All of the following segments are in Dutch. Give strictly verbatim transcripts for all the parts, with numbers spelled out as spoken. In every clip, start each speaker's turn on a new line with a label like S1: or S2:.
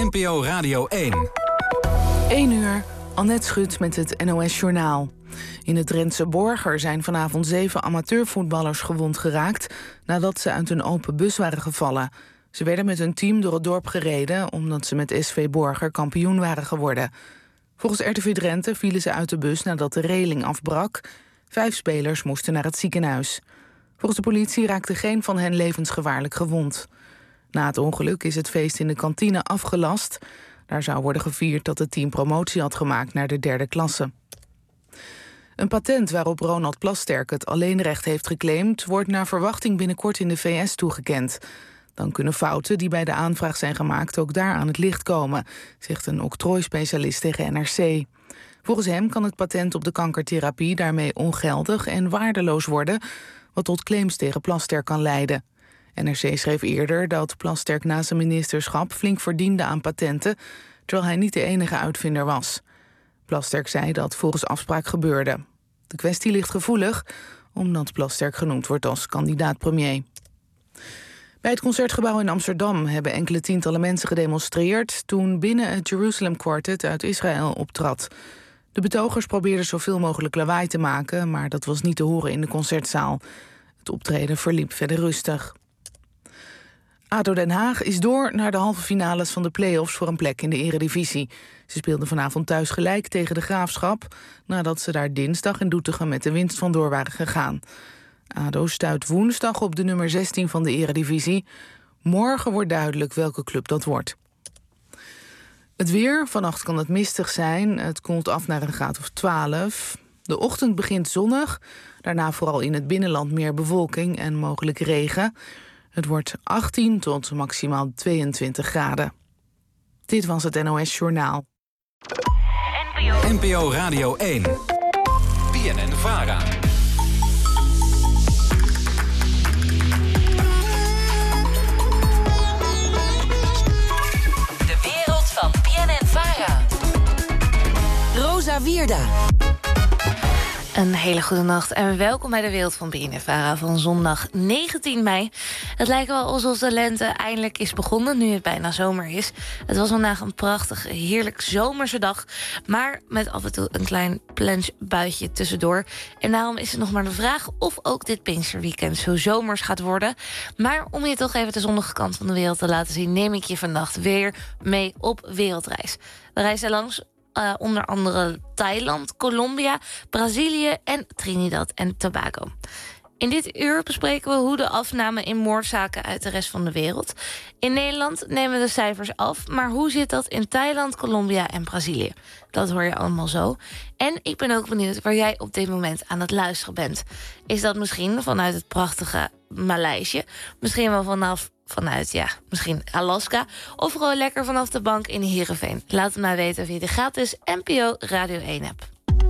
S1: N P O Radio één.
S2: één uur, Annette Schut met het N O S Journaal. In het Drentse Borger zijn vanavond zeven amateurvoetballers gewond geraakt nadat ze uit een open bus waren gevallen. Ze werden met hun team door het dorp gereden omdat ze met S V Borger kampioen waren geworden. Volgens R T V Drenthe vielen ze uit de bus nadat de reling afbrak. Vijf spelers moesten naar het ziekenhuis. Volgens de politie raakte geen van hen levensgevaarlijk gewond. Na het ongeluk is het feest in de kantine afgelast. Daar zou worden gevierd dat het team promotie had gemaakt naar de derde klasse. Een patent waarop Ronald Plasterk het alleenrecht heeft geclaimd wordt naar verwachting binnenkort in de V S toegekend. Dan kunnen fouten die bij de aanvraag zijn gemaakt ook daar aan het licht komen, zegt een octrooispecialist tegen N R C. Volgens hem kan het patent op de kankertherapie daarmee ongeldig en waardeloos worden, wat tot claims tegen Plasterk kan leiden. N R C schreef eerder dat Plasterk na zijn ministerschap flink verdiende aan patenten, terwijl hij niet de enige uitvinder was. Plasterk zei dat volgens afspraak gebeurde. De kwestie ligt gevoelig, omdat Plasterk genoemd wordt als kandidaat-premier. Bij het Concertgebouw in Amsterdam hebben enkele tientallen mensen gedemonstreerd toen binnen het Jerusalem Quartet uit Israël optrad. De betogers probeerden zoveel mogelijk lawaai te maken, maar dat was niet te horen in de concertzaal. Het optreden verliep verder rustig. A D O Den Haag is door naar de halve finales van de play-offs voor een plek in de Eredivisie. Ze speelden vanavond thuis gelijk tegen de Graafschap, nadat ze daar dinsdag in Doetinchem met de winst vandoor waren gegaan. A D O stuit woensdag op de nummer zestien van de Eredivisie. Morgen wordt duidelijk welke club dat wordt. Het weer, vannacht kan het mistig zijn. Het koelt af naar een graad of twaalf. De ochtend begint zonnig. Daarna vooral in het binnenland meer bewolking en mogelijk regen. Het wordt achttien tot maximaal tweeëntwintig graden. Dit was het N O S Journaal.
S1: N P O Radio één. B N N Vara.
S3: De wereld van B N N Vara. Rosa Wierda.
S4: Een hele goede nacht en welkom bij de wereld van B N N Vara van zondag negentien mei. Het lijkt wel alsof de lente eindelijk is begonnen, nu het bijna zomer is. Het was vandaag een prachtig, heerlijk zomerse dag, maar met af en toe een klein plensbuitje tussendoor. En daarom is het nog maar de vraag of ook dit Pinksterweekend zo zomers gaat worden. Maar om je toch even de zonnige kant van de wereld te laten zien, neem ik je vannacht weer mee op wereldreis. We reizen langs Uh, onder andere Thailand, Colombia, Brazilië en Trinidad en Tobago. In dit uur bespreken we hoe de afname in moordzaken uit de rest van de wereld. In Nederland nemen de cijfers af, maar hoe zit dat in Thailand, Colombia en Brazilië? Dat hoor je allemaal zo. En ik ben ook benieuwd waar jij op dit moment aan het luisteren bent. Is dat misschien vanuit het prachtige Maleisië? Misschien wel vanaf vanuit, ja, misschien Alaska, of gewoon lekker vanaf de bank in Heerenveen. Laat het mij weten via de gratis N P O Radio één app.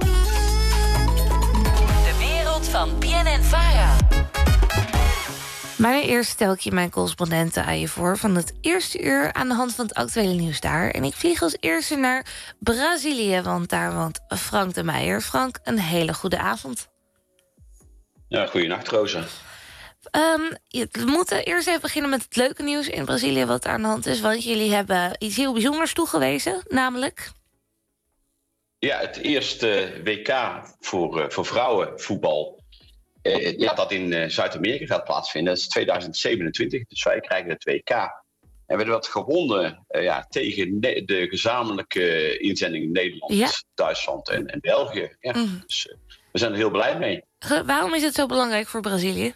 S3: De wereld van B N N Vara.
S4: Maar eerst stel ik je mijn correspondenten aan je voor van het eerste uur aan de hand van het actuele nieuws daar. En ik vlieg als eerste naar Brazilië, want daar woont Frank de Meijer. Frank, een hele goede avond.
S5: Ja, goeienacht, Rosa.
S4: Um, we moeten eerst even beginnen met het leuke nieuws in Brazilië wat er aan de hand is. Want jullie hebben iets heel bijzonders toegewezen, namelijk...
S5: Ja, het eerste W K voor, uh, voor vrouwenvoetbal. Uh, ja, dat in uh, Zuid-Amerika gaat plaatsvinden. Dat is tweeduizend zevenentwintig, dus wij krijgen het W K. En we hebben dat gewonnen uh, ja, tegen ne- de gezamenlijke inzending Nederland, ja. Duitsland en, en België. Ja, mm. Dus uh, we zijn er heel blij mee.
S4: Ge- waarom is het zo belangrijk voor Brazilië?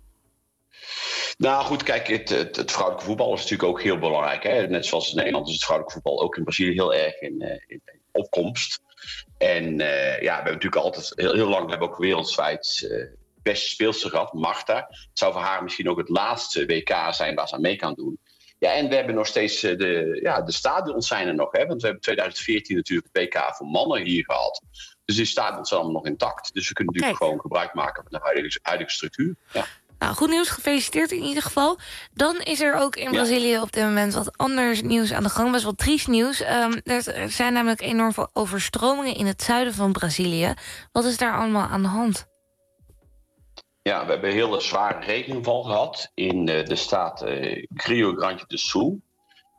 S5: Nou goed, kijk, het, het, het vrouwelijke voetbal is natuurlijk ook heel belangrijk. Hè? Net zoals in Nederland is het vrouwelijke voetbal ook in Brazilië heel erg in, uh, in opkomst. En uh, ja, we hebben natuurlijk altijd heel, heel lang, we hebben ook wereldwijd uh, beste speelster gehad, Marta. Het zou voor haar misschien ook het laatste W K zijn waar ze aan mee kan doen. Ja, en we hebben nog steeds uh, de, ja, de stadions zijn er nog. Hè? Want we hebben tweeduizend veertien natuurlijk het W K voor mannen hier gehad. Dus die stadions zijn allemaal nog intact. Dus we kunnen natuurlijk Kijk. gewoon gebruik maken van de huidige, huidige structuur. Ja.
S4: Nou, goed nieuws, gefeliciteerd in ieder geval. Dan is er ook in Brazilië ja. op dit moment wat anders nieuws aan de gang. Best wel triest nieuws. Um, er zijn namelijk enorm veel overstromingen in het zuiden van Brazilië. Wat is daar allemaal aan de hand?
S5: Ja, we hebben een hele zware regenval gehad in uh, de staat uh, Rio Grande do Sul.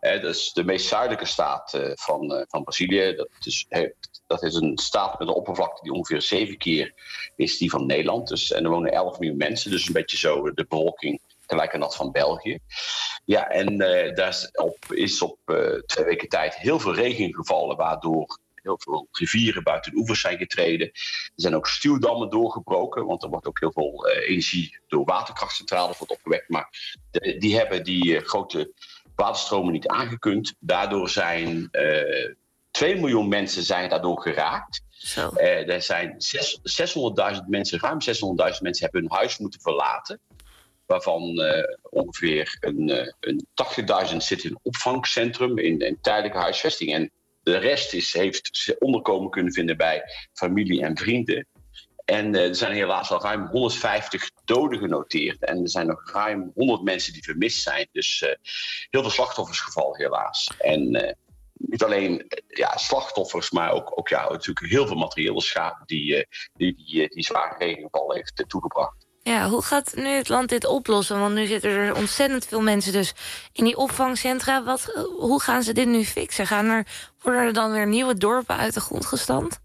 S5: Uh, dat is de meest zuidelijke staat uh, van, uh, van Brazilië. Dat is, heeft, dat is een staat met een oppervlakte die ongeveer zeven keer is die van Nederland. Dus, en er wonen elf miljoen mensen, dus een beetje zo de bevolking gelijk aan dat van België. Ja, en uh, daar is op, is op uh, twee weken tijd heel veel regen gevallen, waardoor heel veel rivieren buiten de oevers zijn getreden. Er zijn ook stuwdammen doorgebroken, want er wordt ook heel veel uh, energie door waterkrachtcentrales wordt opgewekt. Maar de, die hebben die uh, grote waterstromen niet aangekund. Daardoor zijn uh, twee miljoen mensen zijn daardoor geraakt.
S4: Zo.
S5: Uh, er zijn zeshonderdduizend mensen, ruim zeshonderdduizend mensen hebben hun huis moeten verlaten. Waarvan uh, ongeveer een, uh, een tachtigduizend zit in een opvangcentrum, in een tijdelijke huisvesting. En de rest is, heeft onderkomen kunnen vinden bij familie en vrienden. En uh, er zijn helaas al ruim honderdvijftig doden genoteerd. En er zijn nog ruim honderd mensen die vermist zijn. Dus uh, heel veel slachtoffers gevallen helaas. En uh, niet alleen ja, slachtoffers, maar ook, ook ja, natuurlijk heel veel materiële schade die, uh, die, die, die zware regenval heeft uh, toegebracht.
S4: Ja, hoe gaat nu het land dit oplossen? Want nu zitten er ontzettend veel mensen dus in die opvangcentra. Wat, hoe gaan ze dit nu fixen? Gaan er, worden er dan weer nieuwe dorpen uit de grond gestampt?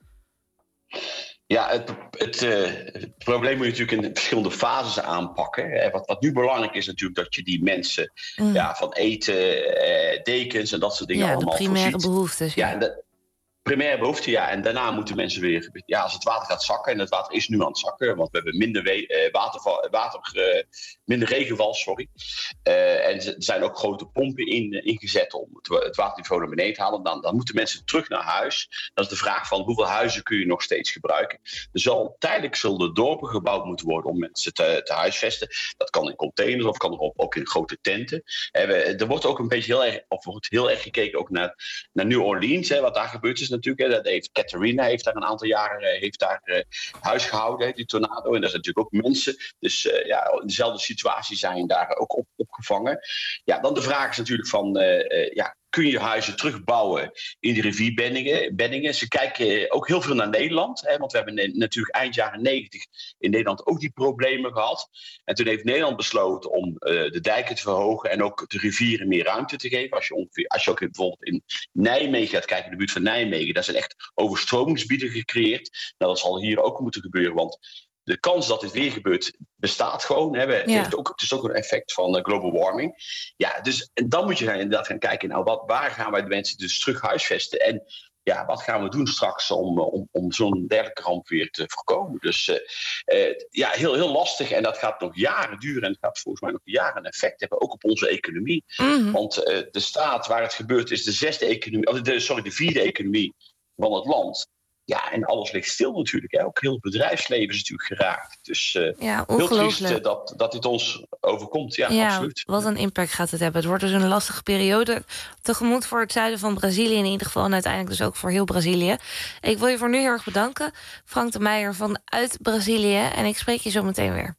S5: Ja, het, het, uh, het probleem moet je natuurlijk in verschillende fases aanpakken. Wat, wat nu belangrijk is natuurlijk dat je die mensen mm. ja, van eten, uh, dekens en dat soort dingen
S4: ja,
S5: allemaal voorziet.
S4: Ja, de primaire behoeftes. Ja,
S5: ja de, primaire behoefte, ja. En daarna moeten mensen weer... Ja, als het water gaat zakken, en het water is nu aan het zakken, want we hebben minder, we, uh, waterval, water, uh, minder regenval, sorry. Uh, en er zijn ook grote pompen in, uh, ingezet om het, het waterniveau naar beneden te halen. Dan, dan moeten mensen terug naar huis. Dat is de vraag van hoeveel huizen kun je nog steeds gebruiken. Er zal tijdelijk zullen dorpen gebouwd moeten worden om mensen te, te huisvesten. Dat kan in containers of kan er ook in grote tenten. En we, er wordt ook een beetje heel erg, of wordt heel erg gekeken ook naar, naar New Orleans, hè, wat daar gebeurd is natuurlijk. Hè. Dat heeft, Katrina heeft daar een aantal jaren heeft daar, uh, huis gehouden, hè, die tornado. En dat zijn natuurlijk ook mensen. Dus uh, ja, in dezelfde situatie zijn daar ook op, opgevangen. Ja, dan de vraag is natuurlijk van, uh, uh, ja, kun je huizen terugbouwen in de rivierbeddingen? Ze kijken ook heel veel naar Nederland. Hè, want we hebben natuurlijk eind jaren negentig in Nederland ook die problemen gehad. En toen heeft Nederland besloten om uh, de dijken te verhogen en ook de rivieren meer ruimte te geven. Als je, ongeveer, als je ook bijvoorbeeld in Nijmegen gaat kijken, in de buurt van Nijmegen, daar zijn echt overstromingsgebieden gecreëerd. Nou, dat zal hier ook moeten gebeuren, want de kans dat dit weer gebeurt bestaat gewoon. Hè. Het,
S4: ja.
S5: heeft ook, het is ook een effect van uh, global warming. Ja, dus en dan moet je gaan, inderdaad gaan kijken, nou, wat, waar gaan wij de mensen dus terug huisvesten? En ja, wat gaan we doen straks om, om, om zo'n dergelijke ramp weer te voorkomen? Dus uh, uh, ja, heel, heel lastig. En dat gaat nog jaren duren. En dat gaat volgens mij nog jaren een effect hebben, ook op onze economie. Mm-hmm. Want uh, de staat waar het gebeurt is de zesde economie, oh, de, sorry, de vierde economie van het land. Ja, en alles ligt stil natuurlijk. Hè. Ook heel het bedrijfsleven is natuurlijk geraakt. Dus uh,
S4: ja,
S5: heel triest uh, dat, dat dit ons overkomt. Ja,
S4: ja,
S5: absoluut.
S4: Wat een impact gaat het hebben. Het wordt dus een lastige periode tegemoet voor het zuiden van Brazilië in ieder geval. En uiteindelijk dus ook voor heel Brazilië. Ik wil je voor nu heel erg bedanken. Frank de Meijer vanuit Brazilië. En ik spreek je zo meteen weer.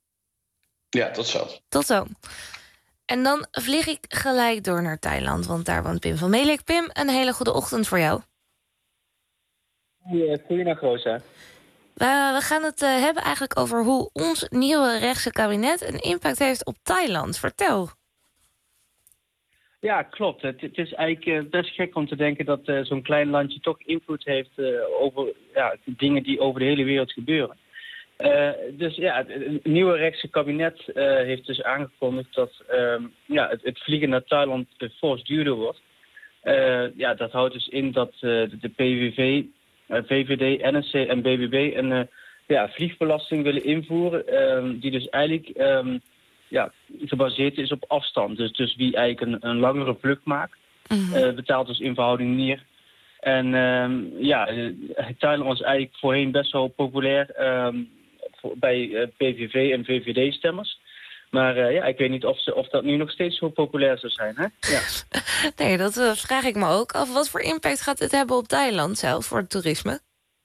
S5: Ja, tot zo.
S4: Tot zo. En dan vlieg ik gelijk door naar Thailand. Want daar woont Pim van Melik. Pim, een hele goede ochtend voor jou.
S6: Goeiedag, Rosa.
S4: We, we gaan het uh, hebben eigenlijk over hoe ons nieuwe rechtse kabinet een impact heeft op Thailand. Vertel.
S6: Ja, klopt. Het, het is eigenlijk uh, best gek om te denken dat uh, zo'n klein landje toch invloed heeft uh, over ja, dingen die over de hele wereld gebeuren. Uh, dus ja, het, het nieuwe rechtse kabinet uh, heeft dus aangekondigd dat uh, ja, het, het vliegen naar Thailand uh, fors duurder wordt. Uh, ja, dat houdt dus in dat uh, de, de P V V... V V D, N S C en B B B een uh, ja, vliegbelasting willen invoeren, um, die dus eigenlijk um, ja, gebaseerd is op afstand. Dus, dus wie eigenlijk een, een langere vlucht maakt, mm-hmm. uh, betaalt dus in verhouding meer. En um, ja, Thailand was eigenlijk voorheen best wel populair um, voor, bij uh, P V V en V V D-stemmers. Maar uh, ja, ik weet niet of, ze, of dat nu nog steeds zo populair zou zijn. Hè? Ja.
S4: Nee, dat uh, vraag ik me ook af. Wat voor impact gaat dit hebben op Thailand zelf, voor het toerisme?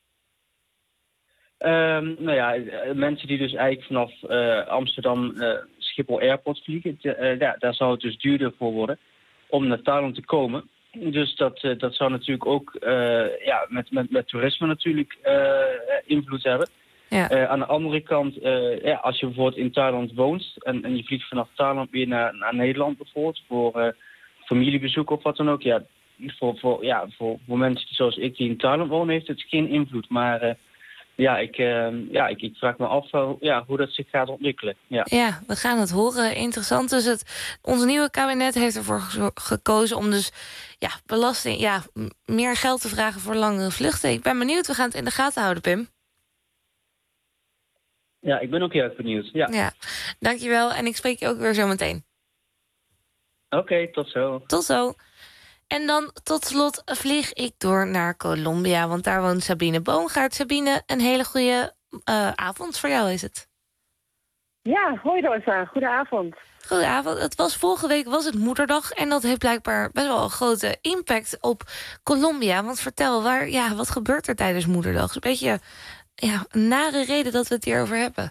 S6: Um, nou ja, mensen die dus eigenlijk vanaf uh, Amsterdam uh, Schiphol Airport vliegen, uh, ja, daar zou het dus duurder voor worden om naar Thailand te komen. Dus dat, uh, dat zou natuurlijk ook uh, ja, met, met, met toerisme natuurlijk uh, invloed hebben. Ja. Uh, aan de andere kant, uh, ja, als je bijvoorbeeld in Thailand woont en, en je vliegt vanaf Thailand weer naar, naar Nederland bijvoorbeeld voor, uh, familiebezoek of wat dan ook. Ja, voor, voor, ja, voor, voor mensen zoals ik die in Thailand wonen heeft het geen invloed. Maar uh, ja, ik, uh, ja ik, ik vraag me af uh, ja, hoe dat zich gaat ontwikkelen. Ja.
S4: ja, we gaan het horen. Interessant. Dus het, ons nieuwe kabinet heeft ervoor ge- gekozen om dus ja, belasting, ja, m- meer geld te vragen voor langere vluchten. Ik ben benieuwd. We gaan het in de gaten houden, Pim.
S6: Ja, ik ben ook heel erg benieuwd. Ja.
S4: Ja, dankjewel. En ik spreek je ook weer zo meteen.
S6: Oké, okay, tot zo.
S4: Tot zo. En dan tot slot vlieg ik door naar Colombia, want daar woont Sabine Boomgaard. Sabine, een hele goede uh, avond voor jou is het.
S7: Ja, hoi Rosa. Goedenavond.
S4: Goedenavond. Het was vorige week was het Moederdag en dat heeft blijkbaar best wel een grote impact op Colombia. Want vertel, waar, ja, wat gebeurt er tijdens Moederdag? Het is een beetje ja, een nare reden dat we het hierover hebben.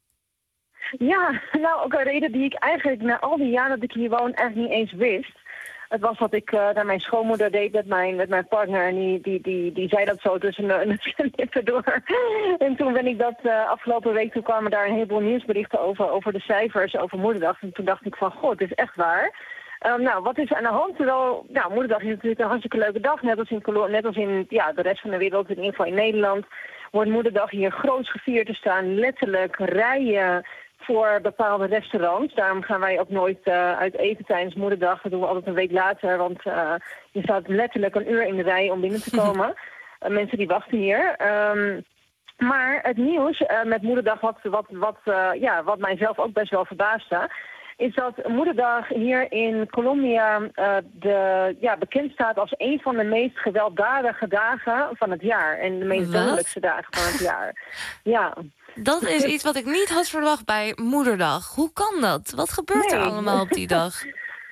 S7: Ja, nou ook een reden die ik eigenlijk na al die jaren dat ik hier woon eigenlijk niet eens wist. Het was wat ik uh, naar mijn schoonmoeder deed met mijn, met mijn partner. En die, die, die, die zei dat zo tussen de lippen door. En toen ben ik dat uh, afgelopen week, toen kwamen daar een heleboel nieuwsberichten over, over de cijfers, over Moederdag. En toen dacht ik van, god, dit is echt waar. Um, nou, wat is er aan de hand? Terwijl, nou, Moederdag is natuurlijk een hartstikke leuke dag. Net als in, net als in ja, de rest van de wereld, in ieder geval in Nederland, wordt Moederdag hier groots gevierd. Er staan letterlijk rijen voor bepaalde restaurants. Daarom gaan wij ook nooit uh, uit eten tijdens Moederdag. Dat doen we altijd een week later, want uh, je staat letterlijk een uur in de rij om binnen te komen. uh, mensen die wachten hier. Um, maar het nieuws uh, met Moederdag, wat, wat, wat, uh, ja, wat mij zelf ook best wel verbaasde, is dat Moederdag hier in Colombia uh, de, ja, bekend staat als een van de meest gewelddadige dagen van het jaar. En de meest dodelijkste dagen van het jaar. Ja.
S4: Dat is iets wat ik niet had verwacht bij Moederdag. Hoe kan dat? Wat gebeurt nee. er allemaal op die dag?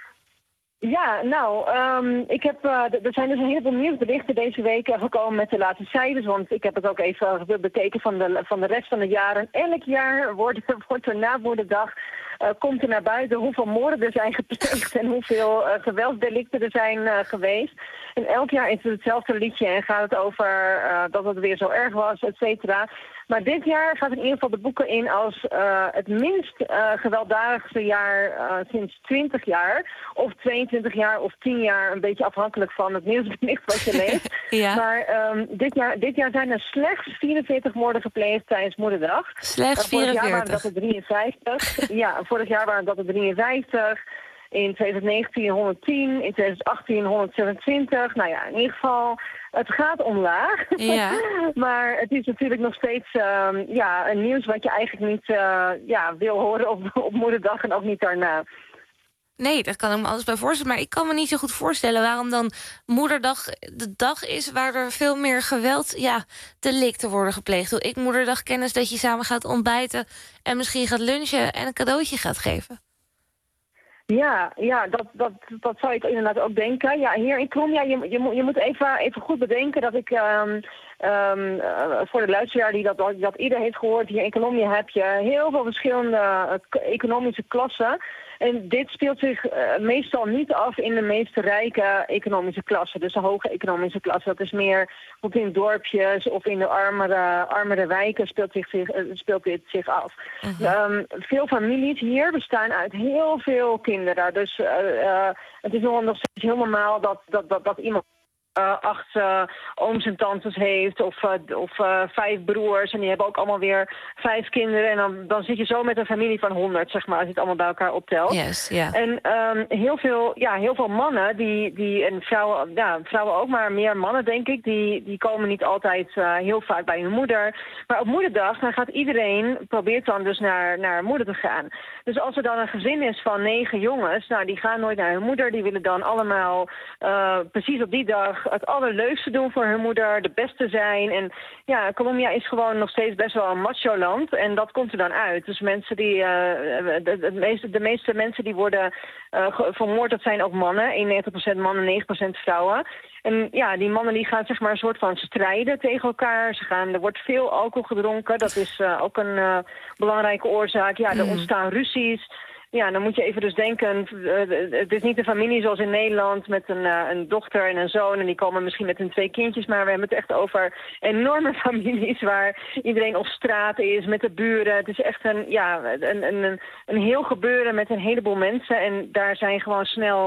S7: Ja, nou, um, ik heb, uh, d- er zijn dus een heleboel nieuwsberichten deze week uh, gekomen met de laatste cijfers. Want ik heb het ook even uh, bekeken van de, van de rest van het jaar. En elk jaar wordt, wordt er na Moederdag uh, komt er naar buiten hoeveel moorden er zijn gepleegd en hoeveel uh, geweldsdelicten er zijn uh, geweest. En elk jaar is het hetzelfde liedje en gaat het over uh, dat het weer zo erg was, et cetera. Maar dit jaar gaat in ieder geval de boeken in als uh, het minst uh, gewelddadigste jaar uh, sinds twintig jaar. Of tweeëntwintig jaar of tien jaar, een beetje afhankelijk van het nieuwsbericht wat je leest.
S4: Ja.
S7: Maar um, dit, jaar, dit jaar zijn er slechts vierenveertig moorden gepleegd tijdens Moederdag.
S4: Slechts
S7: uh, vorig
S4: vierenveertig?
S7: jaar waren dat er drieënvijftig. Ja, vorig jaar waren dat er drieënvijftig. In twintig negentien honderdtien, in twintig achttien honderdzevenentwintig. Nou ja, in ieder geval, het gaat omlaag.
S4: Ja.
S7: Maar het is natuurlijk nog steeds um, ja, een nieuws wat je eigenlijk niet uh, ja, wil horen op, op Moederdag en ook niet daarna.
S4: Nee, dat kan ik me alles bij voorstellen. Maar ik kan me niet zo goed voorstellen waarom dan Moederdag de dag is waar er veel meer geweld, ja, delicten worden gepleegd. Hoe ik Moederdag ken is dat je samen gaat ontbijten en misschien gaat lunchen en een cadeautje gaat geven.
S7: Ja, ja dat, dat, dat zou ik inderdaad ook denken. Ja, hier in Colombia, je, je, moet, je moet even, even goed bedenken dat ik, um, um, uh, voor de luisteraar die dat, dat ieder heeft gehoord, hier in Colombia heb je heel veel verschillende uh, economische klassen. En dit speelt zich uh, meestal niet af in de meest rijke economische klasse. Dus de hoge economische klasse. Dat is meer op in dorpjes of in de armere, armere wijken speelt, zich, zich, uh, speelt dit zich af. Uh-huh. Um, veel families hier bestaan uit heel veel kinderen. Dus uh, uh, het is nog steeds heel normaal dat, dat, dat, dat iemand Uh, acht uh, ooms en tantes heeft of, uh, of uh, vijf broers en die hebben ook allemaal weer vijf kinderen en dan, dan zit je zo met een familie van honderd, zeg maar, als je het allemaal bij elkaar optelt.
S4: Yes, yeah.
S7: En um, heel, veel, ja, heel veel mannen, die, die, en vrouwen, ja, vrouwen ook, maar meer mannen denk ik, die, die komen niet altijd uh, heel vaak bij hun moeder. Maar op Moederdag dan gaat iedereen, probeert dan dus naar, naar moeder te gaan. Dus als er dan een gezin is van negen jongens, nou die gaan nooit naar hun moeder, die willen dan allemaal uh, precies op die dag het allerleukste doen voor hun moeder, de beste zijn. En ja, Colombia is gewoon nog steeds best wel een macho land. En dat komt er dan uit. Dus mensen die, uh, de, de, meeste, de meeste mensen die worden uh, vermoord, dat zijn ook mannen. eenennegentig procent mannen, negen procent vrouwen. En ja, die mannen die gaan zeg maar een soort van strijden tegen elkaar. Ze gaan, er wordt veel alcohol gedronken. Dat is uh, ook een uh, belangrijke oorzaak. Ja, er ontstaan ruzies. Ja, dan moet je even dus denken, het is niet een familie zoals in Nederland met een, uh, een dochter en een zoon en die komen misschien met hun twee kindjes, maar we hebben het echt over enorme families waar iedereen op straat is, met de buren. Het is echt een, ja, een, een, een heel gebeuren met een heleboel mensen en daar zijn gewoon snel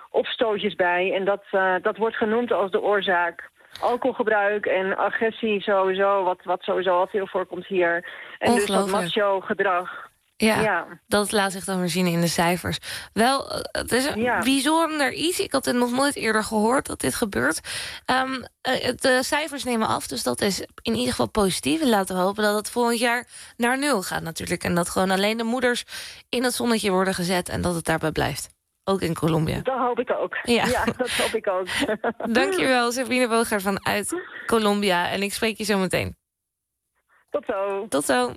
S7: opstootjes bij. En dat, uh, dat wordt genoemd als de oorzaak. Alcoholgebruik en agressie sowieso, wat, wat sowieso al veel voorkomt hier. En dus dat macho gedrag.
S4: Ja, ja, dat laat zich dan weer zien in de cijfers. Wel, het is een ja. bijzonder iets. Ik had het nog nooit eerder gehoord dat dit gebeurt. Um, de cijfers nemen af, dus dat is in ieder geval positief. En laten we hopen dat het volgend jaar naar nul gaat natuurlijk. En dat gewoon alleen de moeders in het zonnetje worden gezet en dat het daarbij blijft. Ook in Colombia.
S7: Dat hoop ik ook. Ja, ja dat hoop ik ook.
S4: Dankjewel, Sabrina Bogaert vanuit Colombia. En ik spreek je zo meteen.
S7: Tot zo.
S4: Tot zo.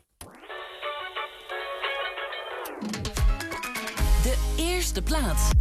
S3: De eerste plaats.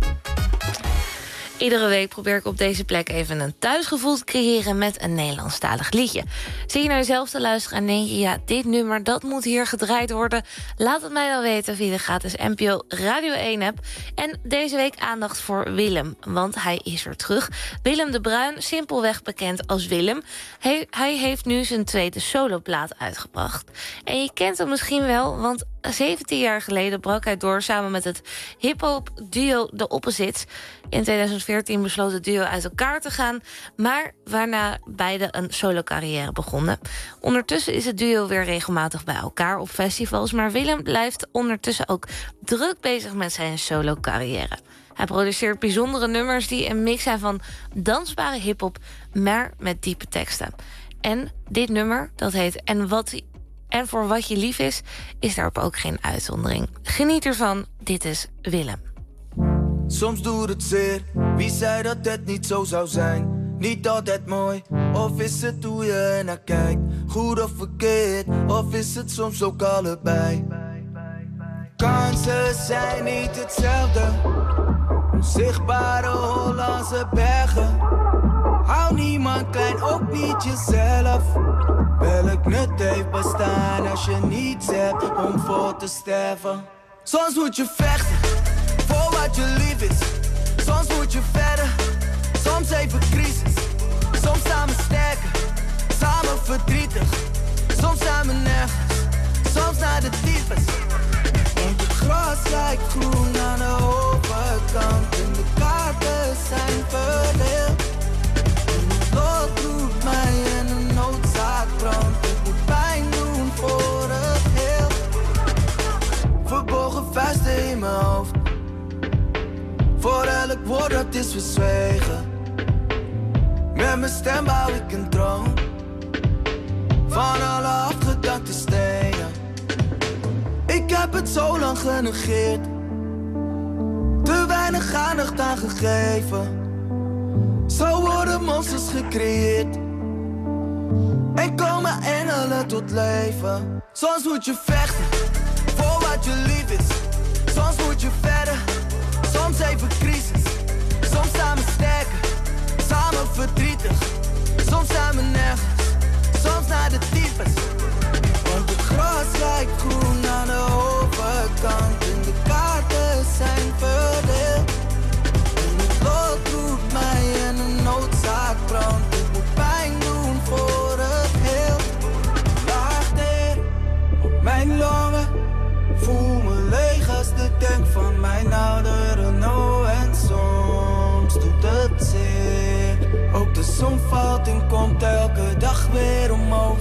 S4: Iedere week probeer ik op deze plek even een thuisgevoel te creëren met een Nederlandstalig liedje. Zit je naar jezelf te luisteren en denk je, ja, dit nummer, dat moet hier gedraaid worden? Laat het mij dan weten via de gratis N P O Radio één app. En deze week aandacht voor Willem, want hij is weer terug. Willem de Bruin, simpelweg bekend als Willem. Hij, hij heeft nu zijn tweede soloplaat uitgebracht. En je kent hem misschien wel, want zeventien jaar geleden brak hij door samen met het hip-hop duo The Opposites. In tweeduizend veertien besloot het duo uit elkaar te gaan, maar waarna beide een solo-carrière begonnen. Ondertussen is het duo weer regelmatig bij elkaar op festivals, maar Willem blijft ondertussen ook druk bezig met zijn solo-carrière. Hij produceert bijzondere nummers die een mix zijn van dansbare hiphop, maar met diepe teksten. En dit nummer, dat heet En wat En voor wat je lief is, is daarop ook geen uitzondering. Geniet ervan, dit is Willem.
S8: Soms doet het zeer, wie zei dat het niet zo zou zijn? Niet altijd mooi, of is het hoe je er naar kijkt? Goed of verkeerd, of is het soms ook allebei? Kansen zijn niet hetzelfde. Onzichtbare Hollandse bergen. Hou niemand klein, ook niet jezelf. Welk nut heeft bestaan als je niets hebt om voor te sterven? Soms moet je vechten voor wat je lief is. Soms moet je verder, soms even crisis. Soms samen sterker, samen verdrietig. Soms samen nergens, soms naar de tyfus. Want het gras lijkt groen aan de overkant en de kaarten zijn verdeeld. En het lot doet mij en de noodzaak brandt. Ik moet pijn doen voor het heel. Verborgen vuisten in mijn hoofd. Voor elk woord dat is verzwegen. Met mijn stem bouw ik een troon. Van alle afgedankte stenen. Ik heb het zo lang genegeerd. Te weinig aandacht aan gegeven. Zo worden monsters gecreëerd. En komen engelen tot leven. Soms moet je vechten voor wat je lief is. Soms moet je verder, soms even crisis. Soms samen sterker, samen verdrietig. Soms samen nergens, soms naar de tyfus. Want het gras lijkt groen aan de overkant en de kaarten zijn verdeeld. En het lot doet mij en de noodzaak brandt. Ik moet pijn doen voor het heel. Laag neer op mijn longen. Voel me leeg als de tank van mijn oude Renault. En soms doet het zeer. Ook de zon valt en komt elke dag weer omhoog.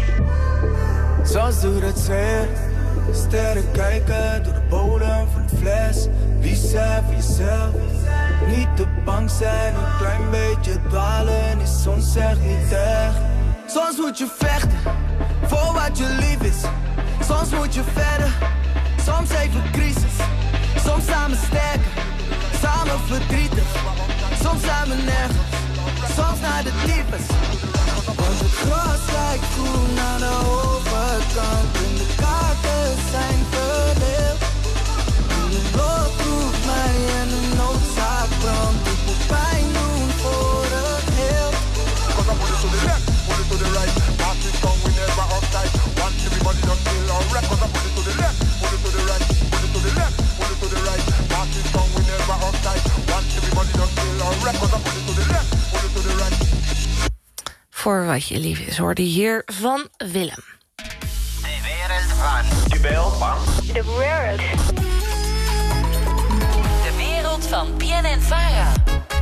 S8: Soms doet het zeer. Sterren kijken door de bodem van de fles. Wie zei voor jezelf? Niet te bang zijn, een klein beetje dwalen is soms echt niet erg. Soms moet je vechten voor wat je lief is. Soms moet je verder, soms even crisis. Soms samen sterker, samen verdrietig. Soms samen nergens, soms naar de tyfus. Want het gras lijkt groen aan de overkant en de kaarten zijn verdeeld. En de lot doet mij en de noodzaak brandt. Ik moet pijn doen voor het heel.
S9: Cause I put it to the left, put it to the right. Pass it down, we never uptight. Want everybody not feel alright. Cause I put it to the left, put it to the right. Put it to the left, put it to the right. Pass it down, we never uptight. Want everybody not feel alright. Cause I put it to the left, put it to the right.
S4: Voor wat je lief is, hoorde hier van Willem.
S10: De wereld van. De wereld van.
S3: De wereld. De wereld van B N N Vara.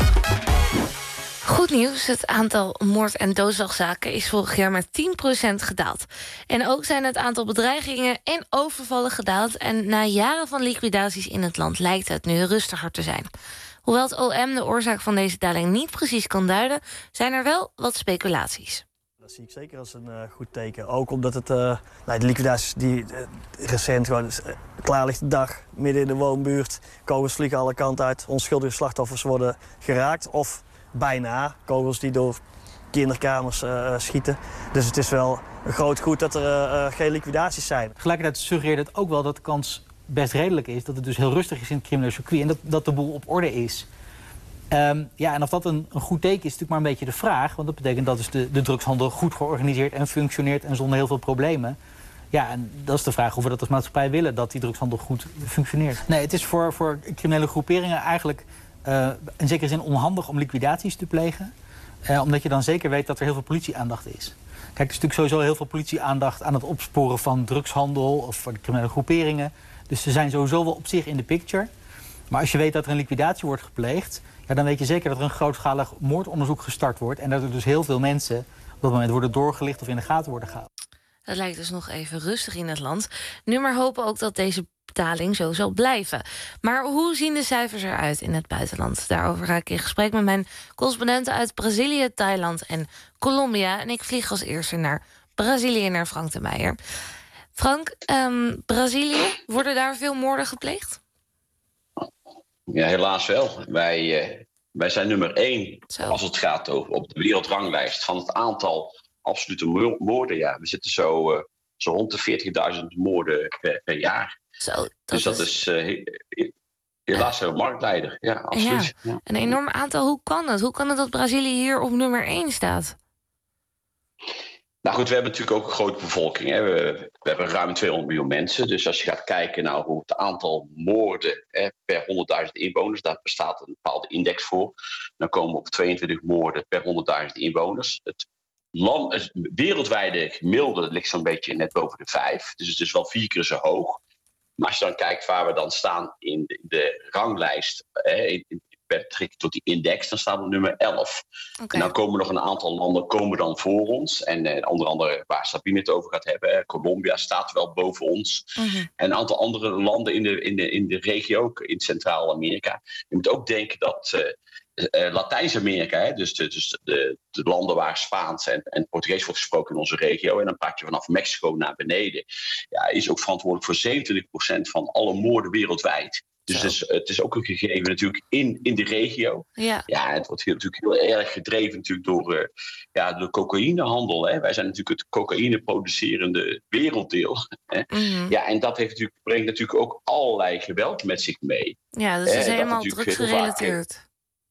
S4: Goed nieuws, het aantal moord- en doodslagzaken is vorig jaar met tien procent gedaald. En ook zijn het aantal bedreigingen en overvallen gedaald. En na jaren van liquidaties in het land lijkt het nu rustiger te zijn. Hoewel het O M de oorzaak van deze daling niet precies kan duiden, zijn er wel wat speculaties.
S11: Dat zie ik zeker als een uh, goed teken. Ook omdat het, uh, nou, de liquidaties die uh, recent gewoon uh, klaar ligt de dag, midden in de woonbuurt. Kogels vliegen alle kanten uit. Onschuldige slachtoffers worden geraakt of bijna. Kogels die door kinderkamers uh, schieten. Dus het is wel een groot goed dat er uh, uh, geen liquidaties zijn.
S12: Tegelijkertijd suggereert het ook wel dat de kans best redelijk is. Dat het dus heel rustig is in het criminele circuit en dat, dat de boel op orde is. Um, ja, en of dat een, een goed teken is, is natuurlijk maar een beetje de vraag. Want dat betekent dat dus de, de drugshandel goed georganiseerd en functioneert en zonder heel veel problemen. Ja, en dat is de vraag of we dat als maatschappij willen, dat die drugshandel goed functioneert. Nee, het is voor, voor criminele groeperingen eigenlijk uh, in zekere zin onhandig om liquidaties te plegen. Uh, omdat je dan zeker weet dat er heel veel politieaandacht is. Kijk, er is natuurlijk sowieso heel veel politieaandacht aan het opsporen van drugshandel of voor de criminele groeperingen. Dus ze zijn sowieso wel op zich in de picture. Maar als je weet dat er een liquidatie wordt gepleegd, ja, dan weet je zeker dat er een grootschalig moordonderzoek gestart wordt. En dat er dus heel veel mensen op dat moment worden doorgelicht of in de gaten worden gehouden.
S4: Het lijkt dus nog even rustig in het land. Nu maar hopen ook dat deze betaling zo zal blijven. Maar hoe zien de cijfers eruit in het buitenland? Daarover ga ik in gesprek met mijn correspondenten uit Brazilië, Thailand en Colombia. En ik vlieg als eerste naar Brazilië, naar Frank de Meijer. Frank, um, Brazilië, worden daar veel moorden gepleegd?
S5: Ja, helaas wel. Wij, uh, wij zijn nummer één
S4: Zo.
S5: als het gaat over op de wereldranglijst van het aantal absolute moorden. Ja, we zitten zo, uh, zo rond de veertigduizend moorden per, per jaar.
S4: Zo, dat
S5: dus dat
S4: is,
S5: is uh, helaas een marktleider. Ja, absoluut.
S4: Ja,
S5: ja.
S4: een enorm aantal. Hoe kan het? Hoe kan het dat Brazilië hier op nummer één staat?
S5: Nou goed, we hebben natuurlijk ook een grote bevolking. Hè. We, we hebben ruim tweehonderd miljoen mensen. Dus als je gaat kijken naar hoe het aantal moorden hè, per honderdduizend inwoners, daar bestaat een bepaalde index voor. Dan komen we op tweeëntwintig moorden per honderdduizend inwoners. Het, land, het wereldwijde gemiddelde ligt zo'n beetje net boven de vijf. Dus het is wel vier keer zo hoog. Maar als je dan kijkt waar we dan staan in de, de ranglijst, hè, in, in, betrekking tot die index, dan staan we op nummer elf. Okay. En dan komen nog een aantal landen komen dan voor ons. En eh, onder andere waar Sabine het over gaat hebben, eh, Colombia staat wel boven ons. Mm-hmm. En een aantal andere landen in de, in de, in de regio, ook in Centraal-Amerika. Je moet ook denken dat uh, uh, Latijns-Amerika, hè, dus, de, dus de, de landen waar Spaans en, en Portugees wordt gesproken in onze regio, en dan praat je vanaf Mexico naar beneden, ja, is ook verantwoordelijk voor zevenentwintig procent van alle moorden wereldwijd. Dus het is, het is ook een gegeven natuurlijk in, in de regio. Ja. Ja, het wordt heel, natuurlijk heel erg gedreven natuurlijk door uh, ja, de cocaïnehandel. Hè. Wij zijn natuurlijk het cocaïne-producerende werelddeel. Hè. Mm-hmm. Ja, en dat heeft natuurlijk, brengt natuurlijk ook allerlei geweld met zich mee.
S4: Ja, dus het is helemaal drugsgerelateerd.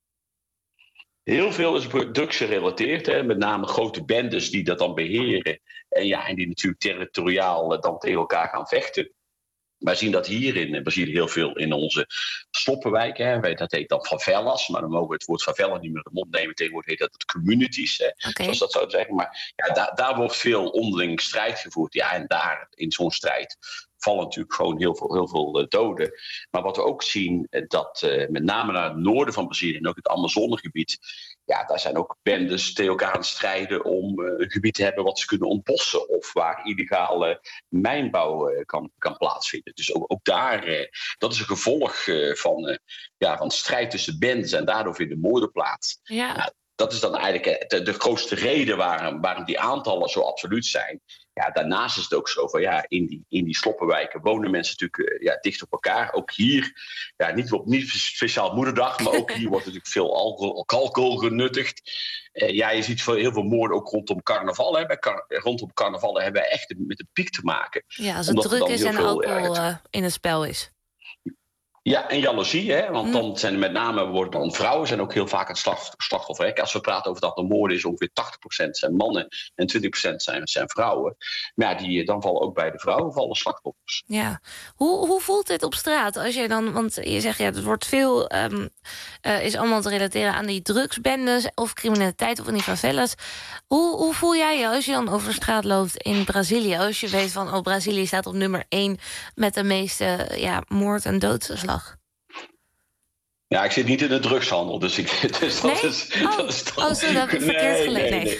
S5: Heel veel is drugsgerelateerd, hè, met name grote bendes die dat dan beheren. En, ja, en die natuurlijk territoriaal uh, dan tegen elkaar gaan vechten. Wij zien dat hier in Brazilië heel veel in onze sloppenwijken. Hè. Dat heet dan favelas, maar dan mogen we het woord favela niet meer in de mond nemen. Tegenwoordig heet dat het communities, hè, okay. zoals dat zou zeggen. Maar ja, daar, daar wordt veel onderling strijd gevoerd. Ja, en daar in zo'n strijd vallen natuurlijk gewoon heel veel, heel veel uh, doden. Maar wat we ook zien, uh, dat uh, met name naar het noorden van Brazilië en ook het Amazonegebied, ja, daar zijn ook bendes tegen elkaar aan het strijden om uh, een gebied te hebben wat ze kunnen ontbossen of waar illegale mijnbouw uh, kan, kan plaatsvinden. Dus ook, ook daar, uh, dat is een gevolg uh, van, uh, ja, van strijd tussen bendes en daardoor vindt de moorden plaats. Ja. Nou, dat is dan eigenlijk de, de grootste reden waarom, waarom die aantallen zo absoluut zijn. Ja, daarnaast is het ook zo van ja, in die, in die sloppenwijken wonen mensen natuurlijk uh, ja, dicht op elkaar. Ook hier, ja, niet, op, niet speciaal moederdag, maar ook hier wordt natuurlijk veel alcohol, alcohol genuttigd. Uh, ja, je ziet veel, heel veel moorden ook rondom carnaval. Hè. Bij car- rondom carnaval hebben we echt met een piek te maken.
S4: Ja, als het druk is en alcohol uh, in het spel is.
S5: Ja, en jaloezie, hè? Want dan zijn met name worden dan vrouwen zijn ook heel vaak het slacht, slachtoffer. Hè? Als we praten over dat er moorden is, ongeveer tachtig procent zijn mannen en twintig procent zijn, zijn vrouwen. Maar ja, die, dan vallen ook bij de vrouwen vallen slachtoffers.
S4: Ja, hoe, hoe voelt dit op straat? Als je dan, want je zegt ja, het wordt veel, um, uh, is allemaal te relateren aan die drugsbendes of criminaliteit of in die favelas. Hoe, hoe voel jij je als je dan over straat loopt in Brazilië? Als je weet van, oh, Brazilië staat op nummer één met de meeste ja, moord- en doodslag.
S5: Ja, ik zit niet in de drugshandel, dus, ik, dus dat
S4: nee?
S5: is...
S4: Oh,
S5: dat is dan...
S4: oh zo, dat heb ik verkeerd
S5: nee,
S4: gelezen.
S5: Nee,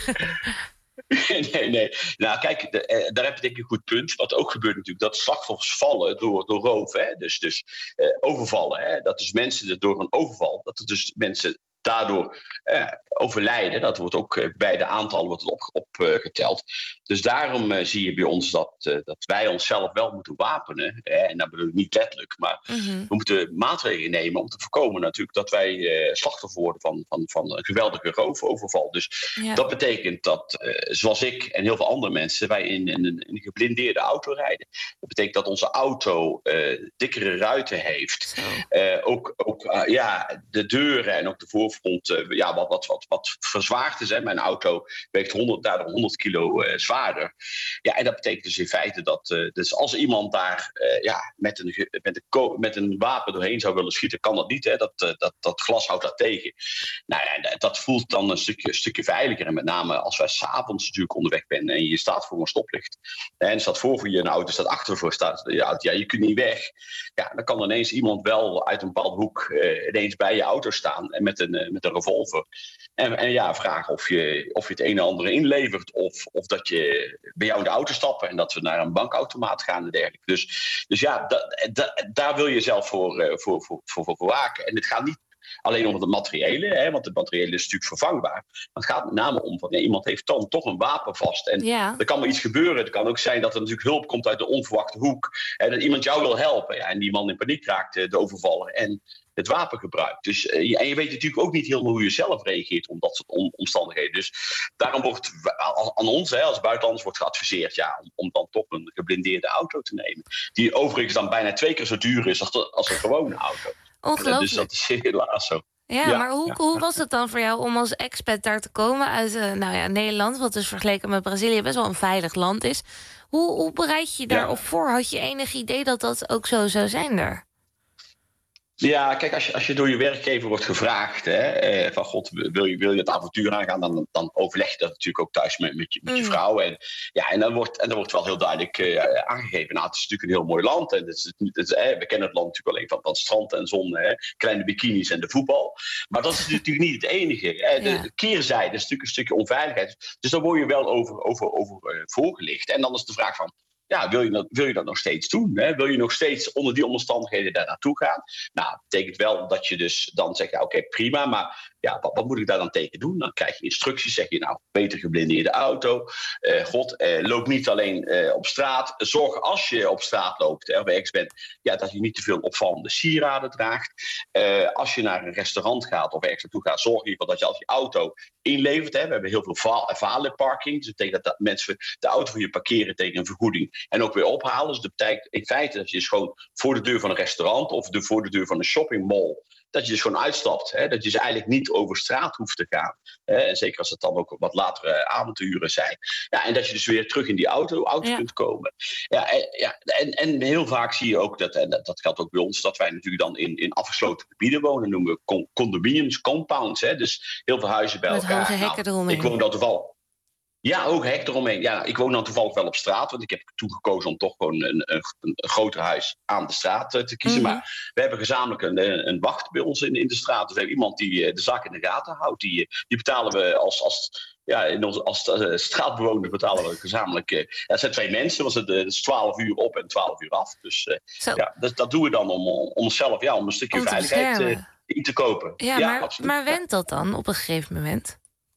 S5: nee. nee, nee. Nou, kijk, de, eh, daar heb je denk ik een goed punt. Wat ook gebeurt natuurlijk, dat slachtoffers vallen door, door roof. Hè? Dus, dus eh, overvallen. Hè? Dat is mensen door een overval, dat er dus mensen daardoor eh, overlijden. Dat wordt ook eh, bij de aantallen wordt opgeteld. Op, uh, dus daarom uh, zie je bij ons dat, uh, dat wij onszelf wel moeten wapenen. Hè? En dat bedoel ik niet letterlijk, maar mm-hmm. we moeten maatregelen nemen om te voorkomen natuurlijk dat wij uh, slachtoffer worden van, van, van een geweldige roofoverval. Dus ja. dat betekent dat, uh, zoals ik en heel veel andere mensen, wij in, in, in een geblindeerde auto rijden. Dat betekent dat onze auto uh, dikkere ruiten heeft. Uh, ook ook uh, ja, de deuren en ook de voorgrond uh, ja, wat, wat, wat, wat verzwaard is. Hè. Mijn auto weegt honderd, daardoor honderd kilo uh, zwaarder. Ja, en dat betekent dus in feite dat uh, dus als iemand daar uh, ja, met, een, met, een ko- met een wapen doorheen zou willen schieten, kan dat niet. Hè. Dat, uh, dat, dat glas houdt dat tegen. Nou ja, dat voelt dan een stukje, een stukje veiliger. En met name als wij 's avonds natuurlijk onderweg zijn en je staat voor een stoplicht. En er staat voor voor je een auto, staat achter voor staat je auto. Ja, je kunt niet weg. Ja, dan kan ineens iemand wel uit een bepaald hoek uh, ineens bij je auto staan en met een, uh, met een revolver. En, en ja, vragen of je, of je het een en ander inlevert. Of, of dat je bij jou in de auto stappen en dat we naar een bankautomaat gaan en dergelijke. Dus, dus ja, da, da, daar wil je zelf voor, uh, voor, voor, voor, voor waken. En het gaat niet alleen om het materiële, hè, want het materiële is natuurlijk vervangbaar. Maar het gaat met name om van ja, iemand heeft dan toch een wapen vast. En ja. er kan maar iets gebeuren. Het kan ook zijn dat er natuurlijk hulp komt uit de onverwachte hoek. Hè, dat iemand jou wil helpen. Ja, en die man in paniek raakt, de overvaller. En het wapen gebruikt. Dus, en je weet natuurlijk ook niet helemaal hoe je zelf reageert op dat soort om, omstandigheden. Dus daarom wordt aan ons hè, als buitenlanders wordt geadviseerd ja, om, om dan toch een geblindeerde auto te nemen. Die overigens dan bijna twee keer zo duur is als, als een gewone auto.
S4: Ongelooflijk.
S5: Dus dat is helaas zo.
S4: Ja, ja maar hoe, ja. hoe was het dan voor jou om als expat daar te komen uit uh, nou ja, Nederland, wat dus vergeleken met Brazilië best wel een veilig land is. Hoe, hoe bereid je je daarop ja. voor? Had je enig idee dat dat ook zo zou zijn daar?
S5: Ja, kijk, als je, als je door je werkgever wordt gevraagd hè, eh, van god, wil je, wil je het avontuur aangaan, dan, dan overleg je dat natuurlijk ook thuis met, met, je, met je mm. vrouw. En, ja, en, dan wordt, en dan wordt wel heel duidelijk uh, aangegeven, nou, het is natuurlijk een heel mooi land. En het is, het is, eh, we kennen het land natuurlijk alleen van, van strand en zon, hè, kleine bikinis en de voetbal. Maar dat is natuurlijk niet het enige. Hè. De, ja. de keerzijde is natuurlijk een stukje onveiligheid. Dus daar word je wel over, over, over uh, voorgelicht. En dan is de vraag van, ja, wil je dat, wil je dat nog steeds doen? Hè? Wil je nog steeds onder die omstandigheden daar naartoe gaan? Nou, dat betekent wel dat je dus dan zegt, ja, oké, okay, prima, maar ja, wat, wat moet ik daar dan tegen doen? Dan krijg je instructies, zeg je, nou, beter geblindeerde auto. Uh, God, uh, loop niet alleen uh, op straat. Zorg als je op straat loopt, hè, of ergens bent, ja, dat je niet te veel opvallende sieraden draagt. Uh, als je naar een restaurant gaat of ergens naartoe gaat, zorg in ieder geval dat je als je auto inlevert. Hè. We hebben heel veel valet parking. Dus dat betekent dat mensen de auto voor je parkeren tegen een vergoeding en ook weer ophalen. Dus dat betekent in feite dat je dus gewoon voor de deur van een restaurant of de, voor de deur van een shoppingmall, dat je dus gewoon uitstapt. Hè? Dat je dus eigenlijk niet over straat hoeft te gaan. Hè? En zeker als het dan ook wat latere avonturen zijn. Ja, en dat je dus weer terug in die auto, auto ja. kunt komen. Ja, en, ja, en, en heel vaak zie je ook, dat, en dat, dat geldt ook bij ons, dat wij natuurlijk dan in, in afgesloten gebieden wonen. Noemen we con- condominiums, compounds. Hè? Dus heel veel huizen bij
S4: met
S5: elkaar.
S4: Met hoge hekken
S5: nou,
S4: eromheen.
S5: Ik woon dan toevallig. Ja, ook hek eromheen. Ja, ik woon dan toevallig wel op straat, want ik heb toen gekozen om toch gewoon een, een, een groter huis aan de straat uh, te kiezen. Mm-hmm. Maar we hebben gezamenlijk een, een wacht bij ons in, in de straat. Dus we hebben iemand die uh, de zaak in de gaten houdt. Die, die betalen we als, als, ja, in ons, als uh, straatbewoner betalen we gezamenlijk. Uh, ja, het zijn twee mensen, was het uh, dus twaalf uur op en twaalf uur af. Dus uh, ja, dat, dat doen we dan om, om onszelf, ja, om een stukje om veiligheid uh, in te kopen.
S4: Ja, ja maar, maar wendt dat dan op een gegeven moment?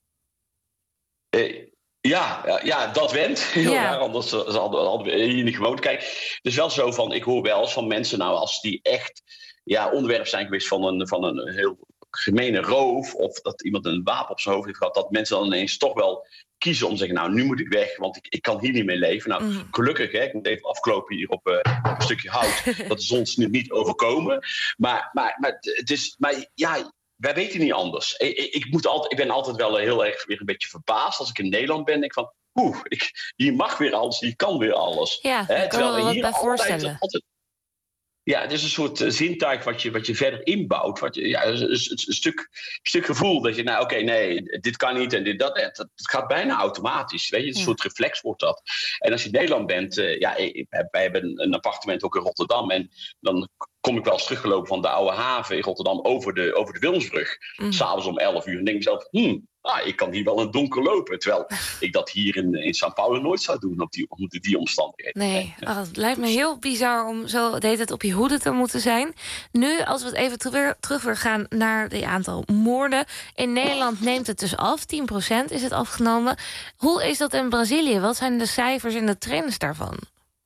S5: Uh, Ja, ja, ja, dat went. Heel
S4: ja.
S5: raar, anders hadden we hier niet gewoond. Kijk, het is wel zo van, ik hoor wel eens van mensen, nou, als die echt ja, onderwerp zijn geweest van een, van een heel gemene roof, of dat iemand een wapen op zijn hoofd heeft gehad, dat mensen dan ineens toch wel kiezen om te zeggen, nou, nu moet ik weg, want ik, ik kan hier niet meer leven. Nou, mm. gelukkig, hè, ik moet even afklopen hier op, uh, op een stukje hout, dat is ons nu niet overkomen. Maar, maar, maar het is, maar ja, wij weten niet anders. Ik, ik, moet altijd, ik ben altijd wel heel erg weer een beetje verbaasd als ik in Nederland ben. Ik van, oeh, ik, hier mag weer alles, hier kan weer alles.
S4: Ja,
S5: Hè,
S4: ik kan er wel wat bij voorstellen.
S5: Altijd, Ja, het is een soort uh, zintuig wat je, wat je verder inbouwt. Wat je, ja, een, een, een, stuk, stuk gevoel dat je, nou oké, okay, nee, dit kan niet en dit, dat, dat. Het gaat bijna automatisch, weet je. Een ja. soort reflex wordt dat. En als je in Nederland bent, uh, ja, wij hebben een appartement ook in Rotterdam. En dan kom ik wel eens teruggelopen van de oude haven in Rotterdam over de, over de Wilmsbrug. Mm. S'avonds om elf uur en denk ik zelf, hmm, ah, ik kan hier wel in het donker lopen. Terwijl ik dat hier in, in São Paulo nooit zou doen op die, op die omstandigheden.
S4: Nee, oh, het lijkt me heel bizar om zo de hele tijd op je hoede te moeten zijn. Nu, als we het even terug, terug weer gaan naar het aantal moorden. In Nederland neemt het dus af. tien procent is het afgenomen. Hoe is dat in Brazilië? Wat zijn de cijfers en de trends daarvan?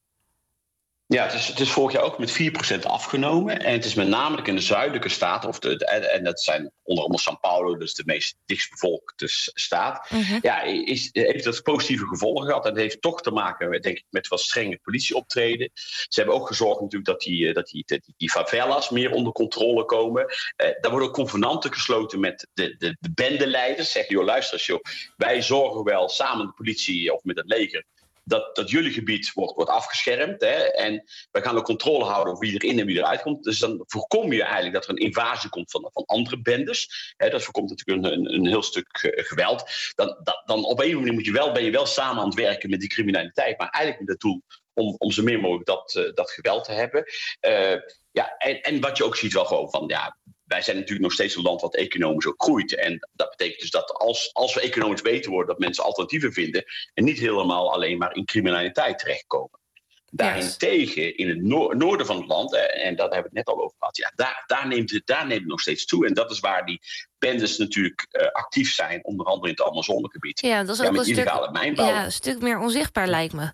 S5: Ja, het is, het is vorig jaar ook met vier procent afgenomen. En het is met name in de zuidelijke staten, of de, de, en dat zijn onder andere São Paulo, dus de meest dichtstbevolkte staat. Uh-huh. Ja, is, heeft dat positieve gevolgen gehad. En dat heeft toch te maken met, denk ik, met wat strenge politieoptreden. Ze hebben ook gezorgd natuurlijk dat die, dat die, die, die favelas meer onder controle komen. Uh, daar worden ook convenanten gesloten met de, de, de bendeleiders. Zeggen, joh, luister eens, joh, wij zorgen wel samen met de politie of met het leger Dat, dat jullie gebied wordt, wordt afgeschermd. Hè, en wij gaan ook controle houden over wie erin en wie eruit komt. Dus dan voorkom je eigenlijk dat er een invasie komt van, van andere bendes. Hè, dat voorkomt natuurlijk een, een, een heel stuk uh, geweld. Dan, dat, dan op een manier moet je wel, ben je wel samen aan het werken met die criminaliteit. Maar eigenlijk met het doel om, om zo min mogelijk dat, uh, dat geweld te hebben. Uh, ja, en, en wat je ook ziet wel gewoon van, ja, wij zijn natuurlijk nog steeds een land wat economisch ook groeit. En dat betekent dus dat als, als we economisch beter worden, dat mensen alternatieven vinden en niet helemaal alleen maar in criminaliteit terechtkomen. Daarentegen, yes. in het no- noorden van het land, en daar hebben we het net al over gehad, ja, daar, daar, neemt het, daar neemt het nog steeds toe. En dat is waar die bendes natuurlijk uh, actief zijn, onder andere in het Amazonegebied.
S4: Ja, dat is ook
S5: ja,
S4: een stuk, ja, een stuk meer onzichtbaar, lijkt me.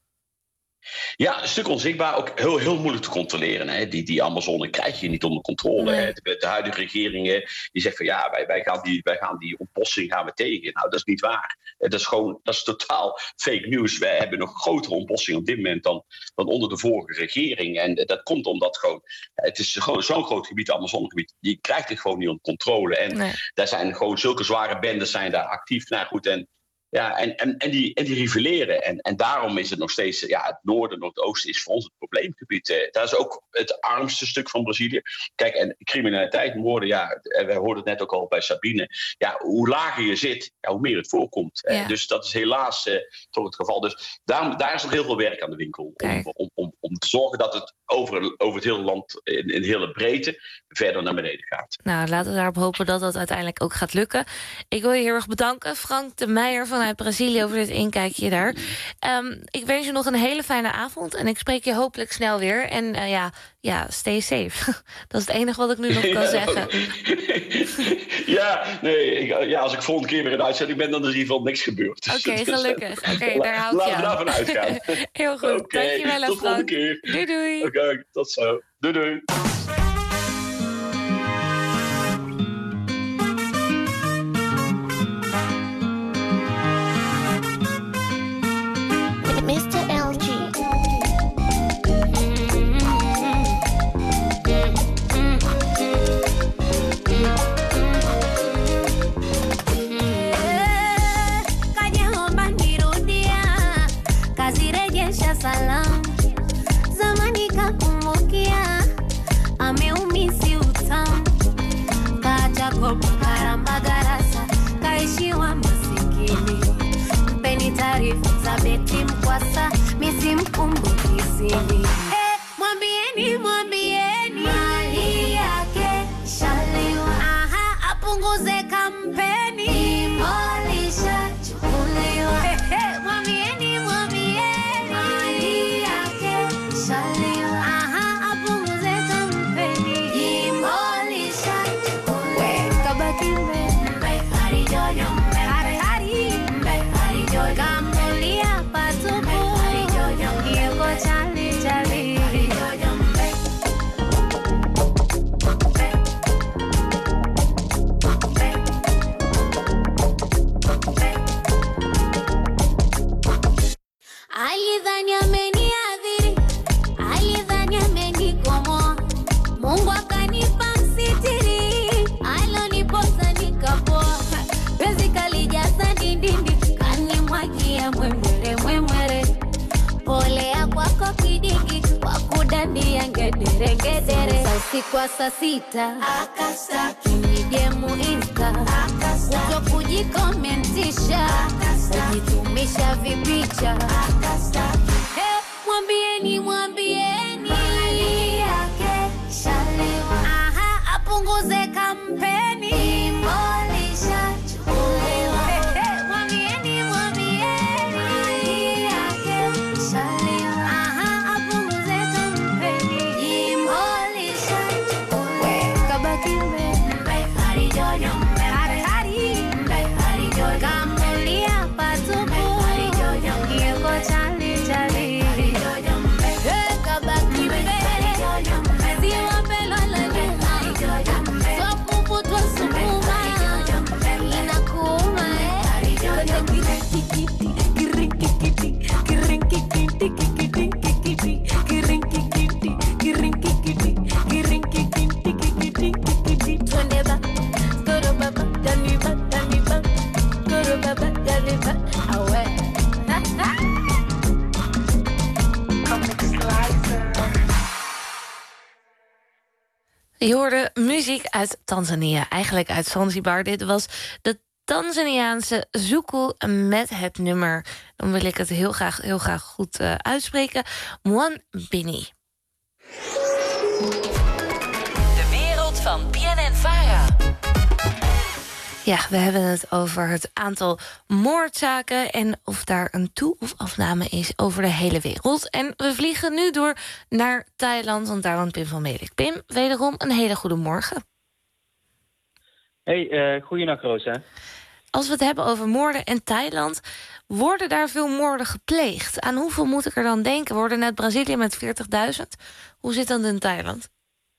S5: Ja, een stuk onzichtbaar, ook heel, heel moeilijk te controleren. Hè. Die, die Amazone krijg je niet onder controle. Nee. De, de huidige regeringen die zeggen van ja, wij, wij, gaan die, wij gaan die ontbossing gaan we tegen. Nou, dat is niet waar. Dat is gewoon, dat is totaal fake news. Wij hebben nog grotere ontbossing op dit moment dan, dan onder de vorige regering. En dat komt omdat gewoon, het is gewoon zo'n groot gebied, het Amazonegebied, die krijgt het gewoon niet onder controle. En nee. daar zijn gewoon zulke zware bendes zijn daar actief. Nou goed, en Ja, en, en, en, die, en die rivelleren. En, en daarom is het nog steeds, ja, het noorden, noordoosten is voor ons het probleemgebied. Eh, dat is ook het armste stuk van Brazilië. Kijk, en criminaliteit, moorden, ja, we hoorden het net ook al bij Sabine. Ja, hoe lager je zit, ja, hoe meer het voorkomt. Ja. Eh, dus dat is helaas eh, toch het geval. Dus daar, daar is nog heel veel werk aan de winkel. Om, om, om, om te zorgen dat het over, over het hele land in, in de hele breedte verder naar beneden gaat.
S4: Nou, laten we daarop hopen dat dat uiteindelijk ook gaat lukken. Ik wil je heel erg bedanken, Frank de Meijer vanuit Brazilië, over dit inkijkje daar. Um, ik wens je nog een hele fijne avond en ik spreek je hopelijk snel weer. En uh, ja, ja, stay safe. Dat is het enige wat ik nu nog kan ja, zeggen.
S5: Ja, nee, ik, ja, als ik volgende keer weer in de uitzending ben, dan is in ieder geval niks gebeurd.
S4: Oké, okay, gelukkig. Oké, okay, daar houd je aan.
S5: Laten we daarvan uitgaan.
S4: Heel goed, okay, dankjewel,
S5: tot
S4: Frank.
S5: volgende keer.
S4: Doei, doei.
S5: Oké, okay, tot zo. Doei, doei.
S13: mister L G.
S14: Salam zamani kakumbukia ameumisi utam kaja kokaramba garasa kaishiwa masikini mpeni taarifa za beti mkwasa misi mkumbukisini eh, mwambieni mwambieni mali yake shaliwa aha apunguze kampeni imolisha chukuliwa eh, eh, mwambieni mwambieni ngedere usiku wa saa sita akastaki nije muinsta uto kujikomentisha kujitumisha vipicha akastaki hey, mwambieni mwambieni mali yake shalewa aha apunguze kampeni imbolisha chukulewa hey, hey, mwambieni mwambieni mali yake shalewa aha apunguze kampeni imbolisha chukulewa kabaki mbe hari jojo mbe hari hari mbe hari jojo kamulia patupu hari jojo yeko chali chali hari jojo mbe kabaki mbe hari jojo mbe siwa pelala hari jojo mbe swapupu twasukuma inakuuma hari jojo mbe twende ba goro baba dani ba dani ba goro baba dani ba awe
S4: Je hoorde muziek uit Tanzania, eigenlijk uit Zanzibar. Dit was de Tanzaniaanse Zuku met het nummer, dan wil ik het heel graag, heel graag goed uh, uitspreken, Mwambini.
S3: De wereld van B N N Vara.
S4: Ja, we hebben het over het aantal moordzaken en of daar een toe- of afname is over de hele wereld. En we vliegen nu door naar Thailand, want daar woont Pim van Melick. Pim, wederom een hele goede morgen.
S6: Hey, uh, goeienacht Rosa.
S4: Als we het hebben over moorden in Thailand, worden daar veel moorden gepleegd? Aan hoeveel moet ik er dan denken? We hoorden net Brazilië met veertigduizend. Hoe zit dat in Thailand?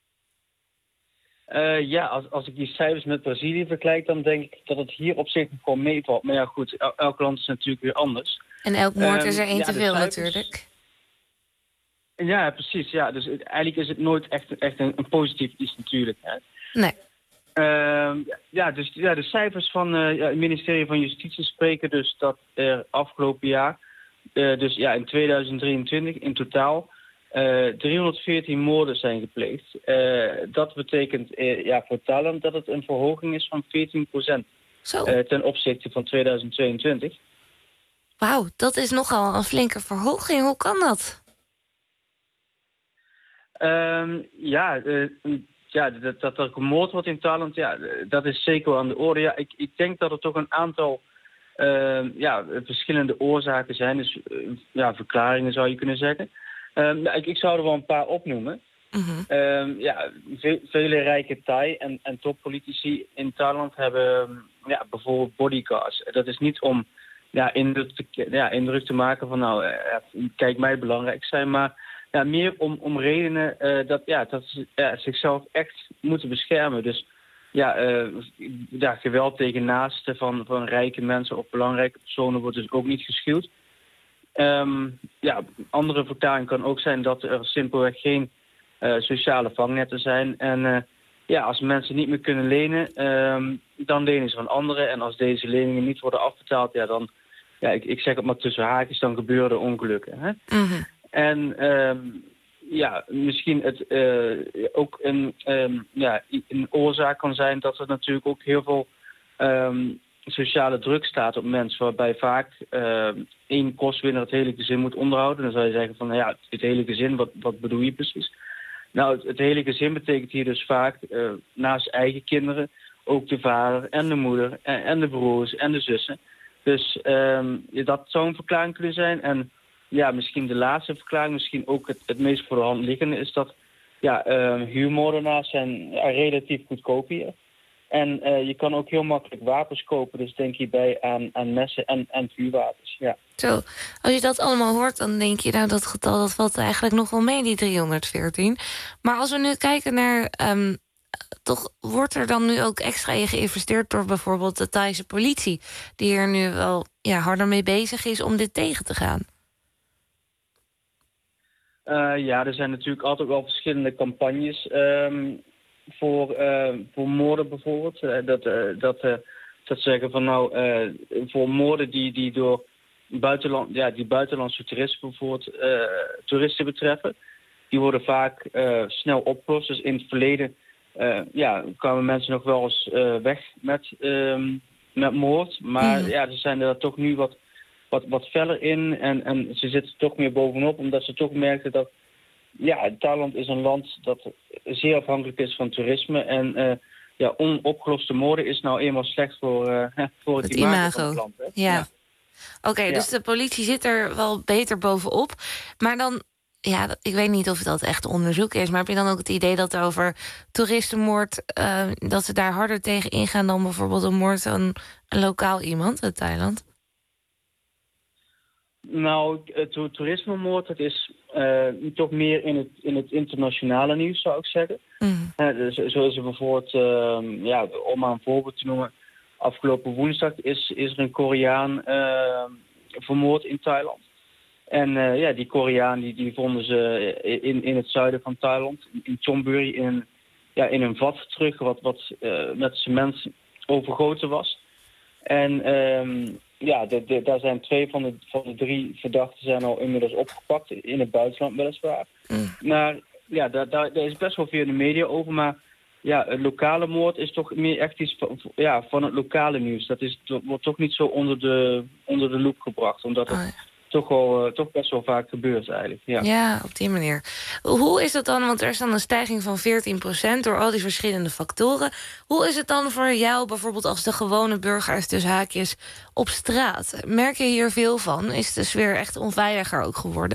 S6: Uh, ja, als, als ik die cijfers met Brazilië vergelijk, dan denk ik dat het hier op zich nog gewoon meevalt. Maar ja, goed, el- elk land is natuurlijk weer anders.
S4: En elk moord
S6: Um,
S4: is er één
S6: ja,
S4: te
S6: de
S4: veel
S6: cijfers-
S4: natuurlijk.
S6: Ja, precies. Ja. Dus het- eigenlijk is het nooit echt, echt een, een positief iets natuurlijk. Hè.
S4: Nee.
S6: Um, ja, dus ja, de cijfers van uh, ja, het ministerie van Justitie spreken dus dat er afgelopen jaar, uh, dus ja, in tweeduizend drieëntwintig in totaal, uh, driehonderdveertien moorden zijn gepleegd. Uh, dat betekent uh, ja, voor Thailand dat het een verhoging is van veertien procent uh, ten opzichte van tweeduizend tweeëntwintig.
S4: Wauw, dat is nogal een flinke verhoging. Hoe kan dat?
S6: Um, ja, uh, ja dat, dat er gemoord wordt in Thailand, ja, dat is zeker wel aan de orde. Ja, ik, ik denk dat er toch een aantal uh, ja, verschillende oorzaken zijn. Dus uh, ja, verklaringen zou je kunnen zeggen. Um, ja, ik, ik zou er wel een paar opnoemen.
S4: Mm-hmm.
S6: Um, ja, ve- vele rijke Thai en, en toppolitici in Thailand hebben um, ja, bijvoorbeeld bodyguards. Dat is niet om ja, indruk, te, ja, indruk te maken van nou, uh, kijk mij belangrijk zijn, maar ja, meer om, om redenen uh, dat, ja, dat ze ja, zichzelf echt moeten beschermen. Dus ja, uh, ja, geweld tegen naasten van, van rijke mensen of belangrijke personen wordt dus ook niet geschuwd. Um, ja, andere verklaring kan ook zijn dat er simpelweg geen uh, sociale vangnetten zijn. En uh, ja, als mensen niet meer kunnen lenen, um, dan lenen ze van anderen. En als deze leningen niet worden afbetaald, ja, dan, ja, ik, ik zeg het maar tussen haakjes, dan gebeuren er ongelukken. Hè?
S4: Mm-hmm.
S6: En um, ja, misschien het uh, ook een, um, ja, een oorzaak kan zijn dat er natuurlijk ook heel veel um, sociale druk staat op mensen, waarbij vaak uh, één kostwinner het hele gezin moet onderhouden. Dan zou je zeggen van, nou ja, het hele gezin, wat, wat bedoel je precies? Nou, het, het hele gezin betekent hier dus vaak, uh, naast eigen kinderen, ook de vader en de moeder en, en de broers en de zussen. Dus um, ja, dat zou een verklaring kunnen zijn. En ja, misschien de laatste verklaring, misschien ook het, het meest voor de hand liggende, is dat ja, uh, huurmoordenaars zijn ja, relatief goedkoop hier. En uh, je kan ook heel makkelijk wapens kopen, dus denk hierbij aan, aan messen en, en vuurwapens. Ja.
S4: Zo, als je dat allemaal hoort, dan denk je, nou, dat getal dat valt eigenlijk nog wel mee, die driehonderdveertien. Maar als we nu kijken naar, um, toch wordt er dan nu ook extra in geïnvesteerd door bijvoorbeeld de Thaise politie, die er nu wel ja, harder mee bezig is om dit tegen te gaan?
S6: Uh, ja, er zijn natuurlijk altijd wel verschillende campagnes um, voor, uh, voor moorden bijvoorbeeld. Uh, dat, uh, dat, uh, dat zeggen van nou, uh, voor moorden die, die door buitenland, ja, die buitenlandse toeristen bijvoorbeeld, uh, toeristen betreffen. die worden vaak uh, snel opgelost. Dus in het verleden uh, ja, kwamen mensen nog wel eens uh, weg met, um, met moord. Maar mm. ja, ze zijn er toch nu wat, wat, wat feller in. En, en ze zitten toch meer bovenop, omdat ze toch merken dat... Ja, Thailand is een land dat zeer afhankelijk is van toerisme. En uh, ja, onopgeloste moorden is nou eenmaal slecht voor, uh, voor het, het imago, imago van het land. Hè?
S4: Ja. ja. Oké, okay,
S6: ja.
S4: dus de politie zit er wel beter bovenop. Maar dan, ja, ik weet niet of dat echt onderzoek is... maar heb je dan ook het idee dat over toeristenmoord... Uh, dat ze daar harder tegen ingaan dan bijvoorbeeld een moord aan een lokaal iemand uit Thailand?
S6: Nou, het toerismemoord, dat is uh, toch meer in het, in het internationale nieuws, zou ik zeggen. Mm. Uh, dus, zo is er bijvoorbeeld, uh, ja, om maar een voorbeeld te noemen... afgelopen woensdag is, is er een Koreaan uh, vermoord in Thailand. En uh, ja, die Koreaan die, die vonden ze in, in het zuiden van Thailand, in Chonburi, in, ja, in een vat terug... wat, wat uh, met cement overgoten was. En... Um, Ja, de, de, daar zijn twee van de, van de drie verdachten zijn al inmiddels opgepakt. In het buitenland weliswaar. Mm. Maar ja, daar, daar, daar is best wel veel in de media over. Maar ja, het lokale moord is toch meer echt iets van, ja, van het lokale nieuws. Dat, is, dat wordt toch niet zo onder de, onder de loep gebracht. Omdat het oh ja. toch, wel, uh, toch best wel vaak gebeurt eigenlijk. Ja.
S4: ja, op die manier. Hoe is dat dan? Want er is dan een stijging van veertien procent door al die verschillende factoren. Hoe is het dan voor jou bijvoorbeeld als de gewone burger tussen haakjes op straat? Merk je hier veel van? Is de sfeer echt onveiliger ook geworden?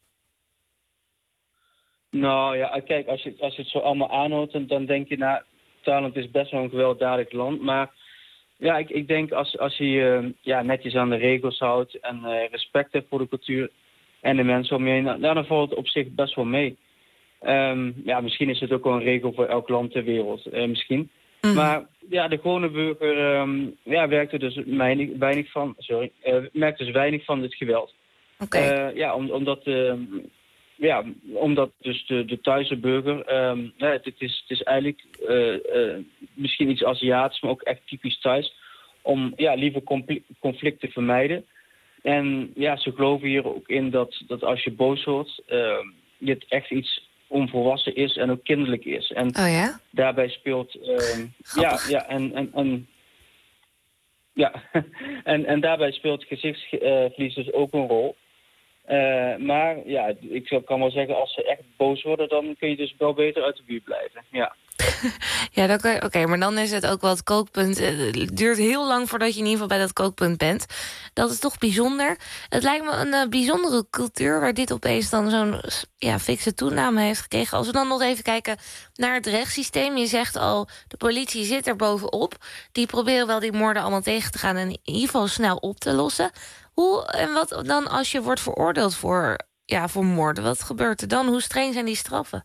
S6: Nou ja, kijk, als je, als je het zo allemaal aanhoudt, dan denk je, nou, Thailand is best wel een gewelddadig land. Maar ja, ik, ik denk als, als je je uh, ja, netjes aan de regels houdt en uh, respect hebt voor de cultuur en de mensen om je heen, nou, dan valt het op zich best wel mee. Um, ja, misschien is het ook wel een regel voor elk land ter wereld, uh, misschien. Mm. Maar ja, de gewone burger um, ja, werkt er dus weinig, weinig van, sorry, uh, merkt dus weinig van dit geweld.
S4: Okay.
S6: Uh, ja, om, omdat, uh, ja, omdat dus de, de Thaise burger, um, ja, het, het, is, het is eigenlijk uh, uh, misschien iets Aziatisch, maar ook echt typisch Thais, om ja, liever conflict te vermijden. En ja, ze geloven hier ook in dat, dat als je boos wordt, uh, dit echt iets onvolwassen is en ook kinderlijk is. En
S4: oh ja?
S6: daarbij speelt... Uh, ja, ja, en... en, en ja, en, en daarbij speelt gezichtsverlies dus ook een rol. Uh, maar ja, ik kan wel zeggen, als ze echt boos worden, dan kun je dus wel beter uit de buurt blijven. Ja.
S4: Ja, dan kan je, oké, okay, maar dan is het ook wel het kookpunt. Het duurt heel lang voordat je in ieder geval bij dat kookpunt bent. Dat is toch bijzonder. Het lijkt me een uh, bijzondere cultuur waar dit opeens dan zo'n ja, fikse toename heeft gekregen. Als we dan nog even kijken naar het rechtssysteem. Je zegt al, de politie zit er bovenop. Die proberen wel die moorden allemaal tegen te gaan en in ieder geval snel op te lossen. Hoe en wat dan als je wordt veroordeeld voor, ja, voor moorden? Wat gebeurt er dan? Hoe streng zijn die straffen?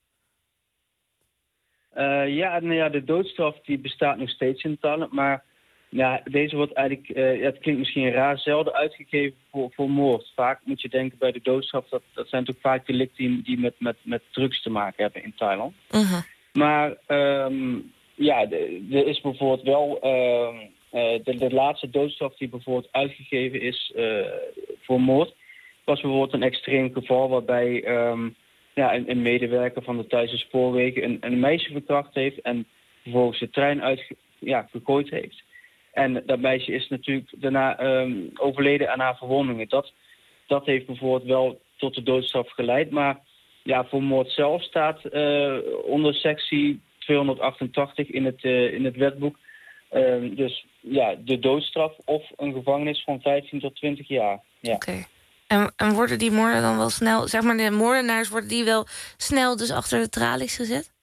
S6: Uh, ja, nou ja, de doodstraf die bestaat nog steeds in Thailand, maar ja, deze wordt eigenlijk, uh, ja, het klinkt misschien raar, zelden uitgegeven voor, voor moord. Vaak moet je denken bij de doodstraf, dat, dat zijn toch vaak delicten die, die met, met, met drugs te maken hebben in Thailand. Uh-huh. Maar um, ja, er is bijvoorbeeld wel, uh, uh, de, de laatste doodstraf die bijvoorbeeld uitgegeven is uh, voor moord, was bijvoorbeeld een extreem geval waarbij... Um, Ja, een, een medewerker van de Thaise spoorwegen een, een meisje verkracht heeft en vervolgens de trein uit, ja, gegooid heeft. En dat meisje is natuurlijk daarna um, overleden aan haar verwondingen. Dat, dat heeft bijvoorbeeld wel tot de doodstraf geleid. Maar ja, voor moord zelf staat uh, onder sectie tweehonderdachtentachtig in het, uh, in het wetboek. Uh, dus ja, de doodstraf of een gevangenis van vijftien tot twintig jaar. Ja.
S4: Oké. Okay. En, en worden die moorden dan wel snel, zeg maar de moordenaars, worden die wel snel dus achter de tralies gezet?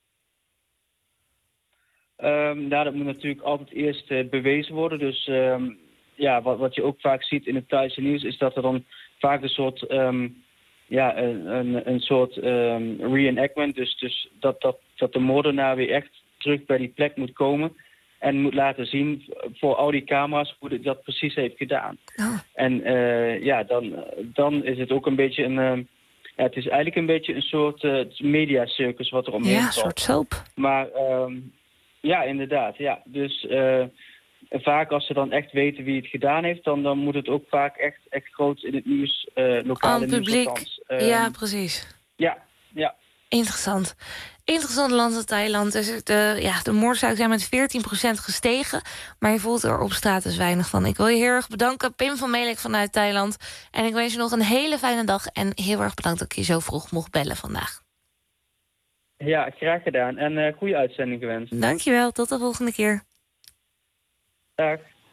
S6: Um, nou, dat moet natuurlijk altijd eerst uh, bewezen worden. Dus um, ja, wat, wat je ook vaak ziet in het Thaise nieuws is dat er dan vaak een soort, um, ja, een, een, een soort um, reenactment, dus, dus dat, dat, dat de moordenaar weer echt terug bij die plek moet komen. En moet laten zien voor al die camera's hoe hij dat precies heeft gedaan. Oh. En uh, ja, dan, dan is het ook een beetje een... Uh, ja, het is eigenlijk een beetje een soort uh, mediacircus wat er omheen
S4: ja,
S6: valt.
S4: Ja, een soort soap.
S6: Maar um, ja, inderdaad. Ja. Dus uh, vaak als ze dan echt weten wie het gedaan heeft... dan, dan moet het ook vaak echt, echt groot in het nieuws, uh, lokale
S4: nieuws. Publiek.
S6: Um,
S4: ja, precies.
S6: Ja, Ja.
S4: Interessant. Interessant land als Thailand. Dus de, ja, de moordzaken zijn met veertien procent gestegen. Maar je voelt er op straat dus weinig van. Ik wil je heel erg bedanken, Pim van Melek vanuit Thailand. En ik wens je nog een hele fijne dag. En heel erg bedankt dat ik je zo vroeg mocht bellen vandaag.
S6: Ja, graag gedaan. En uh, goede uitzending gewenst.
S4: Dankjewel, tot de volgende keer.
S6: Dag.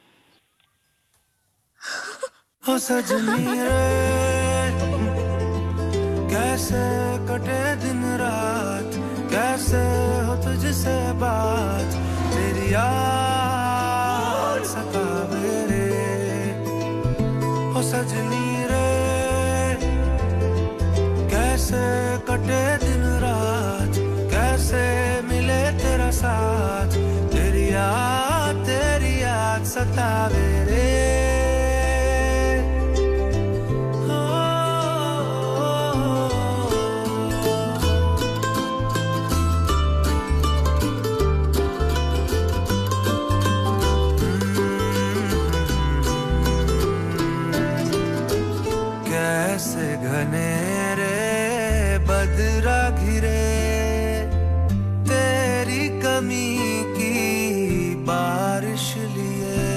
S8: हो सजनी रे कैसे कटे दिन रात कैसे हो तुझसे बात तेरी याद सतावे रे हो सजनी रे कैसे कटे दिन रात कैसे मिले तेरा साथ तेरी याद तेरी याद सतावे रे घनेरे बदरा घिरे तेरी कमी की बारिश लिए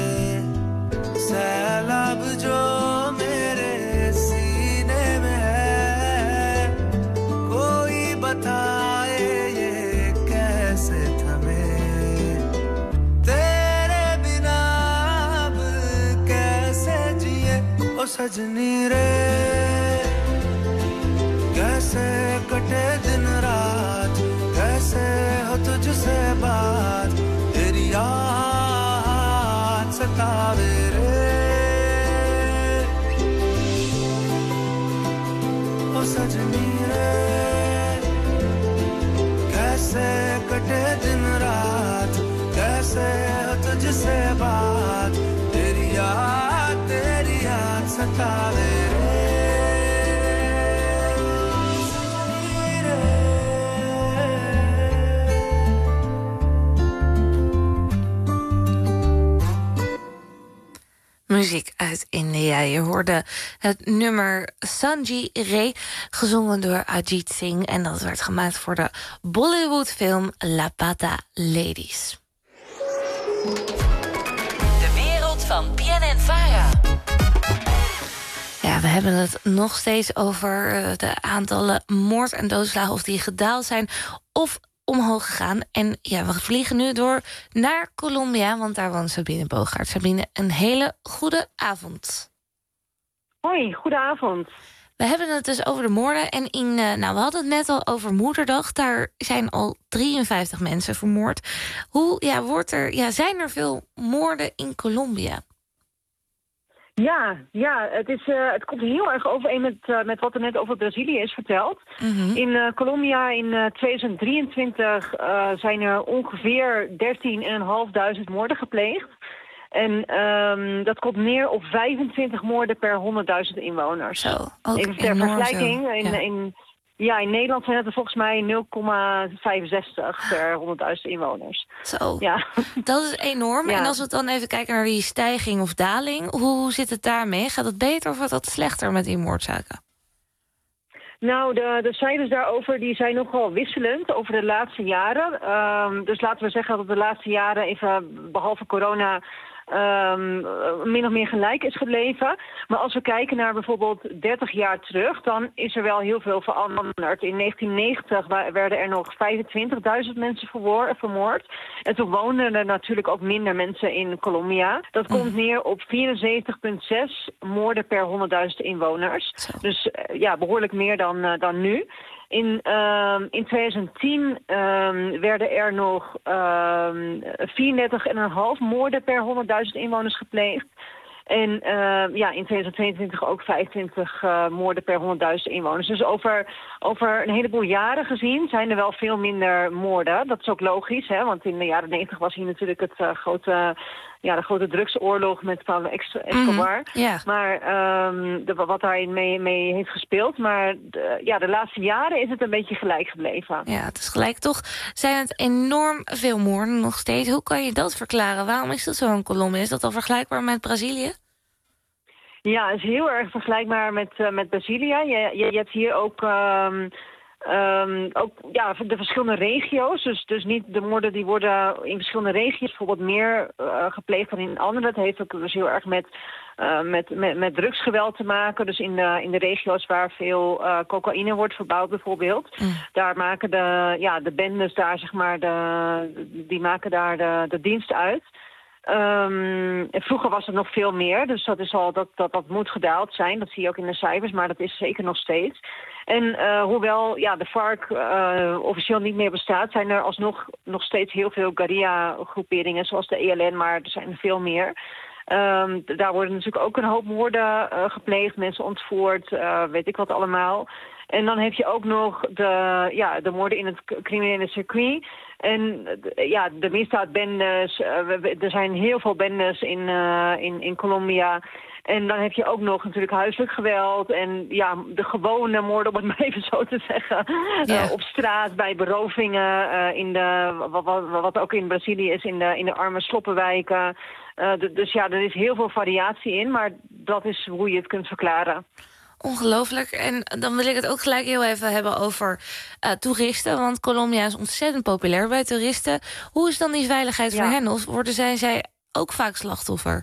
S8: सैलाब जो मेरे सीने में है कोई बताए ये कैसे थमे तेरे बिना अब कैसे जिए ओ सजनी रे कैसे कटे दिन रात कैसे हो तुझसे बात तेरी याद सतावे रे ओ सजनी रे कैसे कटे दिन रात कैसे हो तुझसे बात तेरी याद तेरी याद सतावे रे
S4: Muziek uit India. Je hoorde het nummer Sanji Re, gezongen door Ajit Singh. En dat werd gemaakt voor de Bollywood-film La Pata Ladies.
S3: De wereld van B N N Vara.
S4: Ja, we hebben het nog steeds over de aantallen moord- en doodslagen, of die gedaald zijn of omhoog gegaan. En ja, we vliegen nu door naar Colombia, want daar woont Sabine Bogaert. Sabine, een hele goede avond.
S7: Hoi, goedenavond.
S4: We hebben het dus over de moorden. En in, uh, nou, we hadden het net al over Moederdag. Daar zijn al drieënvijftig mensen vermoord. Hoe ja, wordt er, ja, zijn er veel moorden in Colombia?
S7: Ja, ja het, is, uh, het komt heel erg overeen met, uh, met wat er net over Brazilië is verteld. Mm-hmm. In uh, Colombia in uh, tweeduizend drieëntwintig uh, zijn er ongeveer dertienduizend moorden gepleegd. En um, dat komt neer op vijfentwintig moorden per honderdduizend inwoners.
S4: Zo,
S7: even ter vergelijking, in, ja. In, ja, in Nederland zijn het er volgens mij nul komma vijfenzestig per honderdduizend inwoners.
S4: Zo,
S7: ja.
S4: Dat is enorm. Ja. En als we dan even kijken naar die stijging of daling, hoe zit het daarmee? Gaat het beter of wordt het slechter met die moordzaken?
S7: Nou, de, de cijfers daarover die zijn nogal wisselend over de laatste jaren. Um, dus laten we zeggen dat het de laatste jaren, even behalve corona, Um, min of meer gelijk is gebleven. Maar als we kijken naar bijvoorbeeld dertig jaar terug, dan is er wel heel veel veranderd. In negentien negentig werden er nog vijfentwintigduizend mensen vermoord. En toen woonden er natuurlijk ook minder mensen in Colombia. Dat komt neer op vierenzeventig komma zes moorden per honderdduizend inwoners. Zo. Dus uh, ja, behoorlijk meer dan, uh, dan nu. In, uh, in tweeduizend tien um, werden er nog um, vierendertig komma vijf moorden per honderdduizend inwoners gepleegd. En uh, ja, in tweeduizend tweeëntwintig ook vijfentwintig uh, moorden per honderdduizend inwoners. Dus over, over een heleboel jaren gezien zijn er wel veel minder moorden. Dat is ook logisch, hè, want in de jaren negentig was hier natuurlijk het uh, grote... Ja, de grote drugsoorlog met Pablo Escobar.
S4: Mm-hmm, yeah.
S7: Maar um, de, wat daarin mee, mee heeft gespeeld. Maar de, ja, de laatste jaren is het een beetje gelijk gebleven.
S4: Ja, het is gelijk. Toch zijn het enorm veel moorden nog steeds. Hoe kan je dat verklaren? Waarom is dat zo in Colombia? Is dat al vergelijkbaar met Brazilië?
S7: Ja, het is heel erg vergelijkbaar met, uh, met Brazilië. Je, je, je hebt hier ook... Um, Um, ook ja, de verschillende regio's. Dus, dus niet de moorden die worden in verschillende regio's bijvoorbeeld meer uh, gepleegd dan in andere. Dat heeft ook dus heel erg met, uh, met, met, met drugsgeweld te maken. Dus in de, in de regio's waar veel uh, cocaïne wordt verbouwd bijvoorbeeld. Mm. Daar maken de, ja, de bendes daar, zeg maar, de, die maken daar de, de dienst uit. Um, vroeger was het nog veel meer, dus dat is al dat, dat dat moet gedaald zijn. Dat zie je ook in de cijfers, maar dat is zeker nog steeds. En uh, hoewel ja, de FARC uh, officieel niet meer bestaat, zijn er alsnog nog steeds heel veel guerrilla-groeperingen, zoals de E L N, maar er zijn er veel meer. Um, daar worden natuurlijk ook een hoop moorden uh, gepleegd, mensen ontvoerd, uh, weet ik wat allemaal. En dan heb je ook nog de, ja, de moorden in het criminele circuit. En ja, de misdaadbendes, uh, er zijn heel veel bendes in, uh, in, in Colombia. En dan heb je ook nog natuurlijk huiselijk geweld en ja, de gewone moorden, om het maar even zo te zeggen. Ja. Uh, op straat, bij berovingen, uh, in de, wat, wat, wat ook in Brazilië is, in de, in de arme sloppenwijken. Uh, d- dus ja, er is heel veel variatie in, maar dat is hoe je het kunt verklaren.
S4: Ongelooflijk. En dan wil ik het ook gelijk heel even hebben over uh, toeristen. Want Colombia is ontzettend populair bij toeristen. Hoe is dan die veiligheid ja. voor hen? Of worden zijn zij ook vaak slachtoffer?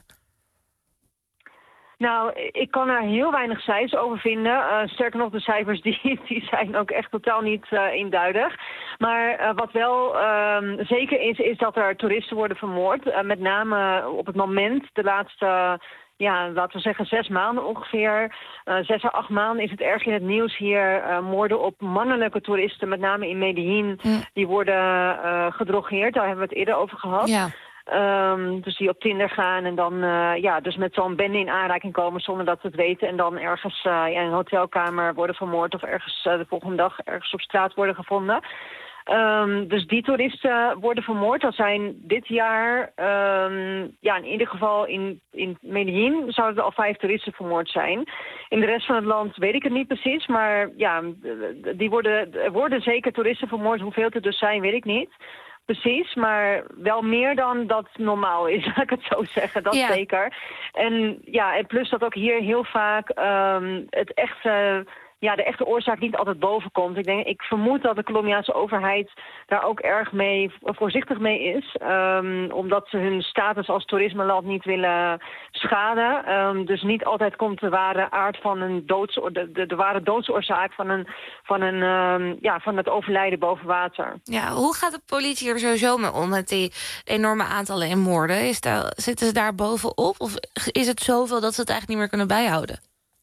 S7: Nou, ik kan er heel weinig cijfers over vinden. Uh, sterker nog, de cijfers die, die zijn ook echt totaal niet uh, eenduidig. Maar uh, wat wel uh, zeker is, is dat er toeristen worden vermoord. Uh, met name op het moment, de laatste... Ja, laten we zeggen zes maanden ongeveer. Uh, zes à acht maanden is het erg in het nieuws hier. Uh, moorden op mannelijke toeristen, met name in Medellin. Mm. Die worden uh, gedrogeerd, daar hebben we het eerder over gehad. Ja. Um, dus die op Tinder gaan en dan uh, ja, dus met zo'n bende in aanraking komen zonder dat ze het weten. En dan ergens uh, ja, in een hotelkamer worden vermoord of ergens uh, de volgende dag ergens op straat worden gevonden. Um, dus die toeristen worden vermoord. Dat zijn dit jaar, um, ja, in ieder geval in, in Medellin zouden er al vijf toeristen vermoord zijn. In de rest van het land weet ik het niet precies, maar ja, die worden, er worden zeker toeristen vermoord. Hoeveel het er dus zijn, weet ik niet. Precies, maar wel meer dan dat normaal is, laat ik het zo zeggen. Dat ja. zeker. En ja, en plus dat ook hier heel vaak um, het echte... Ja, de echte oorzaak niet altijd boven komt. Ik, denk, ik vermoed dat de Colombiaanse overheid daar ook erg mee voorzichtig mee is. Um, omdat ze hun status als toerismeland niet willen schaden. Um, dus niet altijd komt de ware aard van een doods, de, de, de ware doodsoorzaak van, een, van, een, um, ja, van het overlijden boven water.
S4: Ja, hoe gaat de politie er sowieso mee om met die enorme aantallen in moorden? Is daar, zitten ze daar bovenop? Of is het zoveel dat ze het eigenlijk niet meer kunnen bijhouden?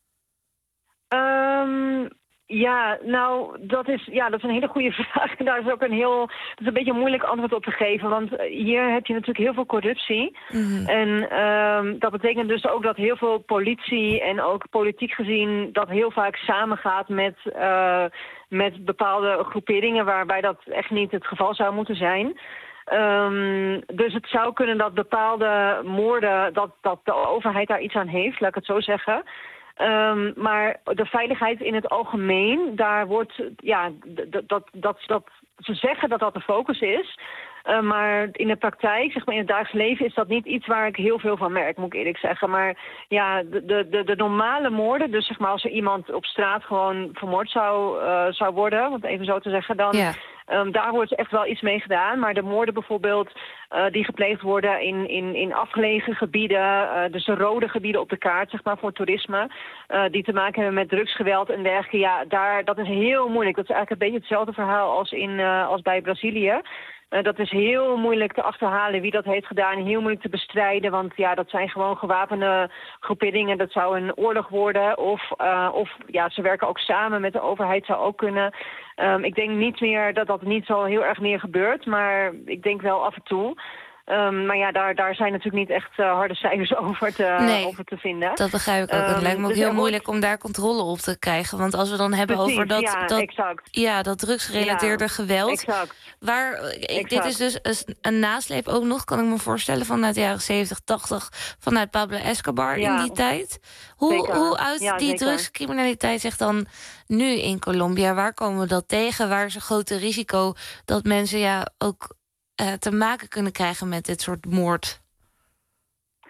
S7: Um, ja, nou, dat is, ja, dat is een hele goede vraag. Daar is ook een heel, dat is een beetje een moeilijk antwoord op te geven. Want hier heb je natuurlijk heel veel corruptie. Mm-hmm. En um, dat betekent dus ook dat heel veel politie en ook politiek gezien dat heel vaak samengaat met, uh, met bepaalde groeperingen waarbij dat echt niet het geval zou moeten zijn. Um, dus het zou kunnen dat bepaalde moorden, dat, dat de overheid daar iets aan heeft, laat ik het zo zeggen. Um, maar de veiligheid in het algemeen, daar wordt, ja, dat, dat, dat, dat, ze zeggen dat dat de focus is. Uh, maar in de praktijk, zeg maar in het dagelijks leven, is dat niet iets waar ik heel veel van merk, moet ik eerlijk zeggen. Maar ja, de, de, de normale moorden, dus zeg maar als er iemand op straat gewoon vermoord zou, uh, zou worden, om het even zo te zeggen, dan... Ja. Um, daar wordt echt wel iets mee gedaan. Maar de moorden bijvoorbeeld uh, die gepleegd worden in, in, in afgelegen gebieden, uh, dus de rode gebieden op de kaart, zeg maar, voor toerisme, uh, die te maken hebben met drugsgeweld en dergelijke. Ja, daar, dat is heel moeilijk. Dat is eigenlijk een beetje hetzelfde verhaal als, in, uh, als bij Brazilië. Uh, dat is heel moeilijk te achterhalen wie dat heeft gedaan. Heel moeilijk te bestrijden, want ja, dat zijn gewoon gewapende groeperingen. Dat zou een oorlog worden. Of, uh, of ja, ze werken ook samen met de overheid, zou ook kunnen. Um, ik denk niet meer dat dat niet zo heel erg meer gebeurt, maar ik denk wel af en toe. Um, maar ja, daar, daar zijn natuurlijk niet echt uh, harde cijfers over te,
S4: nee,
S7: over te vinden.
S4: Dat begrijp ik ook. Um, het lijkt me ook dus heel moeilijk wordt... om daar controle op te krijgen. Want als we dan hebben Precies, over dat,
S7: ja,
S4: dat,
S7: exact.
S4: ja, dat drugsgerelateerde ja, geweld.
S7: Exact.
S4: Waar, ik, exact. Dit is dus een, een nasleep ook nog, kan ik me voorstellen, vanuit de jaren zeventig, tachtig, vanuit Pablo Escobar ja. in die tijd. Hoe, hoe uit
S7: ja,
S4: die
S7: zeker.
S4: drugscriminaliteit zich dan nu in Colombia? Waar komen we dat tegen? Waar is een grote risico dat mensen ja ook... Uh, te maken kunnen krijgen met dit soort moord?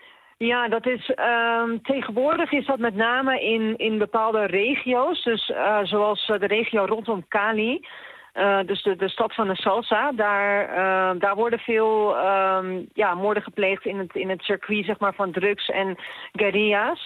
S7: Ja, dat is um, tegenwoordig is dat met name in, in bepaalde regio's. Dus uh, zoals de regio rondom Cali. Uh, dus de, de stad van de salsa. Daar, uh, daar worden veel um, ja, moorden gepleegd in het, in het circuit zeg maar, van drugs en guerrillas.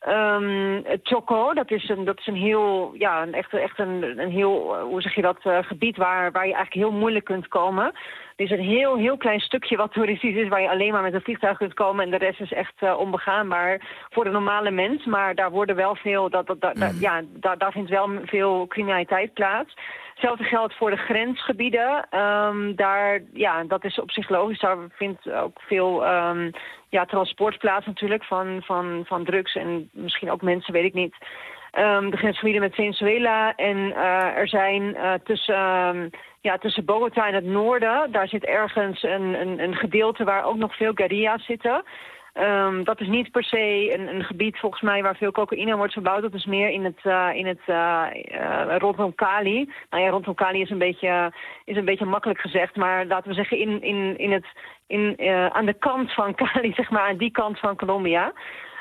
S7: Um, Choco, dat is een, dat is een heel, ja, een, echt, echt een, een heel, hoe zeg je dat, uh, gebied waar, waar je eigenlijk heel moeilijk kunt komen. Er is een heel, heel klein stukje wat toeristisch is waar je alleen maar met een vliegtuig kunt komen en de rest is echt uh, onbegaanbaar voor de normale mens. Maar daar worden wel veel, dat, dat, dat, mm. ja, daar, daar vindt wel veel criminaliteit plaats. Hetzelfde geldt voor de grensgebieden. Um, daar, ja, dat is op zich logisch. Daar vindt ook veel um, ja, transport plaats natuurlijk van, van, van drugs en misschien ook mensen, weet ik niet. Um, de grensgebieden met Venezuela. En uh, er zijn uh, tussen, um, ja, tussen Bogota en het noorden, daar zit ergens een, een, een gedeelte waar ook nog veel guerrilla's zitten. Um, dat is niet per se een, een gebied volgens mij waar veel cocaïne wordt verbouwd. Dat is meer in het, uh, in het uh, uh, rondom Cali. Nou ja, rondom Cali is een beetje, is een beetje makkelijk gezegd. Maar laten we zeggen in, in, in het, in, uh, aan de kant van Cali, zeg maar, aan die kant van Colombia.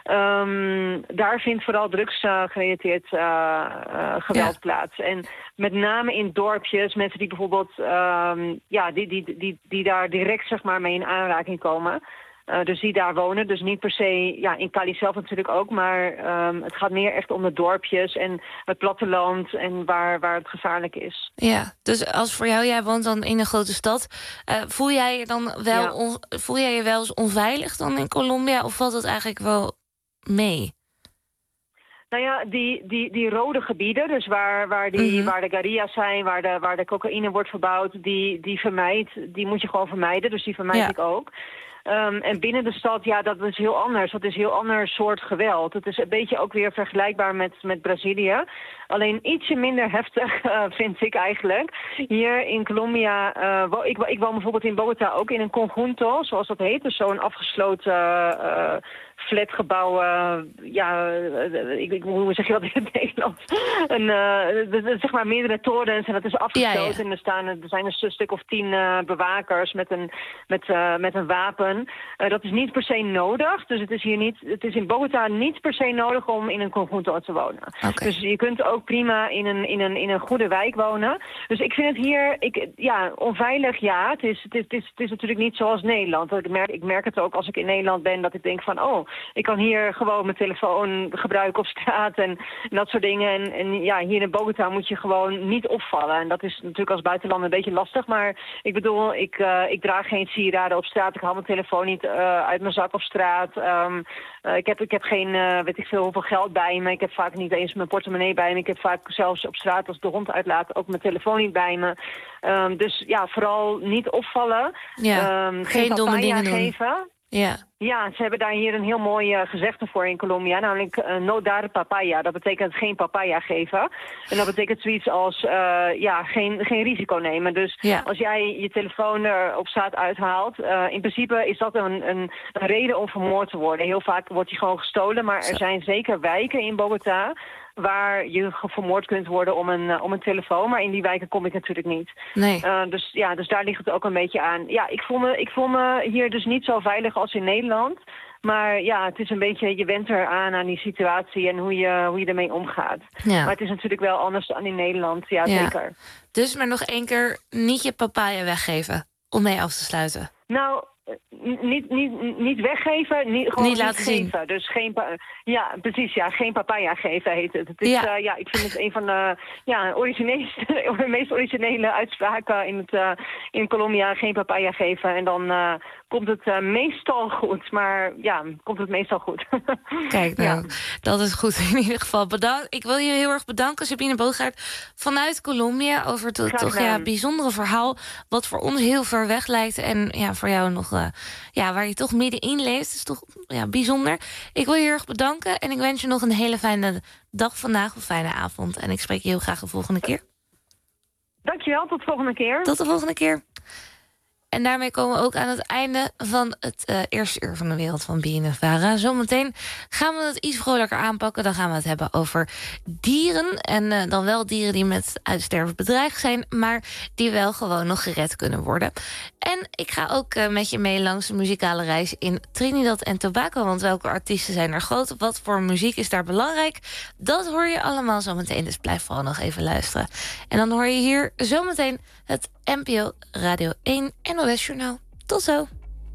S7: Um, daar vindt vooral drugsgerelateerd uh, uh, geweld ja. plaats. En met name in dorpjes, mensen die bijvoorbeeld um, ja, die, die, die, die daar direct zeg maar, mee in aanraking komen. Uh, dus die daar wonen. Dus niet per se, ja, in Cali zelf natuurlijk ook, maar um, het gaat meer echt om de dorpjes en het platteland en waar, waar het gevaarlijk is.
S4: Ja, dus als voor jou, jij woont dan in een grote stad, uh, voel jij je dan wel, ja. on, voel jij je wel eens onveilig dan in Colombia of valt het eigenlijk wel mee?
S7: Nou ja, die, die, die rode gebieden, dus waar, waar, die, mm-hmm. waar de guerrillas zijn, waar de, waar de cocaïne wordt verbouwd, die, die vermijd, die moet je gewoon vermijden. Dus die vermijd ja. ik ook. Um, en binnen de stad, ja, dat is heel anders. Dat is een heel ander soort geweld. Het is een beetje ook weer vergelijkbaar met, met Brazilië. Alleen ietsje minder heftig, uh, vind ik eigenlijk. Hier in Colombia, uh, wo- ik, ik woon bijvoorbeeld in Bogota ook in een conjunto, zoals dat heet. Dus zo'n afgesloten uh, flatgebouw, uh, ja, uh, ik, ik, hoe zeg je dat in het Nederlands? Een, uh, zeg maar meerdere torens en dat is afgesloten. Ja, ja. En er, staan, er zijn een stuk of tien uh, bewakers met een, met, uh, met een wapen. Uh, dat is niet per se nodig. Dus het is hier niet, het is in Bogota niet per se nodig om in een conjunto te wonen. Okay. Dus je kunt ook prima in een, in, een, in een goede wijk wonen. Dus ik vind het hier, ik, ja, onveilig, ja. Het is, het, is, het, is, het is natuurlijk niet zoals Nederland. Ik merk, ik merk het ook als ik in Nederland ben, dat ik denk van, oh, ik kan hier gewoon mijn telefoon gebruiken op straat en, en dat soort dingen. En, en ja, hier in Bogota moet je gewoon niet opvallen. En dat is natuurlijk als buitenlander een beetje lastig. Maar ik bedoel, ik, uh, ik draag geen sieraden op straat. Ik haal mijn telefoon niet uh, uit mijn zak op straat. Um, uh, ik, heb, ik heb geen, uh, weet ik veel, hoeveel geld bij me. Ik heb vaak niet eens mijn portemonnee bij me. Ik heb vaak zelfs op straat, als de hond uitlaat, ook mijn telefoon niet bij me. Um, dus ja, vooral niet opvallen.
S4: Ja,
S7: um,
S4: geen, geen domme dingen
S7: geven.
S4: doen. Ja.
S7: Ja, ze hebben daar hier een heel mooi uh, gezegde voor in Colombia, namelijk uh, no dar papaya. Dat betekent geen papaya geven. En dat betekent zoiets als uh, ja, geen, geen risico nemen. Dus ja. als jij je telefoon er op straat uithaalt, uh, in principe is dat een, een, een reden om vermoord te worden. Heel vaak wordt die gewoon gestolen, maar er zijn zeker wijken in Bogota waar je vermoord kunt worden om een, uh, om een telefoon. Maar in die wijken kom ik natuurlijk niet.
S4: Nee.
S7: Uh, dus ja, dus daar ligt het ook een beetje aan. Ja, ik voel me, ik voel me hier dus niet zo veilig als in Nederland. Maar ja, het is een beetje, je went eraan aan die situatie en hoe je, hoe je ermee omgaat. Ja. Maar het is natuurlijk wel anders dan in Nederland, ja, ja. zeker.
S4: Dus maar nog één keer niet je papaya weggeven om mee af te sluiten.
S7: Nou, Niet, niet, niet weggeven, niet, gewoon
S4: niet laten
S7: niet geven.
S4: Zien.
S7: Dus geen, ja, precies, ja, geen papaya geven heet het. Het is, ja. Uh, ja, ik vind het een van de ja, de meest originele uitspraken in, het, uh, in Colombia. Geen papaya geven en dan uh, komt het uh, meestal goed. Maar ja, komt het meestal goed.
S4: Kijk, nou, ja. dat is goed in ieder geval. Bedankt. Ik wil je heel erg bedanken, Sabine Boogaard, vanuit Colombia, over het toch ja, bijzondere verhaal, wat voor ons heel ver weg lijkt en ja, voor jou nog Uh, ja, waar je toch middenin leeft. Dat is toch ja, bijzonder. Ik wil je heel erg bedanken en ik wens je nog een hele fijne dag vandaag, of fijne avond. En ik spreek je heel graag de volgende keer.
S7: Dankjewel, tot de volgende keer.
S4: Tot de volgende keer. En daarmee komen we ook aan het einde van het uh, eerste uur van de wereld van B N N Vara. Zometeen gaan we het iets vrolijker aanpakken. Dan gaan we het hebben over dieren. En uh, dan wel dieren die met uitsterven bedreigd zijn, maar die wel gewoon nog gered kunnen worden. En ik ga ook uh, met je mee langs de muzikale reis in Trinidad en Tobago. Want welke artiesten zijn er groot? Wat voor muziek is daar belangrijk? Dat hoor je allemaal zometeen. Dus blijf vooral nog even luisteren. En dan hoor je hier zometeen het N P O Radio één N O S Journaal. Tot zo.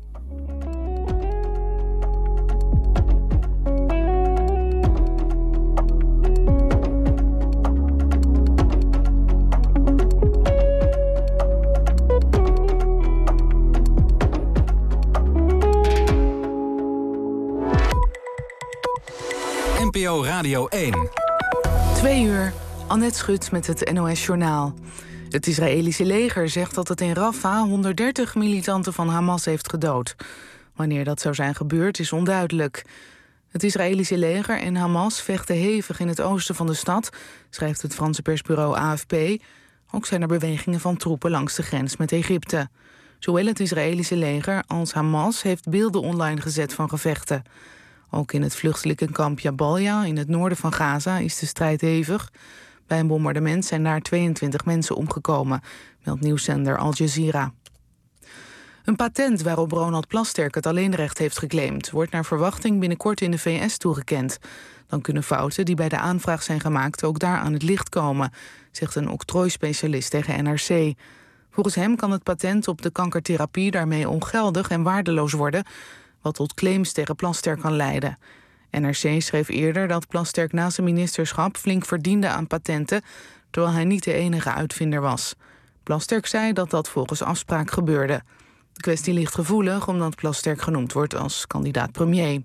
S1: N P O Radio één.
S2: Twee uur, Annette Schut met het N O S Journaal. Het Israëlische leger zegt dat het in Rafah honderddertig militanten van Hamas heeft gedood. Wanneer dat zou zijn gebeurd is onduidelijk. Het Israëlische leger en Hamas vechten hevig in het oosten van de stad, schrijft het Franse persbureau A F P. Ook zijn er bewegingen van troepen langs de grens met Egypte. Zowel het Israëlische leger als Hamas heeft beelden online gezet van gevechten. Ook in het vluchtelingenkamp Jabalia in het noorden van Gaza is de strijd hevig. Bij een bombardement zijn daar tweeëntwintig mensen omgekomen, meldt nieuwszender Al Jazeera. Een patent waarop Ronald Plasterk het alleenrecht heeft geclaimd, wordt naar verwachting binnenkort in de V S toegekend. Dan kunnen fouten die bij de aanvraag zijn gemaakt ook daar aan het licht komen, zegt een octrooispecialist tegen N R C. Volgens hem kan het patent op de kankertherapie daarmee ongeldig en waardeloos worden, wat tot claims tegen Plasterk kan leiden. N R C schreef eerder dat Plasterk na zijn ministerschap flink verdiende aan patenten, terwijl hij niet de enige uitvinder was. Plasterk zei dat dat volgens afspraak gebeurde. De kwestie ligt gevoelig omdat Plasterk genoemd wordt als kandidaat premier.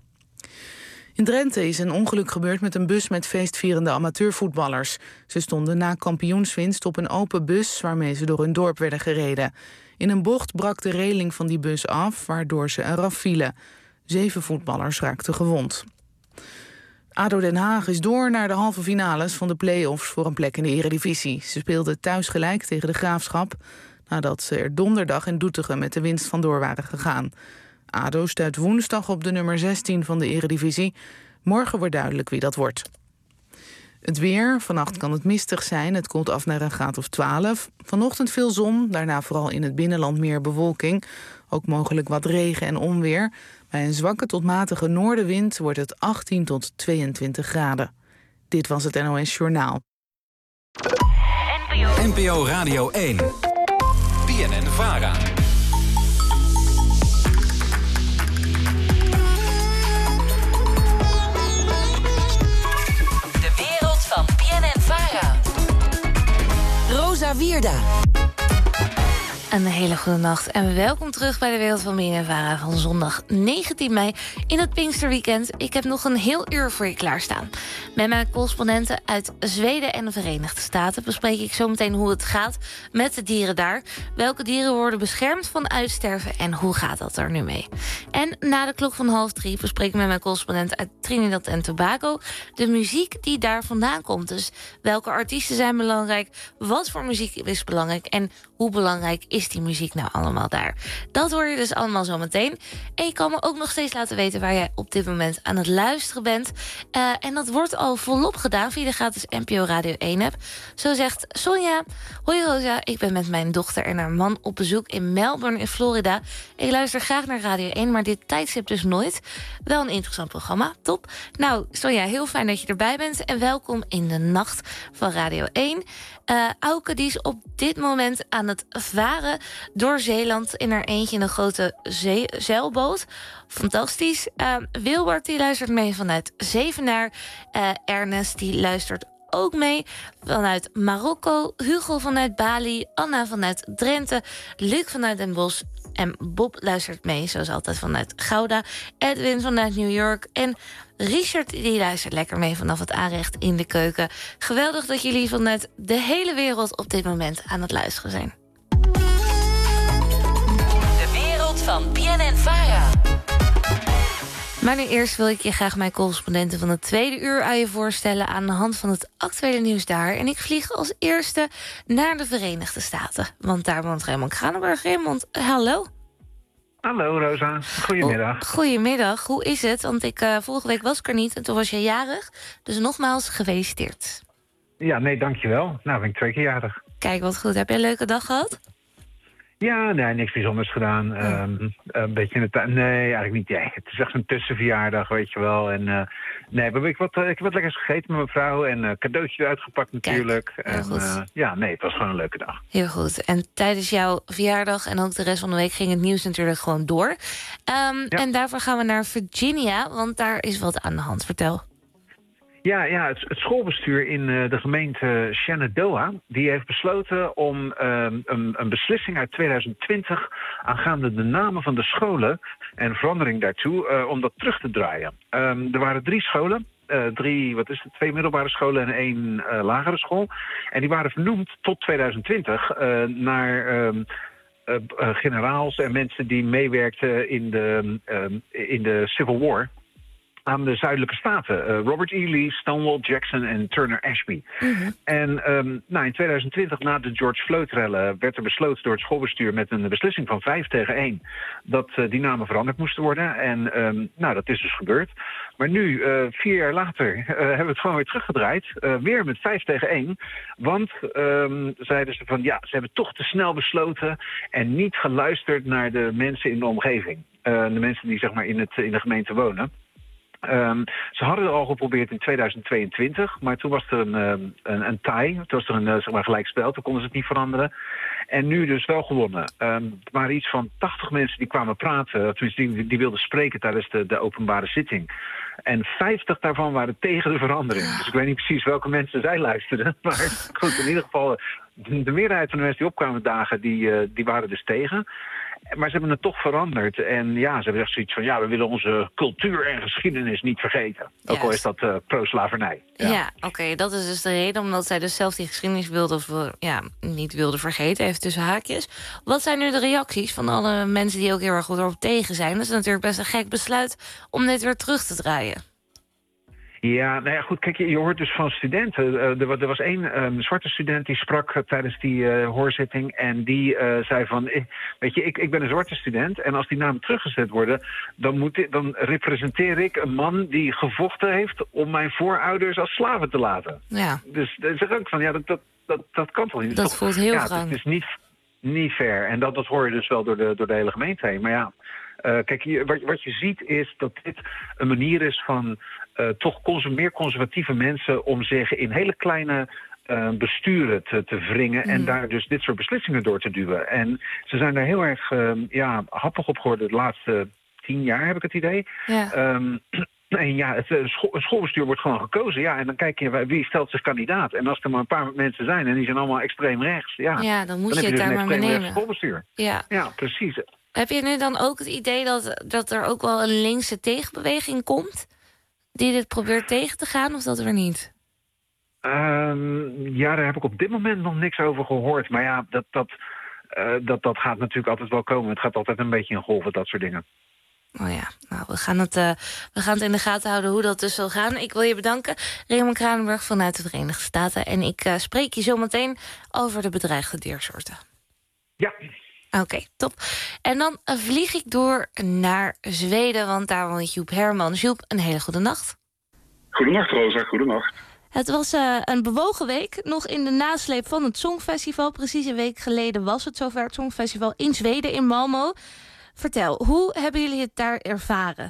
S2: In Drenthe is een ongeluk gebeurd met een bus met feestvierende amateurvoetballers. Ze stonden na kampioenswinst op een open bus waarmee ze door hun dorp werden gereden. In een bocht brak de reling van die bus af, waardoor ze eraf vielen. Zeven voetballers raakten gewond. A D O Den Haag is door naar de halve finales van de play-offs voor een plek in de Eredivisie. Ze speelden thuis gelijk tegen de Graafschap, nadat ze er donderdag in Doetinchem met de winst vandoor waren gegaan. A D O stuit woensdag op de nummer zestien van de Eredivisie. Morgen wordt duidelijk wie dat wordt. Het weer, vannacht kan het mistig zijn. Het koelt af naar een graad of twaalf. Vanochtend veel zon, daarna vooral in het binnenland meer bewolking. Ook mogelijk wat regen en onweer. Bij een zwakke tot matige noordenwind wordt het achttien tot tweeëntwintig graden. Dit was het N O S Journaal.
S1: N P O Radio één. B N N Vara.
S3: Van B N N Vara. Rosa Wierda.
S4: Een hele goede nacht en welkom terug bij de wereld van B N N Vara van zondag negentien mei in het Pinksterweekend. Ik heb nog een heel uur voor je klaarstaan. Met mijn correspondenten uit Zweden en de Verenigde Staten bespreek ik zometeen hoe het gaat met de dieren daar. Welke dieren worden beschermd van uitsterven en hoe gaat dat er nu mee? En na de klok van half drie bespreek ik met mijn correspondent uit Trinidad en Tobago de muziek die daar vandaan komt. Dus welke artiesten zijn belangrijk, wat voor muziek is belangrijk en hoe belangrijk is die muziek nou allemaal daar? Dat hoor je dus allemaal zo meteen. En je kan me ook nog steeds laten weten waar jij op dit moment aan het luisteren bent. Uh, en dat wordt al volop gedaan via de gratis N P O Radio één app. Zo zegt Sonja: hoi Rosa, ik ben met mijn dochter en haar man op bezoek in Melbourne in Florida. Ik luister graag naar Radio één, maar dit tijdstip dus nooit. Wel een interessant programma, top. Nou, Sonja, heel fijn dat je erbij bent en welkom in de nacht van Radio één. Uh, Auke die is op dit moment aan het varen door Zeeland in haar eentje in een grote zee- zeilboot. Fantastisch. Uh, Wilbert die luistert mee vanuit Zevenaar. Uh, Ernest die luistert ook mee vanuit Marokko. Hugo vanuit Bali. Anna vanuit Drenthe. Luc vanuit Den Bosch. En Bob luistert mee, zoals altijd, vanuit Gouda. Edwin vanuit New York. En Richard die luistert lekker mee vanaf het aanrecht in de keuken. Geweldig dat jullie vanuit de hele wereld op dit moment aan het luisteren zijn.
S3: De wereld van B N N Vara.
S4: Maar nu eerst wil ik je graag mijn correspondenten van het tweede uur aan je voorstellen aan de hand van het actuele nieuws daar. En ik vlieg als eerste naar de Verenigde Staten. Want daar woont Raymond Kranenburg. Raymond, hallo.
S13: Hallo Rosa, goedemiddag.
S4: Oh, goedemiddag, hoe is het? Want ik, uh, vorige week was ik er niet en toen was je jarig. Dus nogmaals gefeliciteerd.
S13: Ja, nee, dankjewel. Nou ben ik twee keer jarig.
S4: Kijk, wat goed. Heb je een leuke dag gehad?
S13: Ja, nee, niks bijzonders gedaan. Oh. Um, een beetje in de tuin. Nee, eigenlijk niet. Ja, het is echt een tussenverjaardag, weet je wel. En uh, nee, maar ik, wat, uh, ik heb wat lekkers gegeten met mijn vrouw en uh, cadeautjes uitgepakt natuurlijk.
S4: Kijk,
S13: en uh, ja, nee, het was gewoon een leuke dag.
S4: Heel goed. En tijdens jouw verjaardag en ook de rest van de week ging het nieuws natuurlijk gewoon door. Um, ja. En daarvoor gaan we naar Virginia, want daar is wat aan de hand. Vertel.
S13: Ja, ja het, het schoolbestuur in uh, de gemeente Shenandoah die heeft besloten om um, een, een beslissing uit tweeduizend twintig aangaande de namen van de scholen en verandering daartoe, uh, om dat terug te draaien. Um, er waren drie scholen. Uh, drie, wat is het, twee middelbare scholen en één uh, lagere school. En die waren vernoemd tot tweeduizend twintig uh, naar um, uh, uh, generaals en mensen die meewerkten in de, uh, in de Civil War aan de zuidelijke staten. Uh, Robert E. Lee, Stonewall Jackson en Turner Ashby. Mm-hmm. En um, nou, in tweeduizend twintig, na de George Floyd-rellen, werd er besloten door het schoolbestuur met een beslissing van vijf tegen één dat uh, die namen veranderd moesten worden. En um, nou, dat is dus gebeurd. Maar nu, uh, vier jaar later, uh, hebben we het gewoon weer teruggedraaid. Uh, weer met vijf tegen één. Want um, zeiden ze van ja, ze hebben toch te snel besloten en niet geluisterd naar de mensen in de omgeving. Uh, de mensen die zeg maar in, het, in de gemeente wonen. Um, ze hadden het al geprobeerd in tweeduizend tweeëntwintig, maar toen was er een, um, een, een tie. Toen was er een uh, zeg maar gelijkspel, toen konden ze het niet veranderen. En nu dus wel gewonnen. Um, er waren iets van tachtig mensen die kwamen praten, tenminste die, die wilden spreken tijdens de, de openbare zitting. En vijftig daarvan waren tegen de verandering. Dus ik weet niet precies welke mensen zij luisterden. Maar goed, in ieder geval, de, de meerderheid van de mensen die opkwamen dagen, die, uh, die waren dus tegen. Maar ze hebben het toch veranderd. En ja, ze hebben echt zoiets van, ja, we willen onze cultuur en geschiedenis niet vergeten. Ook al is dat uh, pro-slavernij.
S4: Ja, ja oké, okay, dat is dus de reden omdat zij dus zelf die geschiedenis wilden, of ja, niet wilden vergeten, even tussen haakjes. Wat zijn nu de reacties van alle mensen die ook heel erg erop tegen zijn? Dat is natuurlijk best een gek besluit om dit weer terug te draaien.
S13: Ja, nou ja, goed, kijk, je, je hoort dus van studenten. Uh, er, er was één um, zwarte student die sprak uh, tijdens die uh, hoorzitting. En die uh, zei van, eh, weet je, ik, ik ben een zwarte student. En als die namen teruggezet worden, dan, moet ik, dan representeer ik een man die gevochten heeft om mijn voorouders als slaven te laten.
S4: Ja.
S13: Dus dat zeg ook van, ja, dat, dat, dat, dat kan toch niet?
S4: Dat
S13: toch,
S4: voelt heel
S13: ja,
S4: wrang.
S13: Het is niet, niet fair. En dat, dat hoor je dus wel door de, door de hele gemeente heen. Maar ja, uh, kijk, hier, wat, wat je ziet is dat dit een manier is van Uh, toch cons- meer conservatieve mensen om zich in hele kleine uh, besturen te, te wringen mm. en daar dus dit soort beslissingen door te duwen. En ze zijn daar heel erg uh, ja, happig op geworden de laatste tien jaar, heb ik het idee. Ja. Um, en ja, het uh, scho- schoolbestuur wordt gewoon gekozen. Ja, en dan kijk je wie stelt zich kandidaat. En als er maar een paar mensen zijn en die zijn allemaal extreem rechts, ja,
S4: ja dan moet
S13: dan
S4: je
S13: heb
S4: het
S13: je dus
S4: daar
S13: een
S4: maar
S13: extreem rechts
S4: meenemen.
S13: schoolbestuur.
S4: Ja.
S13: ja, precies.
S4: Heb je nu dan ook het idee dat, dat er ook wel een linkse tegenbeweging komt die dit probeert tegen te gaan, of dat er niet?
S13: Um, ja, daar heb ik op dit moment nog niks over gehoord. Maar ja, dat, dat, uh, dat, dat gaat natuurlijk altijd wel komen. Het gaat altijd een beetje in golven, dat soort dingen.
S4: Oh ja, nou, we gaan het, uh, we gaan het in de gaten houden hoe dat dus zal gaan. Ik wil je bedanken, Raymond Kranenburg vanuit de Verenigde Staten. En ik uh, spreek je zo meteen over de bedreigde diersoorten.
S13: Ja.
S4: Oké, okay, top. En dan uh, vlieg ik door naar Zweden, want daar woont Joep Herman. Joep, een hele goede nacht.
S15: Goedenacht, Rosa. Goedenacht.
S4: Het was uh, een bewogen week, nog in de nasleep van het Songfestival. Precies een week geleden was het zover, het Songfestival in Zweden, in Malmö. Vertel, hoe hebben jullie het daar ervaren?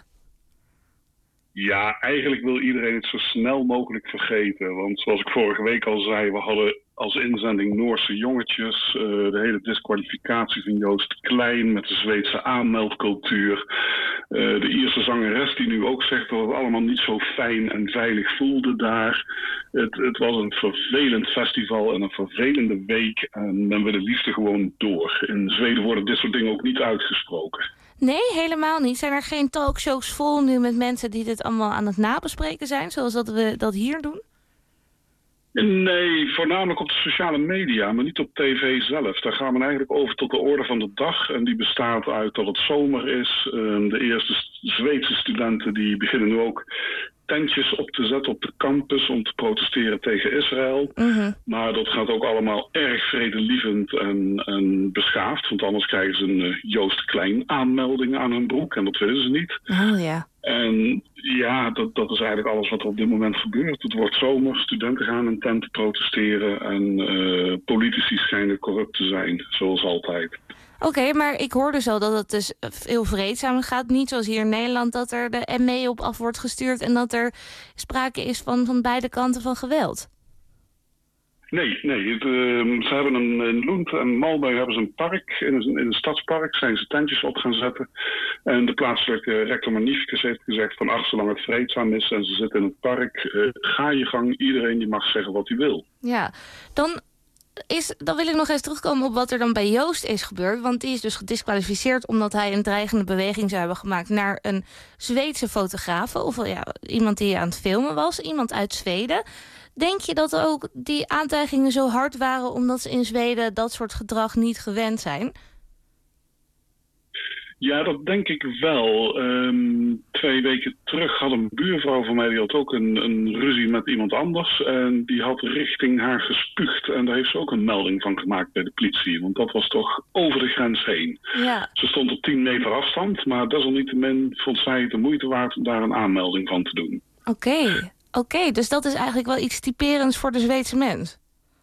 S15: Ja, eigenlijk wil iedereen het zo snel mogelijk vergeten. Want zoals ik vorige week al zei, we hadden als inzending Noorse jongetjes. Uh, de hele disqualificatie van Joost Klein met de Zweedse aanmeldcultuur. Uh, de Ierse zangeres die nu ook zegt dat het allemaal niet zo fijn en veilig voelde daar. Het, het was een vervelend festival en een vervelende week. En men wil het liefst gewoon door. In Zweden worden dit soort dingen ook niet uitgesproken.
S4: Nee, helemaal niet. Zijn er geen talkshows vol nu met mensen die dit allemaal aan het nabespreken zijn, zoals dat we dat hier doen?
S15: Nee, voornamelijk op de sociale media, maar niet op tv zelf. Daar gaan we eigenlijk over tot de orde van de dag. En die bestaat uit dat het zomer is. Uh, de eerste Zweedse studenten die beginnen nu ook tentjes op te zetten op de campus om te protesteren tegen Israël.
S4: Mm-hmm.
S15: Maar dat gaat ook allemaal erg vredelievend en, en beschaafd. Want anders krijgen ze een uh, Joost Klein aanmelding aan hun broek. En dat willen ze niet.
S4: Oh ja.
S15: En ja, dat, dat is eigenlijk alles wat er op dit moment gebeurt. Het wordt zomer, studenten gaan in tenten protesteren. En uh, politici schijnen corrupt te zijn, zoals altijd.
S4: Oké, okay, maar ik hoorde zo dat het dus heel vreedzaam gaat. Niet zoals hier in Nederland, dat er de M E op af wordt gestuurd en dat er sprake is van, van beide kanten van geweld.
S15: Nee, nee. Het, uh, ze hebben een, in Lund en Malmö hebben ze een park. In een, in een stadspark zijn ze tentjes op gaan zetten. En de plaatselijke rector Magnificus heeft gezegd van ach, zolang het vreedzaam is en ze zitten in het park, uh, ga je gang, iedereen die mag zeggen wat hij wil.
S4: Ja, dan... Is, dan wil ik nog eens terugkomen op wat er dan bij Joost is gebeurd. Want die is dus gedisqualificeerd omdat hij een dreigende beweging zou hebben gemaakt naar een Zweedse fotograaf. Of ja, iemand die aan het filmen was, iemand uit Zweden. Denk je dat ook die aantijgingen zo hard waren omdat ze in Zweden dat soort gedrag niet gewend zijn?
S15: Ja, dat denk ik wel. Um, twee weken terug had een buurvrouw van mij, die had ook een, een ruzie met iemand anders. En die had richting haar gespuugd. En daar heeft ze ook een melding van gemaakt bij de politie. Want dat was toch over de grens heen.
S4: Ja.
S15: Ze stond op tien meter afstand. Maar desalniettemin vond zij het de moeite waard om daar een aanmelding van te doen.
S4: Oké, okay. Oké, okay, dus dat is eigenlijk wel iets typerends voor de Zweedse mens.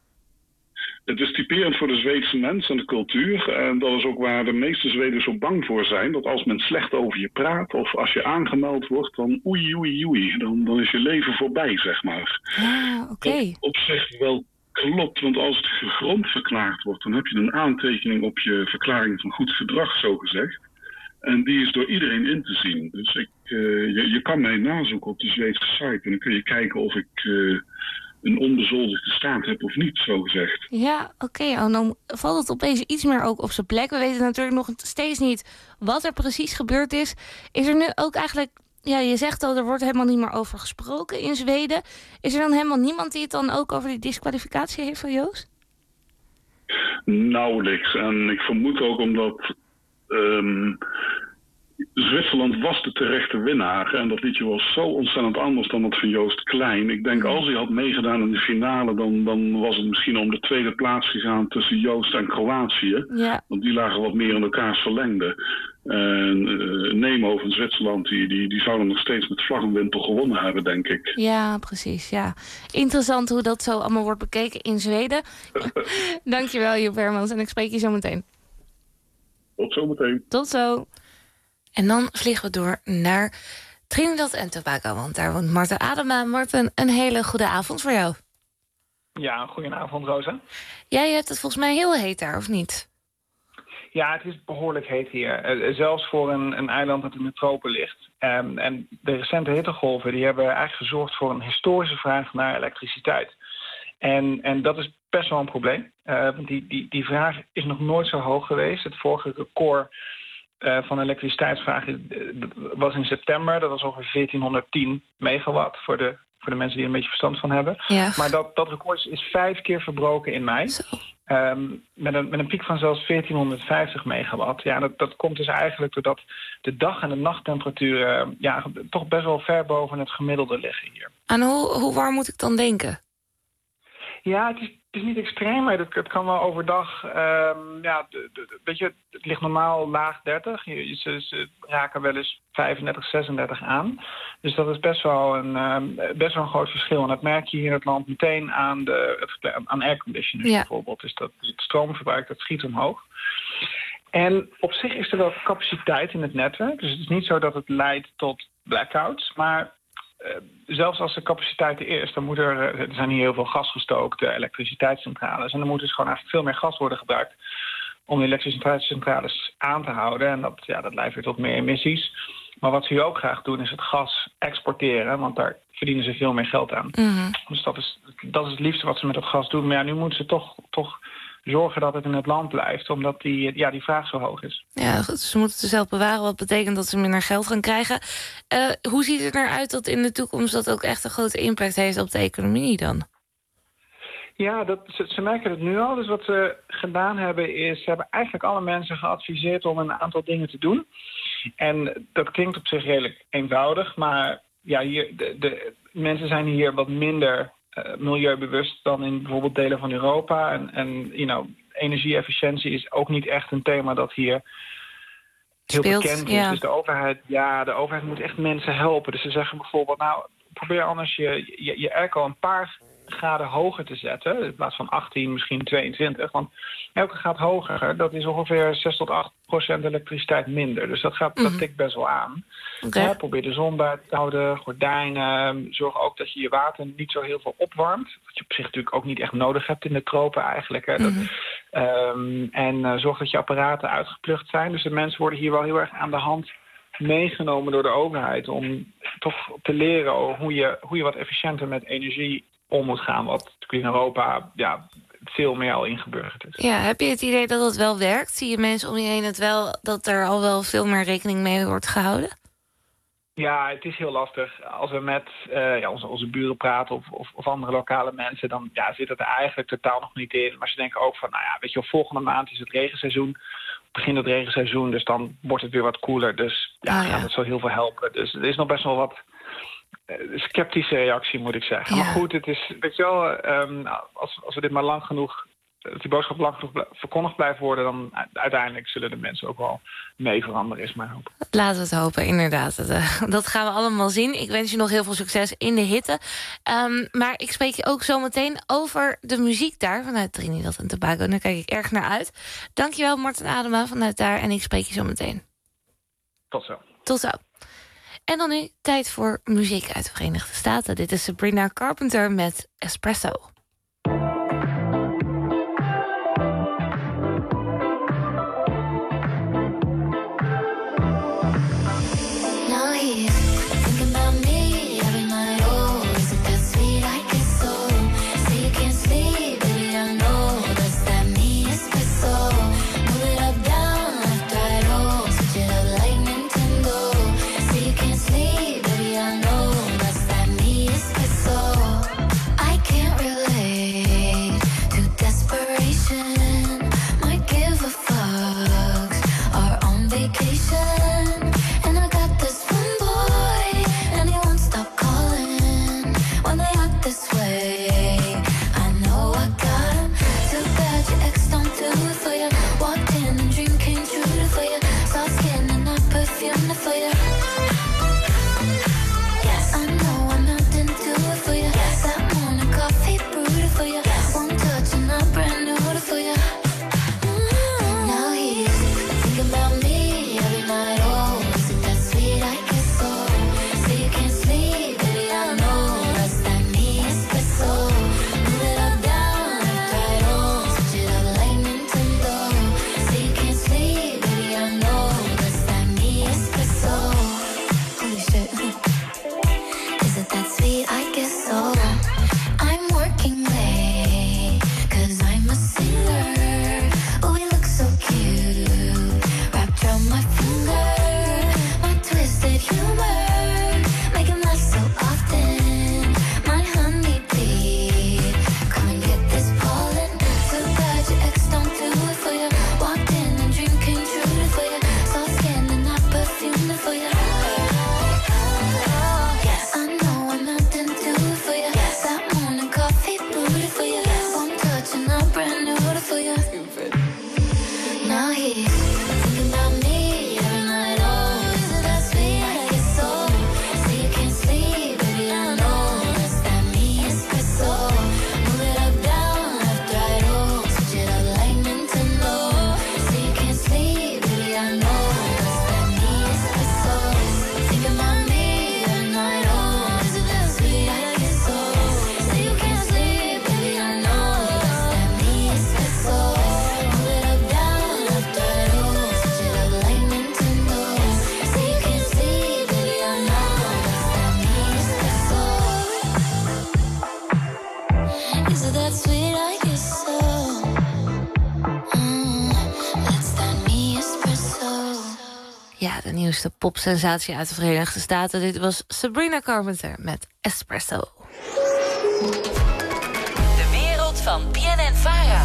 S15: Het is typerend voor de Zweedse mens en de cultuur. En dat is ook waar de meeste Zweden zo bang voor zijn. Dat als men slecht over je praat of als je aangemeld wordt, dan oei, oei, oei. Dan, dan is je leven voorbij, zeg maar.
S4: Ah, oké. Okay.
S15: Dat op zich wel klopt, want als het gegrond verklaard wordt, dan heb je een aantekening op je verklaring van goed gedrag, zo gezegd. En die is door iedereen in te zien. Dus ik, uh, je, je kan mij nazoeken op de Zweedse site en dan kun je kijken of ik Uh, een onbezoldigde staat heb of niet, zo gezegd.
S4: Ja, oké. Okay. Oh, dan valt het opeens iets meer ook op zijn plek. We weten natuurlijk nog steeds niet wat er precies gebeurd is. Is er nu ook eigenlijk... Ja, je zegt al, er wordt helemaal niet meer over gesproken in Zweden. Is er dan helemaal niemand die het dan ook over die disqualificatie heeft van Joost?
S15: Nauwelijks. En ik vermoed ook omdat Um, Zwitserland was de terechte winnaar. En dat liedje was zo ontzettend anders dan dat van Joost Klein. Ik denk als hij had meegedaan in de finale, dan, dan was het misschien om de tweede plaats gegaan tussen Joost en Kroatië.
S4: Ja.
S15: Want die lagen wat meer in elkaars verlengde. En uh, Nemo van Zwitserland, die, die, die zouden nog steeds met vlag en wimpel gewonnen hebben, denk ik.
S4: Ja, precies. Ja. Interessant hoe dat zo allemaal wordt bekeken in Zweden. Dankjewel, Joep Hermans. En ik spreek je zo meteen.
S15: Tot zo meteen.
S4: Tot zo. En dan vliegen we door naar Trinidad en Tobago, want daar woont Marten Adema. Marten, een hele goede avond voor jou.
S16: Ja, goedenavond, Rosa.
S4: Jij hebt het volgens mij heel heet daar, of niet?
S16: Ja, het is behoorlijk heet hier. Uh, zelfs voor een, een eiland dat in de tropen ligt. Um, en de recente hittegolven die hebben eigenlijk gezorgd voor een historische vraag naar elektriciteit. En, en dat is best wel een probleem. Uh, want die, die, die vraag is nog nooit zo hoog geweest. Het vorige record Uh, van elektriciteitsvraag uh, was in september. Dat was ongeveer veertienhonderdtien megawatt voor de, voor de mensen die er een beetje verstand van hebben.
S4: Ja.
S16: Maar dat, dat record is, is vijf keer verbroken in mei. Um, met, een, met een piek van zelfs veertienhonderdvijftig megawatt. Ja, dat, dat komt dus eigenlijk doordat de dag- en de nachttemperaturen uh, ja, toch best wel ver boven het gemiddelde liggen hier.
S4: En hoe, hoe warm moet ik dan denken?
S16: Ja, het is, het is niet extreem, maar het, het kan wel overdag. Um, ja, de, de, weet je, het ligt normaal laag dertig. Je, ze, ze raken wel eens vijfendertig, zesendertig aan. Dus dat is best wel een, um, best wel een groot verschil. En dat merk je hier in het land meteen aan, de, het, aan airconditioners
S4: ja.
S16: bijvoorbeeld. Dus dat, dus het stroomverbruik dat schiet omhoog. En op zich is er wel capaciteit in het netwerk. Dus het is niet zo dat het leidt tot blackouts, maar Uh, zelfs als de capaciteit er is, dan moet er, er zijn hier heel veel gasgestookte elektriciteitscentrales. En dan moet dus gewoon eigenlijk veel meer gas worden gebruikt om de elektriciteitscentrales aan te houden. En dat, ja, dat leidt weer tot meer emissies. Maar wat ze hier ook graag doen, is het gas exporteren, want daar verdienen ze veel meer geld aan.
S4: Mm-hmm.
S16: Dus dat is, dat is het liefste wat ze met het gas doen. Maar ja, nu moeten ze toch, toch zorgen dat het in het land blijft, omdat die, ja, die vraag zo hoog is.
S4: Ja, ze moeten het zelf bewaren, wat betekent dat ze minder geld gaan krijgen. Uh, hoe ziet het eruit dat in de toekomst dat ook echt een grote impact heeft op de economie dan?
S16: Ja, dat, ze, ze merken het nu al. Dus wat ze gedaan hebben is... ze hebben eigenlijk alle mensen geadviseerd om een aantal dingen te doen. En dat klinkt op zich redelijk eenvoudig. Maar ja, hier, de, de mensen zijn hier wat minder uh, milieubewust dan in bijvoorbeeld delen van Europa. En, en you know, energie-efficiëntie is ook niet echt een thema dat hier heel
S4: Speelt,
S16: bekend is.
S4: ja.
S16: Dus de overheid, ja, de overheid moet echt mensen helpen. Dus ze zeggen bijvoorbeeld, nou, probeer anders je, je, je airco een paar graden hoger te zetten. In plaats van achttien, misschien tweeëntwintig. Want elke graad hoger, dat is ongeveer zes tot acht procent elektriciteit minder. Dus dat, gaat,
S4: Mm-hmm.
S16: dat tikt best wel aan.
S4: Okay.
S16: Ja, probeer de zon buiten te houden, gordijnen. Zorg ook dat je je water niet zo heel veel opwarmt. Wat je op zich natuurlijk ook niet echt nodig hebt in de tropen eigenlijk. Hè.
S4: Mm-hmm.
S16: Dat, um, en uh, zorg dat je apparaten uitgeplucht zijn. Dus de mensen worden hier wel heel erg aan de hand meegenomen door de overheid. Om toch te leren hoe je, hoe je wat efficiënter met energie om moet gaan. Wat natuurlijk in Europa ja, veel meer al ingeburgerd is.
S4: Ja, heb je het idee dat het wel werkt? Zie je mensen om je heen het wel, dat er al wel veel meer rekening mee wordt gehouden?
S16: Ja, het is heel lastig. Als we met uh, ja, onze, onze buren praten of, of, of andere lokale mensen, dan ja, zit het er eigenlijk totaal nog niet in. Maar ze denken ook van, nou ja, weet je wel, volgende maand is het regenseizoen. Begint het regenseizoen, dus dan wordt het weer wat koeler. Dus ja,
S4: oh, ja.
S16: ja, dat zal heel veel helpen. Dus er is nog best wel wat uh, sceptische reactie, moet ik zeggen.
S4: Ja.
S16: Maar goed, het is, weet je wel, um, als, als we dit maar lang genoeg, als die boodschap lang genoeg bl- verkondigd blijft worden, dan uiteindelijk zullen de mensen ook wel mee veranderen, is mijn hoop.
S4: Laten we het hopen, inderdaad. Dat, uh, dat gaan we allemaal zien. Ik wens je nog heel veel succes in de hitte. Um, maar ik spreek je ook zo meteen over de muziek daar vanuit Trinidad en Tobago. Daar kijk ik erg naar uit. Dankjewel, Martin Adema, vanuit daar. En ik spreek je zo meteen.
S16: Tot zo.
S4: Tot zo. En dan nu tijd voor muziek uit de Verenigde Staten. Dit is Sabrina Carpenter met Espresso.
S14: Now he's thinking about me every night. Oh, is it that sweet? I guess so. Say you can't sleep, baby, I know that's that me espresso. Move it up, down, left, right, oh, switch it up like Nintendo. Say you can't sleep, baby, I know that's that me espresso. I can't relate to desperation. Might give a fuck. Are on vacation.
S4: Ja, de nieuwste popsensatie uit de Verenigde Staten. Dit was Sabrina Carpenter met Espresso.
S3: De wereld van B N N Vara.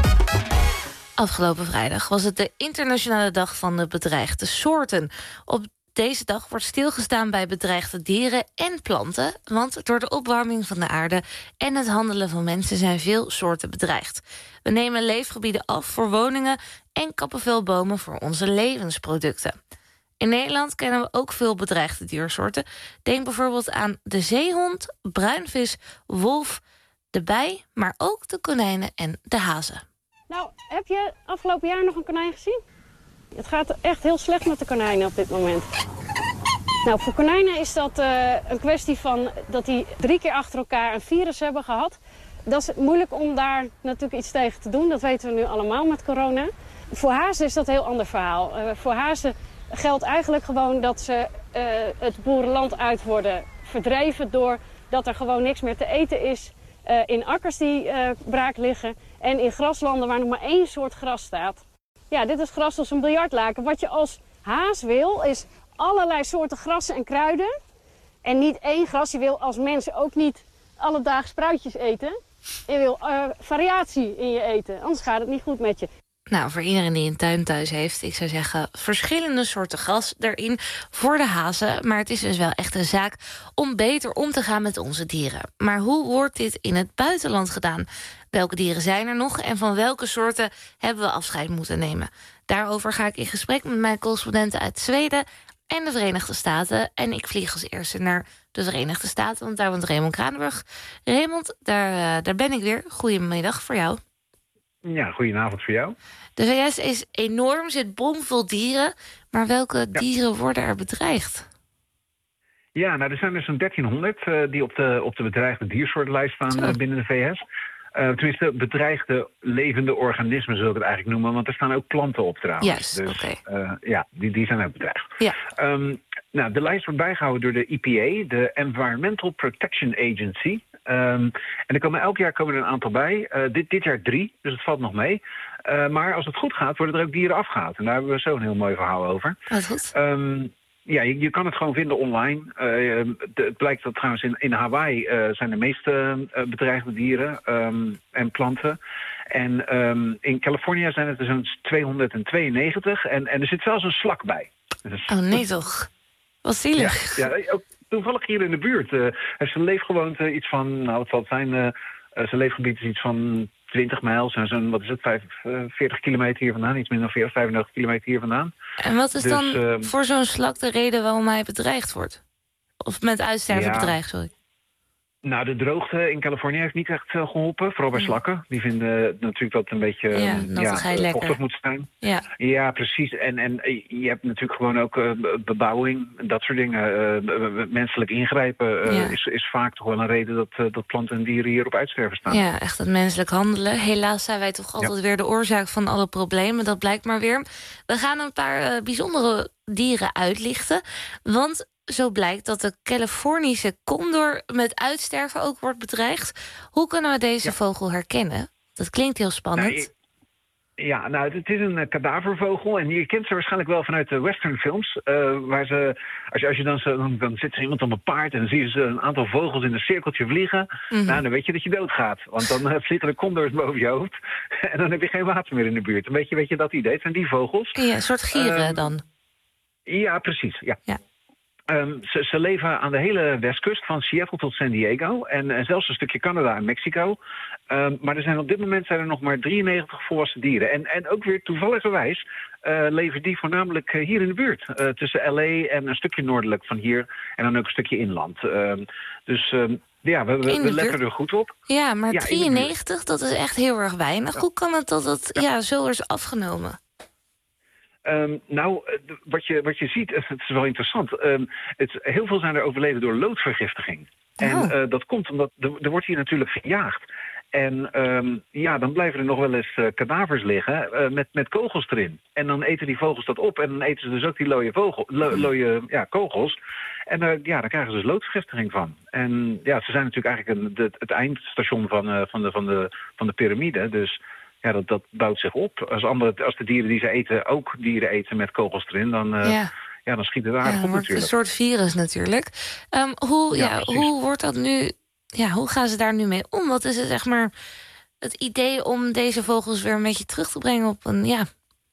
S4: Afgelopen vrijdag was het de internationale dag van de bedreigde soorten. Op deze dag wordt stilgestaan bij bedreigde dieren en planten, want door de opwarming van de aarde en het handelen van mensen zijn veel soorten bedreigd. We nemen leefgebieden af voor woningen en kappen veel bomen voor onze levensproducten. In Nederland kennen we ook veel bedreigde diersoorten. Denk bijvoorbeeld aan de zeehond, bruinvis, wolf, de bij, maar ook de konijnen en de hazen.
S17: Nou, heb je afgelopen jaar nog een konijn gezien? Het gaat echt heel slecht met de konijnen op dit moment. Nou, voor konijnen is dat uh, een kwestie van dat die drie keer achter elkaar een virus hebben gehad. Dat is moeilijk om daar natuurlijk iets tegen te doen. Dat weten we nu allemaal met corona. Voor hazen is dat een heel ander verhaal. Uh, voor hazen geldt eigenlijk gewoon dat ze uh, het boerenland uit worden verdreven doordat er gewoon niks meer te eten is. Uh, in akkers die uh, braak liggen en in graslanden waar nog maar één soort gras staat. Ja, dit is gras als een biljartlaken. Wat je als haas wil is allerlei soorten grassen en kruiden. En niet één gras. Je wil als mens ook niet alledaags spruitjes eten. Je wil uh, variatie in je eten, anders gaat het niet goed met je.
S4: Nou, voor iedereen die een tuin thuis heeft, ik zou zeggen verschillende soorten gras erin voor de hazen. Maar het is dus wel echt een zaak om beter om te gaan met onze dieren. Maar hoe wordt dit in het buitenland gedaan? Welke dieren zijn er nog en van welke soorten hebben we afscheid moeten nemen? Daarover ga ik in gesprek met mijn correspondenten uit Zweden en de Verenigde Staten. En ik vlieg als eerste naar de Verenigde Staten, want daar woont Raymond Kranenburg. Raymond, daar, uh, daar ben ik weer. Goedemiddag voor jou.
S13: Ja, goedenavond voor jou.
S4: De V S is enorm, zit bomvol dieren. Maar welke ja. dieren worden er bedreigd?
S13: Ja, nou, er zijn er zo'n dertienhonderd uh, die op de, op de bedreigde diersoortenlijst staan uh, binnen de V S. Uh, tenminste, bedreigde levende organismen zul ik het eigenlijk noemen. Want er staan ook planten op trouwens.
S4: Yes,
S13: dus
S4: okay.
S13: uh, ja, die, die zijn ook bedreigd.
S4: Ja.
S13: Um, nou, de lijst wordt bijgehouden door de E P A, de Environmental Protection Agency. Um, en er komen elk jaar komen er een aantal bij. Uh, dit, dit jaar drie, dus het valt nog mee. Uh, maar als het goed gaat, worden er ook dieren afgehaald. En daar hebben we zo een heel mooi verhaal over.
S4: Wat goed.
S13: Um, ja, je, je kan het gewoon vinden online. Uh, de, het blijkt dat trouwens in, in Hawaii uh, zijn de meeste uh, bedreigde dieren um, en planten. En um, in Californië zijn het er zo'n tweehonderdtweeënnegentig. En, en er zit zelfs een slak bij. Dus,
S4: oh nee toch? Wat zielig.
S13: Ja, ja, ook toevallig hier in de buurt. Uh, zijn leefgewoonte iets van, nou wat zal het zijn, uh, uh, zijn leefgebied is iets van twintig mijl. Zijn zo'n, wat is het, vijfenveertig kilometer hier vandaan. Iets minder dan veertig, vijfendertig kilometer hier vandaan.
S4: En wat is
S13: dus,
S4: dan
S13: uh,
S4: voor zo'n slak de reden waarom hij bedreigd wordt? Of met uitsterven
S13: ja.
S4: bedreigd, sorry.
S13: Nou, de droogte in Californië heeft niet echt uh, geholpen. Vooral bij slakken. Die vinden natuurlijk dat het een beetje
S4: ja, ja,
S13: ja, vochtig moet zijn.
S4: Ja,
S13: ja precies. En, en je hebt natuurlijk gewoon ook uh, bebouwing, dat soort dingen. Uh, menselijk ingrijpen uh, ja. is, is vaak toch wel een reden dat, uh, dat planten en dieren hier op uitsterven staan.
S4: Ja, echt het menselijk handelen. Helaas zijn wij toch altijd ja. weer de oorzaak van alle problemen. Dat blijkt maar weer. We gaan een paar uh, bijzondere dieren uitlichten. Want zo blijkt dat de Californische condor met uitsterven ook wordt bedreigd. Hoe kunnen we deze ja. vogel herkennen? Dat klinkt heel spannend.
S13: Nou, ja, nou, het is een uh, kadavervogel. En je kent ze waarschijnlijk wel vanuit de westernfilms. Uh, waar ze, als je, als je dan, zo, dan, dan zit er iemand op een paard en dan zie je ze een aantal vogels in een cirkeltje vliegen. Mm-hmm. Nou, dan weet je dat je doodgaat. Want dan uh, vliegen de condors boven je hoofd. En dan heb je geen water meer in de buurt. Weet je, weet je dat idee? Het zijn die vogels.
S4: Ja, een soort gieren uh, dan.
S13: Ja, precies. Ja.
S4: ja.
S13: Um, ze, ze leven aan de hele westkust, van Seattle tot San Diego. En, en zelfs een stukje Canada en Mexico. Um, maar er zijn op dit moment zijn er nog maar drieënnegentig volwassen dieren. En, en ook weer toevalligerwijs uh, leven die voornamelijk uh, hier in de buurt. Uh, tussen L A en een stukje noordelijk van hier. En dan ook een stukje inland. Um, dus um, ja, we, we, we letten er goed op.
S4: Ja, maar ja, drieënnegentig, dat is echt heel erg weinig. Ja. Hoe kan het dat het ja. Ja, zo is afgenomen?
S13: Um, nou, wat je, wat je ziet, het is wel interessant. Um, het, heel veel zijn er overleden door loodvergiftiging. Oh. En uh, dat komt omdat er, er wordt hier natuurlijk gejaagd. En um, ja, dan blijven er nog wel eens uh, kadavers liggen uh, met, met kogels erin. En dan eten die vogels dat op. En dan eten ze dus ook die looie, vogel, lo, looie ja, kogels. En uh, ja, daar krijgen ze dus loodvergiftiging van. En ja, ze zijn natuurlijk eigenlijk een, de, het eindstation van, uh, van, de, van, de, van de piramide. Dus ja, dat, dat bouwt zich op. Als, andere, als de dieren die ze eten ook dieren eten met kogels erin, dan, uh, ja. Ja, dan schiet het aardig ja, op natuurlijk.
S4: Een soort virus natuurlijk. Um, hoe, ja, ja, hoe wordt dat nu? Ja, hoe gaan ze daar nu mee om? Wat is het, zeg maar, het idee om deze vogels weer een beetje terug te brengen op een, ja,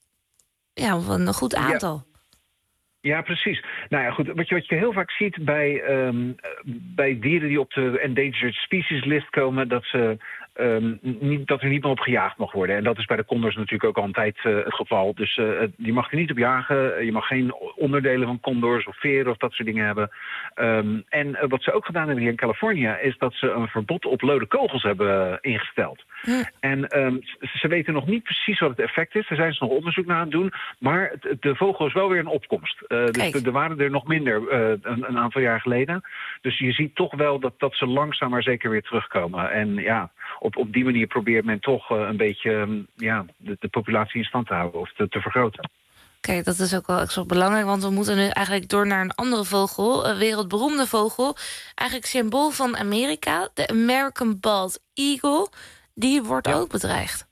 S4: ja, op een goed aantal.
S13: Ja. Ja, precies. Nou ja, goed. Wat je, wat je heel vaak ziet bij, um, bij dieren die op de endangered species list komen, dat ze um, niet, dat er niet meer op gejaagd mag worden. En dat is bij de condors natuurlijk ook altijd uh, het geval. Dus uh, je mag er niet op jagen. Je mag geen onderdelen van condors of veren of dat soort dingen hebben. Um, en uh, wat ze ook gedaan hebben hier in Californië is dat ze een verbod op lode kogels hebben uh, ingesteld. Hm. En um, ze weten nog niet precies wat het effect is. Daar zijn ze nog onderzoek naar aan het doen. Maar het, de vogel is wel weer in opkomst. Uh, dus er waren er nog minder uh, een, een aantal jaar geleden. Dus je ziet toch wel dat, dat ze langzaam maar zeker weer terugkomen. En ja, op, op die manier probeert men toch uh, een beetje um, ja, de, de populatie in stand te houden of te, te vergroten.
S4: Kijk, dat is ook wel extra belangrijk, want we moeten nu eigenlijk door naar een andere vogel, een wereldberoemde vogel. Eigenlijk symbool van Amerika, de American Bald Eagle. Die wordt ja. ook bedreigd.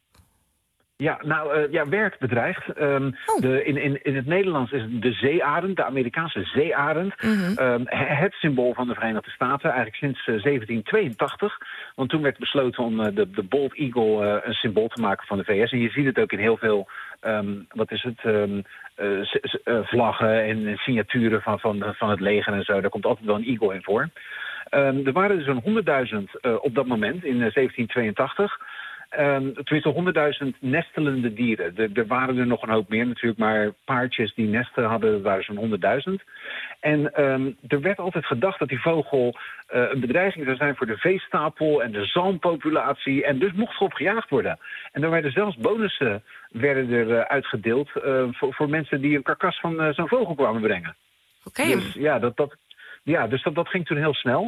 S13: Ja, nou, uh, ja, werd bedreigd. Um, oh. de, in, in, in het Nederlands is de zeearend, de Amerikaanse zeearend, mm-hmm. um, het symbool van de Verenigde Staten, eigenlijk sinds uh, zeventien tweeëntachtig. Want toen werd besloten om uh, de, de Bald Eagle uh, een symbool te maken van de V S. En je ziet het ook in heel veel, um, wat is het, um, uh, s- s- uh, vlaggen en signaturen van, van, van het leger en zo. Daar komt altijd wel een eagle in voor. Um, er waren dus zo'n honderdduizend uh, op dat moment in uh, zeventien tweeëntachtig. Um, tenminste honderdduizend nestelende dieren. Er, er waren er nog een hoop meer natuurlijk, maar paardjes die nesten hadden, waren zo'n honderdduizend. En um, er werd altijd gedacht dat die vogel uh, een bedreiging zou zijn voor de veestapel en de zalmpopulatie. En dus mocht erop gejaagd worden. En er werden zelfs bonussen werden er uh, uitgedeeld uh, voor, voor mensen die een karkas van uh, zo'n vogel kwamen brengen.
S4: Oké. Okay.
S13: Dus ja, dat, dat, ja, dus dat, dat ging toen heel snel.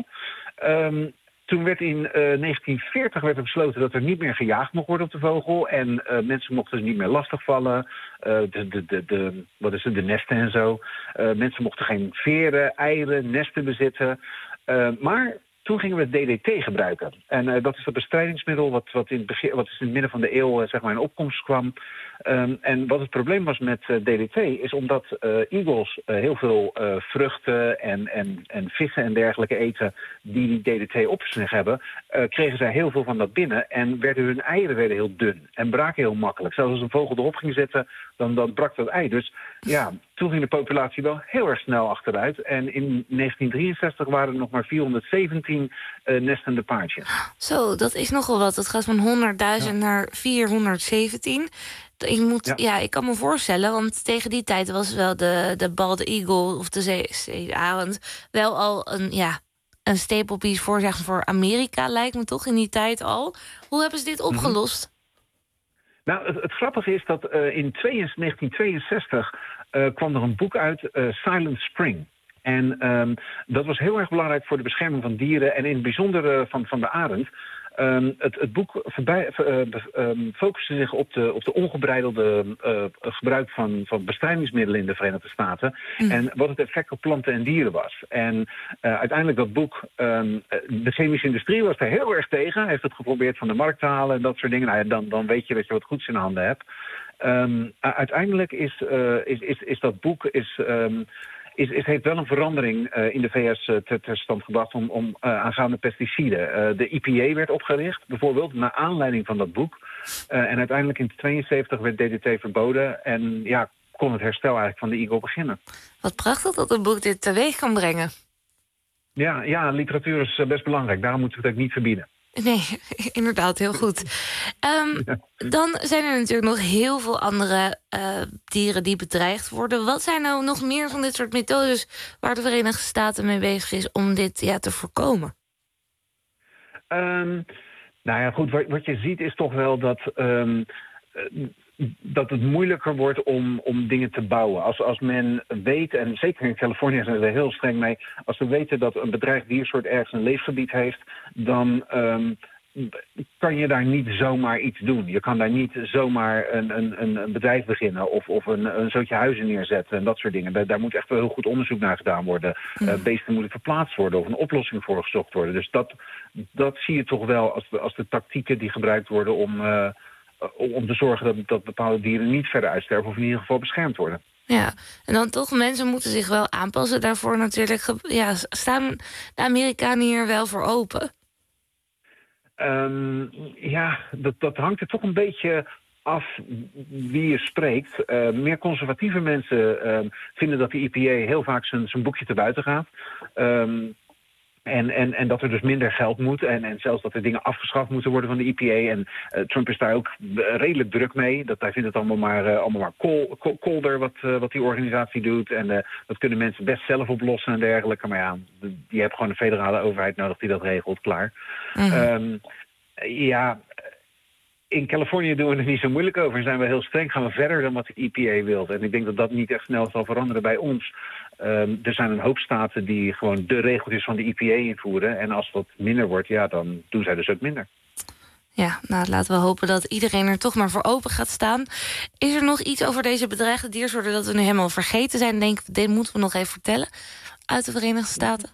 S13: Um, Toen werd in uh, negentien veertig werd er besloten dat er niet meer gejaagd mocht worden op de vogel. En uh, mensen mochten dus niet meer lastigvallen. Uh, de, de, de, de, wat is het, de nesten en zo. Uh, mensen mochten geen veren, eieren, nesten bezitten. Uh, maar toen gingen we het D D T gebruiken. En uh, dat is dat bestrijdingsmiddel wat, wat, in het begin, wat in het midden van de eeuw uh, zeg maar in opkomst kwam. Um, en wat het probleem was met uh, D D T is omdat uh, eagles uh, heel veel uh, vruchten en, en, en vissen en dergelijke eten die die D D T op zich hebben, uh, kregen zij heel veel van dat binnen en werden hun eieren werden heel dun en braken heel makkelijk. Zelfs als een vogel erop ging zitten, dan, dan brak dat ei. Dus ja, toen ging de populatie wel heel erg snel achteruit. En in negentien drieënzestig waren er nog maar vierhonderdzeventien uh, nestende paardjes.
S4: Zo, dat is nogal wat. Dat gaat van honderdduizend ja. naar vierhonderdzeventien. Ik, moet, ja. ja, ik kan me voorstellen, want tegen die tijd was wel de, de bald eagle of de zee, zeearend wel al een, ja, een staple piece voor, zeg maar, voor Amerika, lijkt me toch, in die tijd al. Hoe hebben ze dit opgelost?
S13: Mm-hmm. Nou, het, het grappige is dat uh, in negentien tweeënzestig uh, kwam er een boek uit, uh, Silent Spring. En um, dat was heel erg belangrijk voor de bescherming van dieren en in het bijzonder uh, van, van de arend. Um, het, het boek voorbij, uh, um, focuste zich op de, op de ongebreidelde uh, gebruik van, van bestrijdingsmiddelen in de Verenigde Staten. Mm. En wat het effect op planten en dieren was. En uh, uiteindelijk dat boek, um, de chemische industrie was daar heel erg tegen. Heeft het geprobeerd van de markt te halen en dat soort dingen. Nou ja, dan, dan weet je dat je wat goeds in handen hebt. Um, uiteindelijk is, uh, is, is, is dat boek... Is, um, Is, is, heeft wel een verandering uh, in de V S uh, ter, ter stand gebracht om, om uh, aangaande pesticiden. Uh, de E P A werd opgericht, bijvoorbeeld, naar aanleiding van dat boek. Uh, en uiteindelijk in tweeënzeventig werd D D T verboden. En ja, kon het herstel eigenlijk van de eagle beginnen.
S4: Wat prachtig dat een boek dit teweeg kan brengen.
S13: Ja, ja, literatuur is best belangrijk. Daarom moeten we het ook niet verbieden.
S4: Nee, inderdaad, heel goed. Um, ja. Dan zijn er natuurlijk nog heel veel andere uh, dieren die bedreigd worden. Wat zijn nou nog meer van dit soort methodes waar de Verenigde Staten mee bezig is om dit ja, te voorkomen?
S13: Um, nou ja, goed, wat, wat je ziet is toch wel dat... Um, uh, dat het moeilijker wordt om, om dingen te bouwen. Als, als men weet, en zeker in Californië zijn we er heel streng mee... als we weten dat een bedreigd diersoort ergens een leefgebied heeft... dan um, kan je daar niet zomaar iets doen. Je kan daar niet zomaar een, een, een bedrijf beginnen... of, of een, een zootje huizen neerzetten en dat soort dingen. Daar, daar moet echt wel heel goed onderzoek naar gedaan worden. Mm. Uh, beesten moeten verplaatst worden of een oplossing voor gezocht worden. Dus dat, dat zie je toch wel als de, als de tactieken die gebruikt worden om... Uh, om te zorgen dat, dat bepaalde dieren niet verder uitsterven... of in ieder geval beschermd worden.
S4: Ja, en dan toch, mensen moeten zich wel aanpassen. Daarvoor natuurlijk, ja, staan de Amerikanen hier wel voor open?
S13: Um, ja, dat, dat hangt er toch een beetje af wie je spreekt. Uh, meer conservatieve mensen uh, vinden dat de E P A heel vaak zijn, zijn boekje te buiten gaat. Um, En, en, en dat er dus minder geld moet. En, en zelfs dat er dingen afgeschaft moeten worden van de E P A. En uh, Trump is daar ook redelijk druk mee. Dat hij vindt het allemaal maar, uh, allemaal maar kol, kol, kolder wat, uh, wat die organisatie doet. En uh, dat kunnen mensen best zelf oplossen en dergelijke. Maar ja, je hebt gewoon een federale overheid nodig die dat regelt. Klaar. Mm-hmm. Um, ja... In Californië doen we er niet zo moeilijk over. En zijn we heel streng, gaan we verder dan wat de E P A wil. En ik denk dat dat niet echt snel zal veranderen bij ons. Um, er zijn een hoop staten die gewoon de regeltjes van de E P A invoeren. En als dat minder wordt, ja, dan doen zij dus ook minder.
S4: Ja, nou, laten we hopen dat iedereen er toch maar voor open gaat staan. Is er nog iets over deze bedreigde diersoorten dat we nu helemaal vergeten zijn? Denk ik, dit moeten we nog even vertellen uit de Verenigde Staten.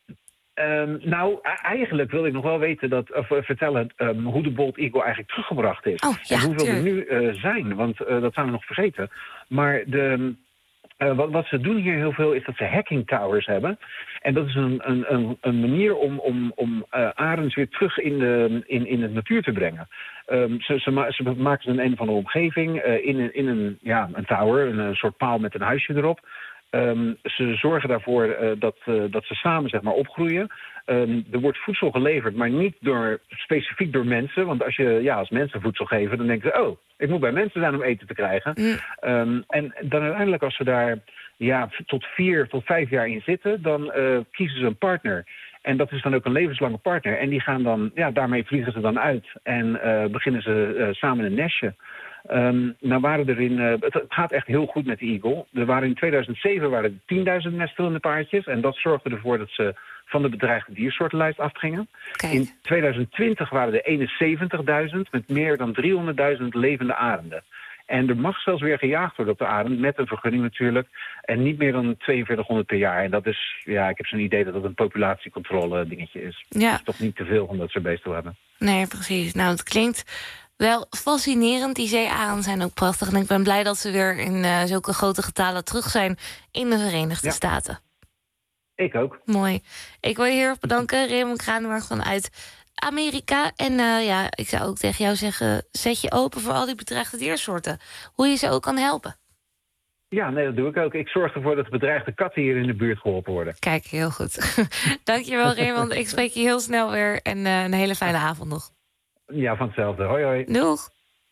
S13: Um, nou, eigenlijk wil ik nog wel weten dat, of, uh, vertellen um, hoe de Bald Eagle eigenlijk teruggebracht is.
S4: Oh, ja,
S13: en hoeveel er
S4: tuurlijk.
S13: nu uh, zijn, want uh, dat zijn we nog vergeten. Maar de, uh, wat, wat ze doen hier heel veel is dat ze hacking towers hebben. En dat is een, een, een, een manier om, om, om uh, arends weer terug in de, in, in de natuur te brengen. Um, ze, ze, ma- ze maken een een of andere omgeving uh, in, een, in een, ja, een tower, een, een soort paal met een huisje erop. Um, ze zorgen daarvoor uh, dat, uh, dat ze samen zeg maar, opgroeien. Um, er wordt voedsel geleverd, maar niet door, specifiek door mensen. Want als je ja, als mensen voedsel geven, dan denken ze... oh, ik moet bij mensen zijn om eten te krijgen. Mm. Um, en dan uiteindelijk als ze daar ja, tot vier tot vijf jaar in zitten... dan uh, kiezen ze een partner. En dat is dan ook een levenslange partner. En die gaan dan, ja, daarmee vliegen ze dan uit. En uh, beginnen ze uh, samen een nestje. Um, nou waren er in, uh, het gaat echt heel goed met de Eagle. Er waren in tweeduizend zeven waren er tienduizend nestelende paardjes. En dat zorgde ervoor dat ze van de bedreigde diersoortenlijst afgingen. Kijk. In tweeduizend twintig waren er eenenzeventigduizend met meer dan driehonderdduizend levende arenden. En er mag zelfs weer gejaagd worden op de arend, met een vergunning natuurlijk. En niet meer dan tweeënveertighonderd per jaar. En dat is, ja, ik heb zo'n idee dat dat een populatiecontrole dingetje is.
S4: Ja.
S13: Dat is toch niet te veel omdat ze beesten hebben.
S4: Nee, precies. Nou, het klinkt wel fascinerend. Die zeearenden zijn ook prachtig. En ik ben blij dat ze weer in uh, zulke grote getalen terug zijn in de Verenigde ja. Staten.
S13: Ik ook.
S4: Mooi. Ik wil je heel erg bedanken, Raymond Kranenburg vanuit Amerika. En uh, ja, ik zou ook tegen jou zeggen, zet je open voor al die bedreigde diersoorten. Hoe je ze ook kan helpen.
S13: Ja, nee, dat doe ik ook. Ik zorg ervoor dat de bedreigde katten hier in de buurt geholpen worden.
S4: Kijk, heel goed. Dankjewel, Raymond. Ik spreek je heel snel weer. En uh, een hele fijne avond nog.
S13: Ja, van hetzelfde. Hoi, hoi.
S4: Doeg.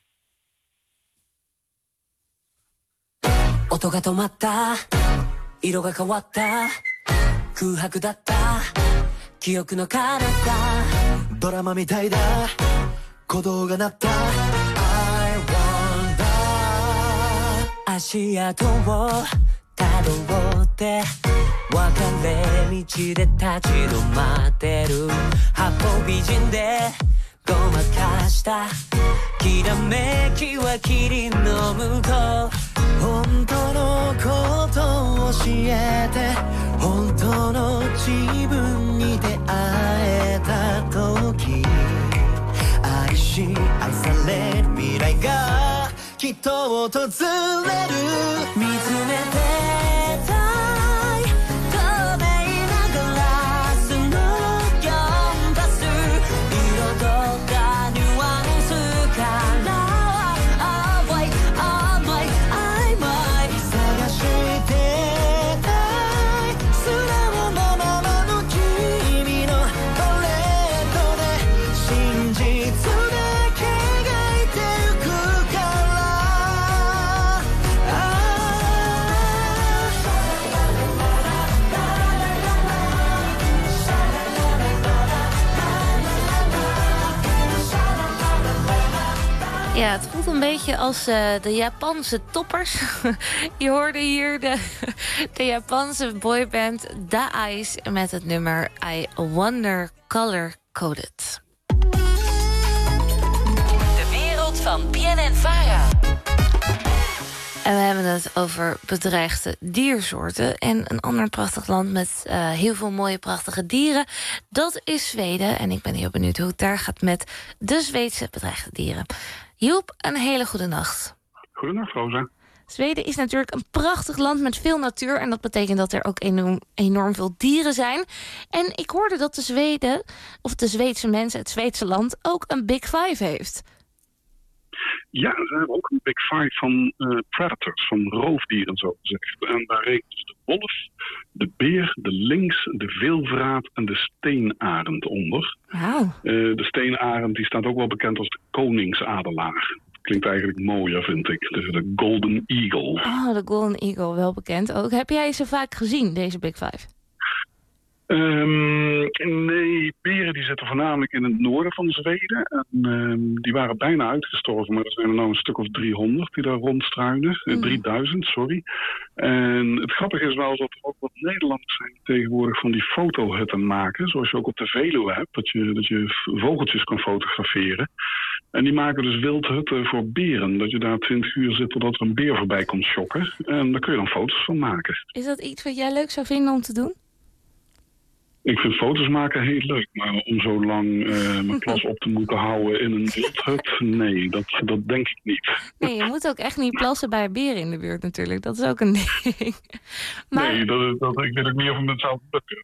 S18: 音が止まった色が変わった空白だった記憶の彼方ドラマみたいだ鼓動が鳴った I wonder 足跡をたどって別れ道で立ち止まってる八方美人でごまかしたきらめきは霧の向こう本当のことを教えて本当の自分に出会えた時愛し愛される未来がきっと訪れる見つめてたい透明なガラスのキャンバス色とかニュアンスから
S4: Ja, het voelt een beetje als uh, de Japanse toppers. Je hoorde hier de, de Japanse boyband The Ice met het nummer I Wonder Color Coded.
S3: De wereld van B N N Vara.
S4: En we hebben het over bedreigde diersoorten. En een ander prachtig land met uh, heel veel mooie prachtige dieren. Dat is Zweden. En ik ben heel benieuwd hoe het daar gaat met de Zweedse bedreigde dieren. Joep, een hele goede nacht.
S15: Goedenacht, Rosa.
S4: Zweden is natuurlijk een prachtig land met veel natuur. En dat betekent dat er ook enorm, enorm veel dieren zijn. En ik hoorde dat de Zweden, of de Zweedse mensen, het Zweedse land, ook een Big Five heeft.
S15: Ja, ze hebben ook een Big Five van uh, predators, van roofdieren zo gezegd. En daar rekenen dus de wolf, de beer, de lynx, de veelvraat en de steenarend onder.
S4: Wow.
S15: Uh, de steenarend die staat ook wel bekend als de koningsadelaar. Klinkt eigenlijk mooier, vind ik. Dus de Golden Eagle.
S4: Oh, de Golden Eagle, wel bekend ook. Heb jij ze vaak gezien, deze Big Five?
S15: Um, nee, beren die zitten voornamelijk in het noorden van Zweden. En, um, die waren bijna uitgestorven, maar er zijn er nou een stuk of driehonderd die daar rondstruinen. Mm. drieduizend, sorry. En het grappige is wel dat er ook wat Nederlanders zijn tegenwoordig van die fotohutten maken. Zoals je ook op de Veluwe hebt, dat je, dat je vogeltjes kan fotograferen. En die maken dus wildhutten voor beren. Dat je daar twintig uur zit totdat er een beer voorbij komt schokken. En daar kun je dan foto's van maken.
S4: Is dat iets wat jij leuk zou vinden om te doen?
S15: Ik vind foto's maken heel leuk, maar om zo lang uh, mijn plas op te moeten houden in een wildhut, nee, dat, dat denk ik niet.
S4: Nee, je moet ook echt niet plassen bij beren in de buurt natuurlijk. Dat is ook een ding. Maar...
S15: Nee, dat, dat, ik weet ook niet of het met zou lukken.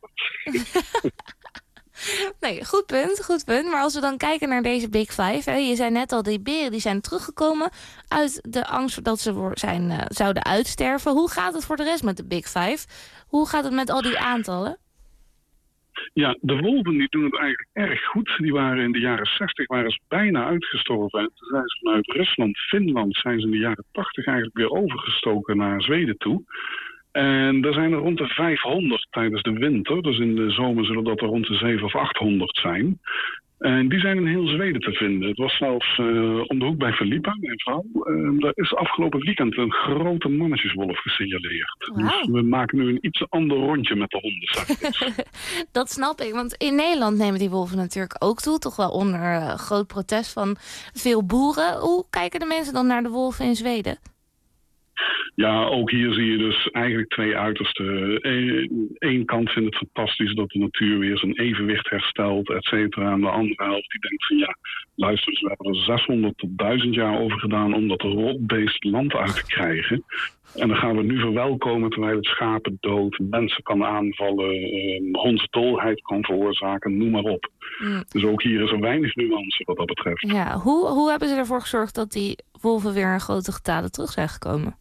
S4: Nee, goed punt, goed punt. Maar als we dan kijken naar deze Big Five, hè, je zei net al, die beren die zijn teruggekomen uit de angst dat ze voor zijn, uh, zouden uitsterven. Hoe gaat het voor de rest met de Big Five? Hoe gaat het met al die aantallen?
S15: Ja, de wolven die doen het eigenlijk erg goed. Die waren in de jaren zestig waren ze bijna uitgestorven. En toen zijn ze vanuit Rusland, Finland, zijn ze in de jaren tachtig eigenlijk weer overgestoken naar Zweden toe. En er zijn er rond de vijfhonderd tijdens de winter. Dus in de zomer zullen dat er rond de zevenhonderd of achthonderd zijn. En die zijn in heel Zweden te vinden. Het was zelfs uh, om de hoek bij Filippa, mijn vrouw. Uh, daar is afgelopen weekend een grote mannetjeswolf gesignaleerd. Wow. Dus we maken nu een iets ander rondje met de honden.
S4: Dat snap ik, want in Nederland nemen die wolven natuurlijk ook toe. Toch wel onder uh, groot protest van veel boeren. Hoe kijken de mensen dan naar de wolven in Zweden?
S15: Ja, ook hier zie je dus eigenlijk twee uitersten. Eén kant vindt het fantastisch dat de natuur weer zijn evenwicht herstelt, et cetera. En de andere helft die denkt van ja, luister eens, we hebben er zeshonderd tot duizend jaar over gedaan om dat rotbeest land uit te krijgen. En dan gaan we het nu verwelkomen terwijl het schapen dood, mensen kan aanvallen, eh, hondsdolheid kan veroorzaken, noem maar op. Mm. Dus ook hier is er weinig nuance wat dat betreft.
S4: Ja, hoe, hoe hebben ze ervoor gezorgd dat die wolven weer in grote getalen terug zijn gekomen?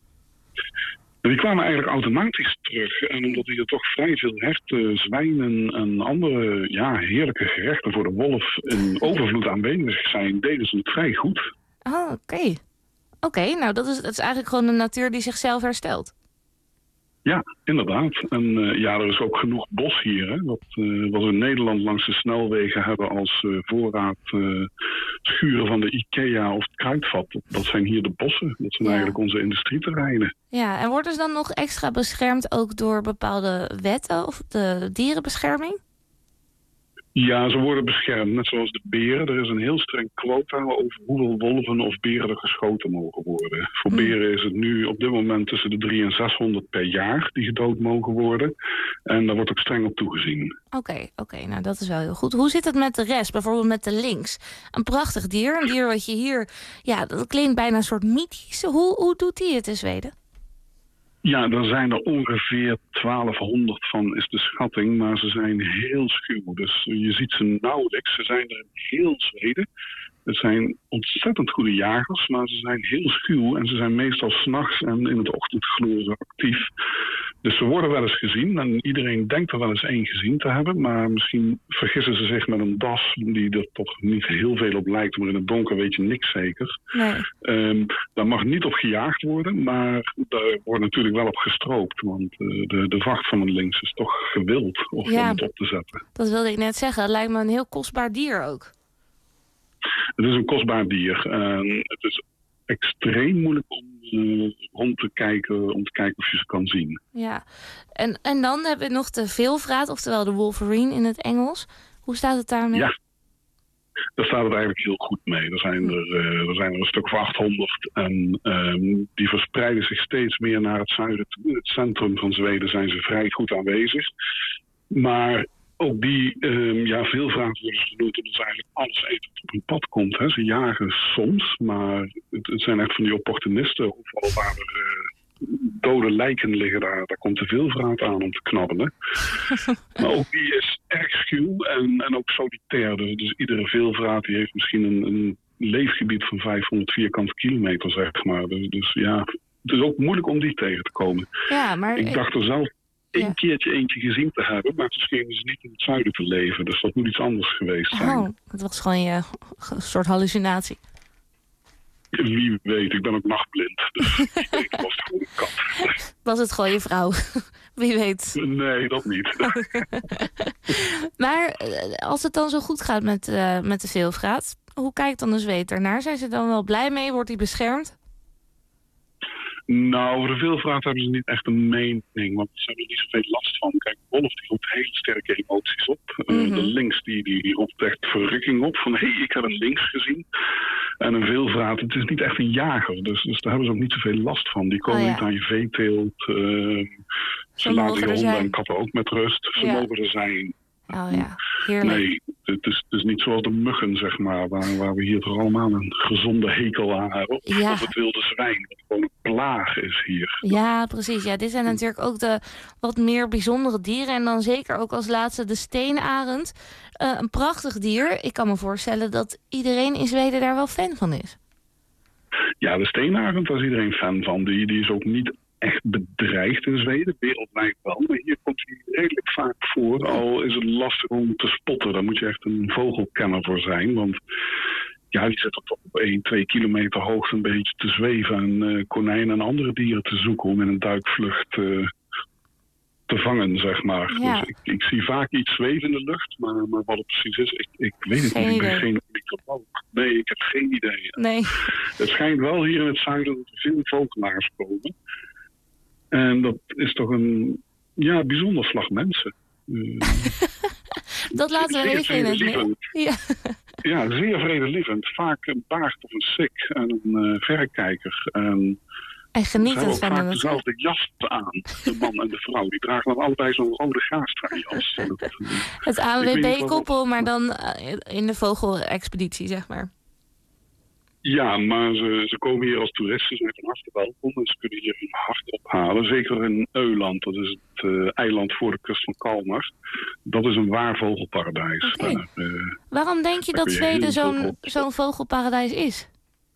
S15: Die kwamen eigenlijk automatisch terug. En omdat hier toch vrij veel herten, zwijnen en andere ja, heerlijke gerechten voor de wolf in overvloed aanwezig zijn, deden ze het vrij goed.
S4: Oh, oké. Oké, okay, nou dat is, dat is eigenlijk gewoon de natuur die zichzelf herstelt.
S15: Ja, inderdaad. En uh, ja, er is ook genoeg bos hier. Hè? Wat, uh, wat we in Nederland langs de snelwegen hebben als uh, voorraad uh, schuren van de IKEA of het Kruidvat. Dat zijn hier de bossen. Dat zijn ja. eigenlijk onze industrieterreinen.
S4: Ja, en worden ze dan nog extra beschermd ook door bepaalde wetten of de dierenbescherming?
S15: Ja, ze worden beschermd, net zoals de beren. Er is een heel streng quota over hoeveel wolven of beren er geschoten mogen worden. Voor beren is het nu op dit moment tussen de driehonderd en zeshonderd per jaar die gedood mogen worden. En daar wordt ook streng op toegezien.
S4: Oké, okay, oké, okay, nou dat is wel heel goed. Hoe zit het met de rest? Bijvoorbeeld met de lynx. Een prachtig dier, een dier wat je hier... Ja, dat klinkt bijna een soort mythisch. Hoe, hoe doet die het in Zweden?
S15: Ja, er zijn er ongeveer twaalfhonderd van, is de schatting. Maar ze zijn heel schuw. Dus je ziet ze nauwelijks. Ze zijn er in heel Zweden. Het zijn ontzettend goede jagers, maar ze zijn heel schuw. En ze zijn meestal 's nachts en in het ochtendgloren actief. Dus ze worden wel eens gezien. En iedereen denkt er wel eens één gezien te hebben. Maar misschien vergissen ze zich met een das die er toch niet heel veel op lijkt. Maar in het donker weet je niks zeker. Nee. Um, daar mag niet op gejaagd worden. Maar daar wordt natuurlijk wel op gestroopt. Want uh, de, de vacht van een lynx is toch gewild of ja, om het op te zetten.
S4: Dat wilde ik net zeggen. Het lijkt me een heel kostbaar dier ook.
S15: Het is een kostbaar dier. Uh, het is extreem moeilijk om uh, rond te kijken, om te kijken of je ze kan zien.
S4: Ja, en, en dan hebben we nog de veelvraat, oftewel de wolverine in het Engels. Hoe staat het daarmee?
S15: Ja, daar staat het eigenlijk heel goed mee. Er zijn er, uh, er, zijn er een stuk of achthonderd en um, die verspreiden zich steeds meer naar het zuiden toe. In het centrum van Zweden zijn ze vrij goed aanwezig. Maar ook die, um, ja, veelvraat worden genoemd, omdat ze eigenlijk alles eten wat op hun pad komt. Hè. Ze jagen soms, maar het, het zijn echt van die opportunisten. Hoeveel waar er uh, dode lijken liggen, daar, daar komt de veelvraat aan om te knabbelen. Maar ook die is erg schuw en, en ook solitair. Dus, dus iedere veelvraat die heeft misschien een, een leefgebied van vijfhonderd vierkante kilometer, zeg maar. Dus, dus ja, het is ook moeilijk om die tegen te komen.
S4: Ja, maar
S15: ik dacht er zelf één
S4: ja.
S15: keertje eentje gezien te hebben, maar ze schenen dus niet in het zuiden te leven. Dus dat moet iets anders geweest zijn.
S4: Oh, dat was gewoon je een soort hallucinatie.
S15: Wie weet, ik ben ook nachtblind. Dus wie weet was het gewoon een kat.
S4: Was het gewoon je vrouw? Wie weet.
S15: Nee, dat niet.
S4: Maar als het dan zo goed gaat met, uh, met de veelvraat, hoe kijkt dan de Zweed ernaar? Zijn ze dan wel blij mee? Wordt hij beschermd?
S15: Nou, over de veelvraat hebben ze niet echt een mening, want ze hebben er niet zoveel last van. Kijk, Wolf die roept hele sterke emoties op. Mm-hmm. Uh, de lynx die, die, die roept echt verrukking op van hé, hey, ik heb een lynx gezien. En een veelvraat, het is niet echt een jager, dus, dus daar hebben ze ook niet zoveel last van. Die komen oh, ja. niet aan je veeteelt. Uh, ze laten je honden zijn. En katten ook met rust. Ze ja. mogen er zijn.
S4: Oh ja, heerlijk.
S15: Nee, het is, het is niet zoals de muggen, zeg maar, waar, waar we hier toch allemaal een gezonde hekel aan hebben. Of,
S4: ja.
S15: of het wilde zwijn, wat gewoon een plaag is hier.
S4: Ja, precies. Ja, dit zijn natuurlijk ook de wat meer bijzondere dieren. En dan zeker ook als laatste de steenarend. Uh, een prachtig dier. Ik kan me voorstellen dat iedereen in Zweden daar wel fan van is.
S15: Ja, de steenarend, daar is iedereen fan van. Die, die is ook niet echt bedreigd in Zweden, wereldwijd wel. Maar hier komt hij redelijk vaak voor, al is het lastig om te spotten. Daar moet je echt een vogelkenner voor zijn, want ja, die zit toch op één, twee kilometer hoogte een beetje te zweven en uh, konijnen en andere dieren te zoeken om in een duikvlucht uh, te vangen, zeg maar.
S4: Ja.
S15: Dus ik, ik zie vaak iets zweven in de lucht, maar, maar wat het precies is, ik, ik weet het niet. Ik ben geen ornitholoog. Nee, ik heb geen idee.
S4: Nee.
S15: Het schijnt wel hier in het zuiden dat er veel vogelaars komen. En dat is toch een ja, bijzonder slag mensen. Uh,
S4: dat laten we even in het midden. Ja.
S15: ja, zeer vredelievend. Vaak een baard of een sik en een uh, verrekijker. En,
S4: en genietend van
S15: vaak dezelfde jas aan, de man en de vrouw. Die dragen dan allebei zo'n rode Gaastra-jas.
S4: Het A N W B-koppel, maar dan uh, in de vogelexpeditie, zeg maar.
S15: Ja, maar ze, ze komen hier als toeristen, ze zijn van harte welkom en ze kunnen hier hun hart ophalen. Zeker in Öland, dat is het uh, eiland voor de kust van Kalmar. Dat is een waar vogelparadijs.
S4: Okay.
S15: Daar, uh,
S4: Waarom denk je dat Zweden zo'n zo'n vogelparadijs is?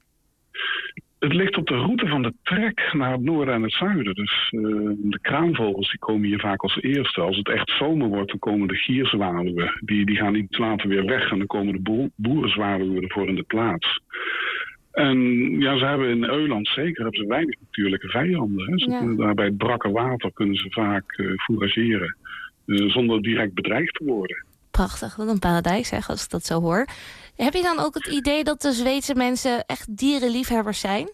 S15: Het ligt op de route van de trek naar het noorden en het zuiden. Dus uh, de kraanvogels die komen hier vaak als eerste. Als het echt zomer wordt, dan komen de gierzwaluwen. Die, die gaan iets later weer weg en dan komen de boer, boerenzwaluwen ervoor in de plaats. En ja, ze hebben in Öland zeker hebben ze weinig natuurlijke vijanden. Hè. Ze ja. kunnen daar bij het brakke water kunnen ze vaak uh, fourageren. Uh, zonder direct bedreigd te worden.
S4: Prachtig, wat een paradijs zeg, als ik dat zo hoor. Heb je dan ook het idee dat de Zweedse mensen echt dierenliefhebbers zijn?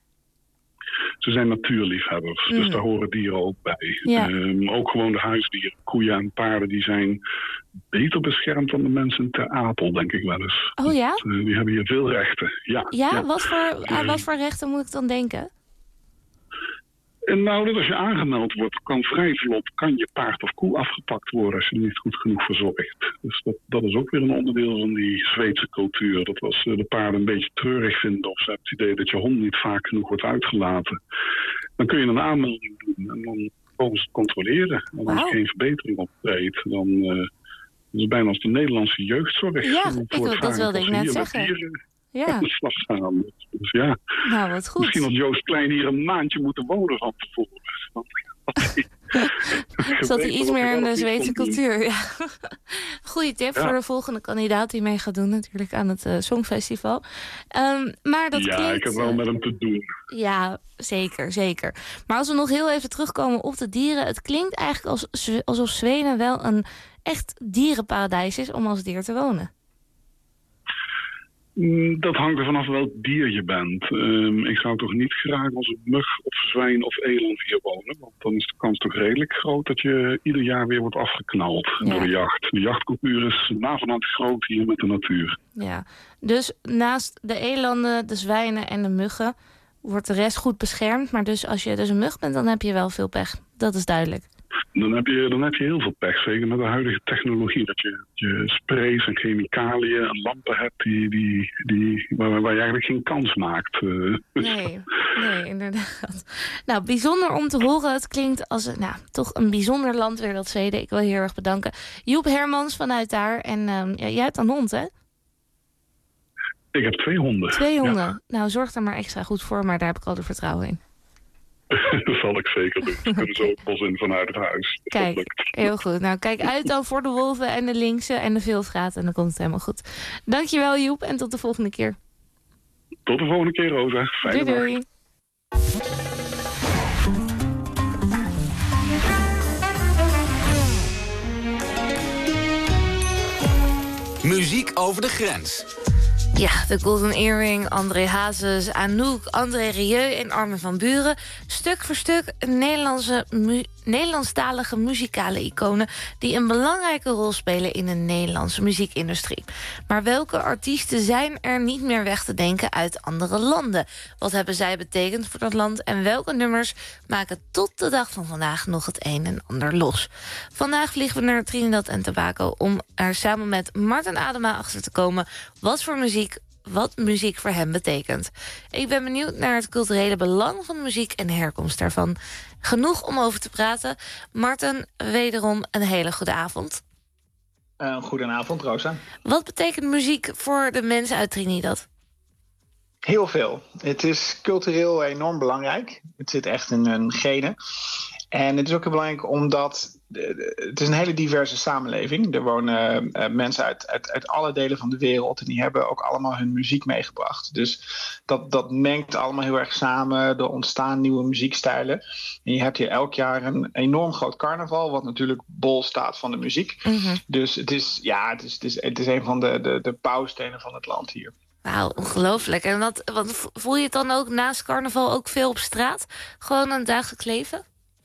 S15: Ze zijn natuurliefhebbers, mm. dus daar horen dieren ook bij.
S4: Ja.
S15: Um, ook gewoon de huisdieren, koeien en paarden, die zijn beter beschermd dan de mensen ter Apel, denk ik wel eens.
S4: Oh ja?
S15: Dat, uh, die hebben hier veel rechten. Ja,
S4: ja,
S15: ja.
S4: Wat, voor, aan wat voor rechten moet ik dan denken?
S15: En nou, dat als je aangemeld wordt, kan vrij vlot kan je paard of koe afgepakt worden als je niet goed genoeg verzorgt. Dus dat, dat is ook weer een onderdeel van die Zweedse cultuur. Dat als de paarden een beetje treurig vinden of ze hebben het idee dat je hond niet vaak genoeg wordt uitgelaten, dan kun je een aanmelding doen en dan mogen ze het controleren. En als er geen verbetering optreedt, dan uh, is het bijna als de Nederlandse jeugdzorg.
S4: Ja, ik, dat wilde ik net zeggen.
S15: Dieren,
S4: ja.
S15: Dus ja,
S4: nou, wat goed.
S15: Misschien had Joost Klein hier een maandje moeten wonen van tevoren.
S4: Zat hij iets meer in de Zweedse cultuur. Ja. Goeie tip ja. voor de volgende kandidaat die mee gaat doen natuurlijk aan het uh, Songfestival. Um, maar dat
S15: ja,
S4: klinkt,
S15: ik heb wel met hem te doen.
S4: Ja, zeker, zeker. Maar als we nog heel even terugkomen op de dieren. Het klinkt eigenlijk als, alsof Zweden wel een echt dierenparadijs is om als dier te wonen.
S15: Dat hangt er vanaf welk dier je bent. Um, ik zou toch niet graag als een mug of zwijn of eland hier wonen. Want dan is de kans toch redelijk groot dat je ieder jaar weer wordt afgeknald ja. door de jacht. De jachtcultuur is navenant groot hier met de natuur.
S4: Ja, dus naast de elanden, de zwijnen en de muggen wordt de rest goed beschermd. Maar dus als je dus een mug bent, dan heb je wel veel pech. Dat is duidelijk.
S15: Dan heb, je, dan heb je heel veel pech, zeker met de huidige technologie. Dat je, je sprays en chemicaliën en lampen hebt die, die, die, waar, waar je eigenlijk geen kans maakt. Uh,
S4: nee, nee, inderdaad. Nou, bijzonder om te horen. Het klinkt als een, nou, toch een bijzonder land weer, dat Zweden. Ik wil je heel erg bedanken. Joep Hermans vanuit daar. En uh, ja, jij hebt een hond, hè?
S15: Ik heb twee honden.
S4: Twee honden.
S15: Ja.
S4: Nou, zorg er maar extra goed voor, maar daar heb ik al de vertrouwen in.
S15: Dat zal ik zeker doen. Ze kunnen zo het bos in vanuit het huis.
S4: Kijk, heel goed. Nou, kijk uit dan voor de wolven en de linkse en de veldgaten en dan komt het helemaal goed. Dankjewel Joep en tot de volgende keer.
S15: Tot de volgende keer, Rosa. Fijne
S4: doei, doei.
S1: Muziek over de grens.
S4: Ja, de Golden Earring, André Hazes, Anouk, André Rieu en Armin van Buuren. Stuk voor stuk Nederlandse mu- Nederlandstalige muzikale iconen die een belangrijke rol spelen in de Nederlandse muziekindustrie. Maar welke artiesten zijn er niet meer weg te denken uit andere landen? Wat hebben zij betekend voor dat land en welke nummers maken tot de dag van vandaag nog het een en ander los? Vandaag vliegen we naar Trinidad en Tobago om er samen met Martin Adema achter te komen wat voor muziek wat muziek voor hem betekent. Ik ben benieuwd naar het culturele belang van muziek en de herkomst daarvan. Genoeg om over te praten. Martin, wederom een hele goede avond.
S19: Uh, goedenavond, Rosa.
S4: Wat betekent muziek voor de mensen uit Trinidad?
S19: Heel veel. Het is cultureel enorm belangrijk. Het zit echt in hun genen. En het is ook heel belangrijk omdat het is een hele diverse samenleving. Er wonen uh, mensen uit, uit, uit alle delen van de wereld en die hebben ook allemaal hun muziek meegebracht. Dus dat, dat mengt allemaal heel erg samen. Er ontstaan nieuwe muziekstijlen. En je hebt hier elk jaar een enorm groot carnaval, wat natuurlijk bol staat van de muziek. Mm-hmm. Dus het is, ja, het is, het is, het is een van de, de, de bouwstenen van het land hier.
S4: Wauw, ongelooflijk. En wat, wat voel je het dan ook naast carnaval ook veel op straat? Gewoon aan het dagelijks leven?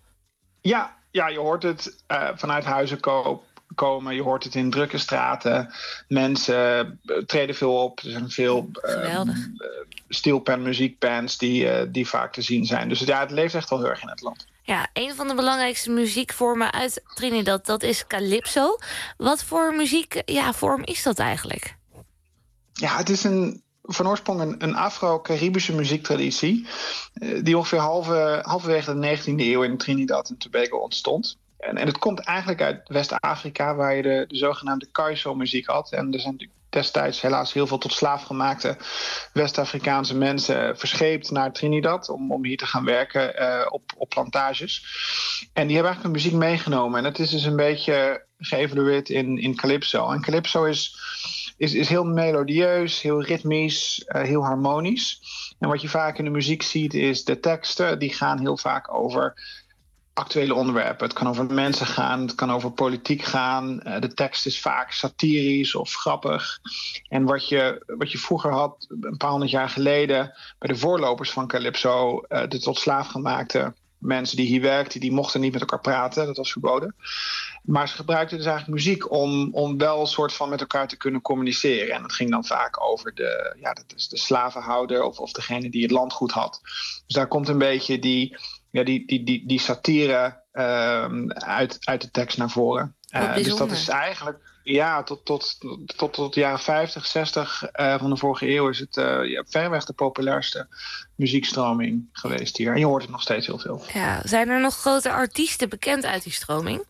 S19: Ja, ja, je hoort het uh, vanuit huizen ko- komen. Je hoort het in drukke straten. Mensen uh, treden veel op. Er zijn veel uh, uh, steelpan muziekbands die, uh, die vaak te zien zijn. Dus ja, het leeft echt wel heel erg in het land.
S4: Ja, een van de belangrijkste muziekvormen uit Trinidad, dat is calypso. Wat voor muziek, ja, vorm is dat eigenlijk?
S19: Ja, het is een... van oorsprong een, een Afro-Caribische muziektraditie, uh, die ongeveer halve, halverwege de negentiende eeuw in Trinidad en Tobago ontstond. En, en het komt eigenlijk uit West-Afrika, waar je de, de zogenaamde Kaiso-muziek had. En er zijn destijds helaas heel veel tot slaafgemaakte West-Afrikaanse mensen verscheept naar Trinidad om, om hier te gaan werken uh, op, op plantages. En die hebben eigenlijk hun muziek meegenomen. En het is dus een beetje geëvalueerd in, in calypso. En calypso is... Is, is heel melodieus, heel ritmisch, uh, heel harmonisch. En wat je vaak in de muziek ziet is de teksten, die gaan heel vaak over actuele onderwerpen. Het kan over mensen gaan, het kan over politiek gaan. Uh, de tekst is vaak satirisch of grappig. En wat je, wat je vroeger had, een paar honderd jaar geleden, bij de voorlopers van calypso, uh, de tot slaafgemaakte mensen die hier werkten, die mochten niet met elkaar praten. Dat was verboden. Maar ze gebruikten dus eigenlijk muziek om, om wel een soort van met elkaar te kunnen communiceren. En dat ging dan vaak over de, ja, dat is de slavenhouder of, of degene die het landgoed had. Dus daar komt een beetje die, ja, die, die, die, die satire um, uit, uit de tekst naar voren. Uh, dus dat is eigenlijk... Ja, tot, tot, tot, tot de jaren vijftig, zestig uh, van de vorige eeuw is het uh, ja, verreweg de populairste muziekstroming geweest hier. En je hoort het nog steeds heel veel.
S4: Ja, zijn er nog grote artiesten bekend uit die stroming?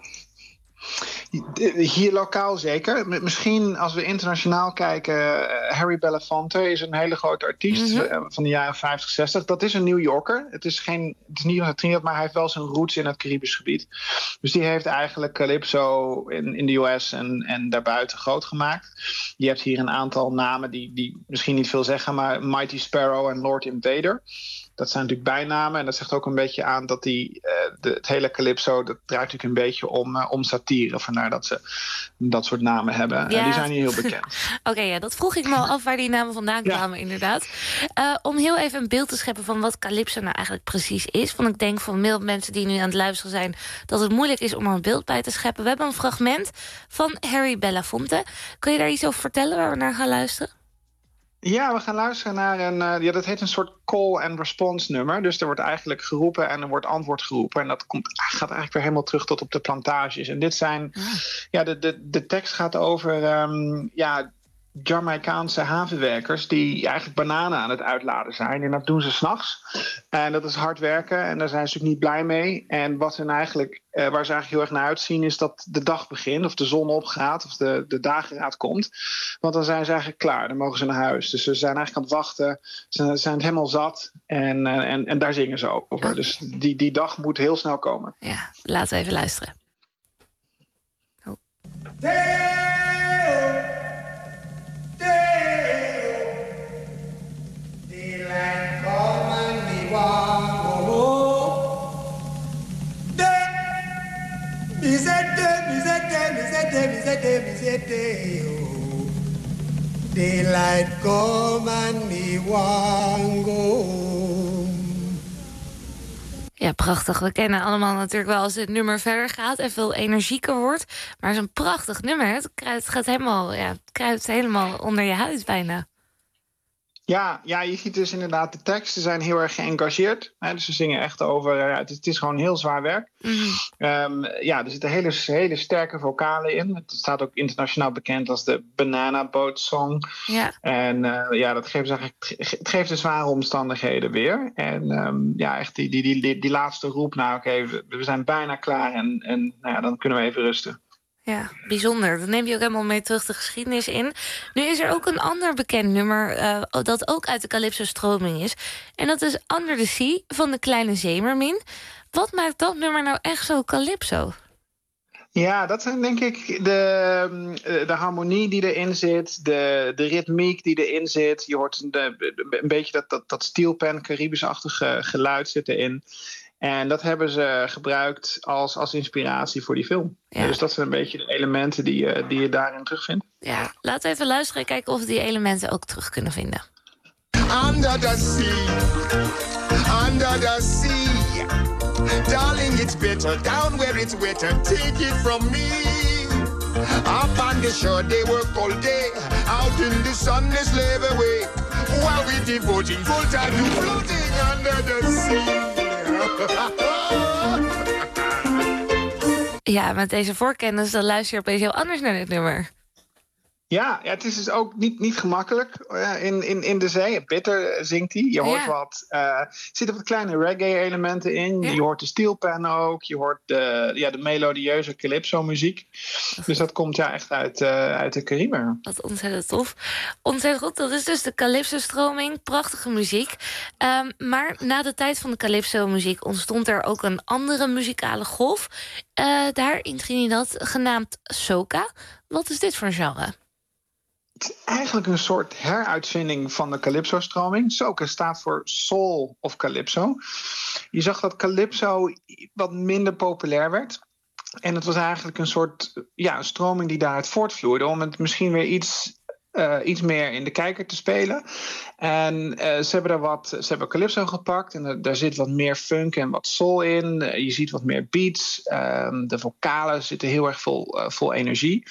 S19: Hier lokaal zeker. Misschien als we internationaal kijken, uh, Harry Belafonte is een hele grote artiest mm-hmm. uh, van de jaren vijftig, zestig. Dat is een New Yorker. Het is geen, het is niet uit Trinidad, maar hij heeft wel zijn roots in het Caribisch gebied. Dus die heeft eigenlijk calypso in, in de U S en, en daarbuiten groot gemaakt. Je hebt hier een aantal namen die, die misschien niet veel zeggen, maar Mighty Sparrow en Lord Invader. Dat zijn natuurlijk bijnamen en dat zegt ook een beetje aan dat die, uh, de, het hele calypso, dat draait natuurlijk een beetje om, uh, om satire. Vandaar dat ze dat soort namen hebben. Ja. Uh, die zijn hier heel bekend.
S4: Oké, okay, ja, dat vroeg ik me al af waar die namen vandaan kwamen, ja. inderdaad. Uh, om heel even een beeld te scheppen van wat calypso nou eigenlijk precies is. Want ik denk van veel mensen die nu aan het luisteren zijn dat het moeilijk is om er een beeld bij te scheppen. We hebben een fragment van Harry Belafonte. Kun je daar iets over vertellen waar we naar gaan luisteren?
S19: Ja, we gaan luisteren naar een... Uh, ja, dat heet een soort call-and-response nummer. Dus er wordt eigenlijk geroepen en er wordt antwoord geroepen. En dat komt, gaat eigenlijk weer helemaal terug tot op de plantages. En dit zijn... Ah. Ja, de, de, de tekst gaat over... Um, ja, Jamaicaanse havenwerkers die eigenlijk bananen aan het uitladen zijn. En dat doen ze 's nachts. En dat is hard werken en daar zijn ze natuurlijk niet blij mee. En wat hun eigenlijk, eh, waar ze eigenlijk heel erg naar uitzien is dat de dag begint, of de zon opgaat, of de, de dageraad komt. Want dan zijn ze eigenlijk klaar, dan mogen ze naar huis. Dus ze zijn eigenlijk aan het wachten, ze zijn het helemaal zat en, uh, en, en daar zingen ze ook over. Oh. Dus die, die dag moet heel snel komen.
S4: Ja, laten we even luisteren. Oh.
S20: Daylight come and me want go.
S4: Ja, prachtig. We kennen allemaal natuurlijk wel als dit nummer verder gaat en veel energieker wordt. Maar het is een prachtig nummer. Het kruipt, gaat helemaal, ja, het kruipt helemaal onder je huid bijna.
S19: Ja, ja, je ziet dus inderdaad de teksten zijn heel erg geëngageerd. Hè, dus ze zingen echt over... Ja, het, het is gewoon heel zwaar werk. Mm-hmm. Um, ja, er zitten hele, hele sterke vocalen in. Het staat ook internationaal bekend als de Banana Boat Song.
S4: Ja. En
S19: uh, ja, dat geeft, eigenlijk, het geeft de zware omstandigheden weer. En um, ja, echt die, die, die, die, die laatste roep... Nou, oké, okay, we, we zijn bijna klaar en, en nou ja, dan kunnen we even rusten.
S4: Ja, bijzonder. Dat neem je ook helemaal mee terug de geschiedenis in. Nu is er ook een ander bekend nummer uh, dat ook uit de Calypso-stroming is. En dat is Under the Sea van de Kleine Zeemermin. Wat maakt dat nummer nou echt zo Calypso?
S19: Ja, dat zijn denk ik de, de harmonie die erin zit, de, de ritmiek die erin zit. Je hoort de, een beetje dat, dat, dat steelpan, Caribisch-achtige geluid zit erin. En dat hebben ze gebruikt als, als inspiratie voor die film. Ja. Dus dat zijn een beetje de elementen die, uh, die je daarin terugvindt.
S4: Ja, laten we even luisteren en kijken of we die elementen ook terug kunnen vinden.
S20: Under the sea, under the sea. Darling, it's better down where it's wetter. Take it from me. Up on the shore, they work all day. Out in the sun, they slave away. While we devoting full time to floating under the sea.
S4: Ja, met deze voorkennis dan luister je opeens heel anders naar dit nummer.
S19: Ja, ja, het is dus ook niet, niet gemakkelijk uh, in, in, in de zee. Bitter zingt hij. Je hoort ja. wat... Uh, er zitten wat kleine reggae-elementen in. Ja. Je hoort de steelpan ook. Je hoort de, ja, de melodieuze calypso-muziek. Dus dat komt ja echt uit, uh, uit de Cariben.
S4: Wat ontzettend tof. Ontzettend goed. Dat is dus de calypso-stroming. Prachtige muziek. Um, maar na de tijd van de calypso-muziek ontstond er ook een andere muzikale golf. Uh, daar in Trinidad genaamd soca. Wat is dit voor een genre?
S19: Het is eigenlijk een soort heruitvinding van de Calypso-stroming. Soca staat voor soul of Calypso. Je zag dat Calypso wat minder populair werd. En het was eigenlijk een soort ja, een stroming die daaruit voortvloeide... om het misschien weer iets, uh, iets meer in de kijker te spelen. En uh, ze hebben daar wat, ze hebben Calypso gepakt... en er, daar zit wat meer funk en wat soul in. Uh, je ziet wat meer beats. Uh, de vocalen zitten heel erg vol, uh, vol energie...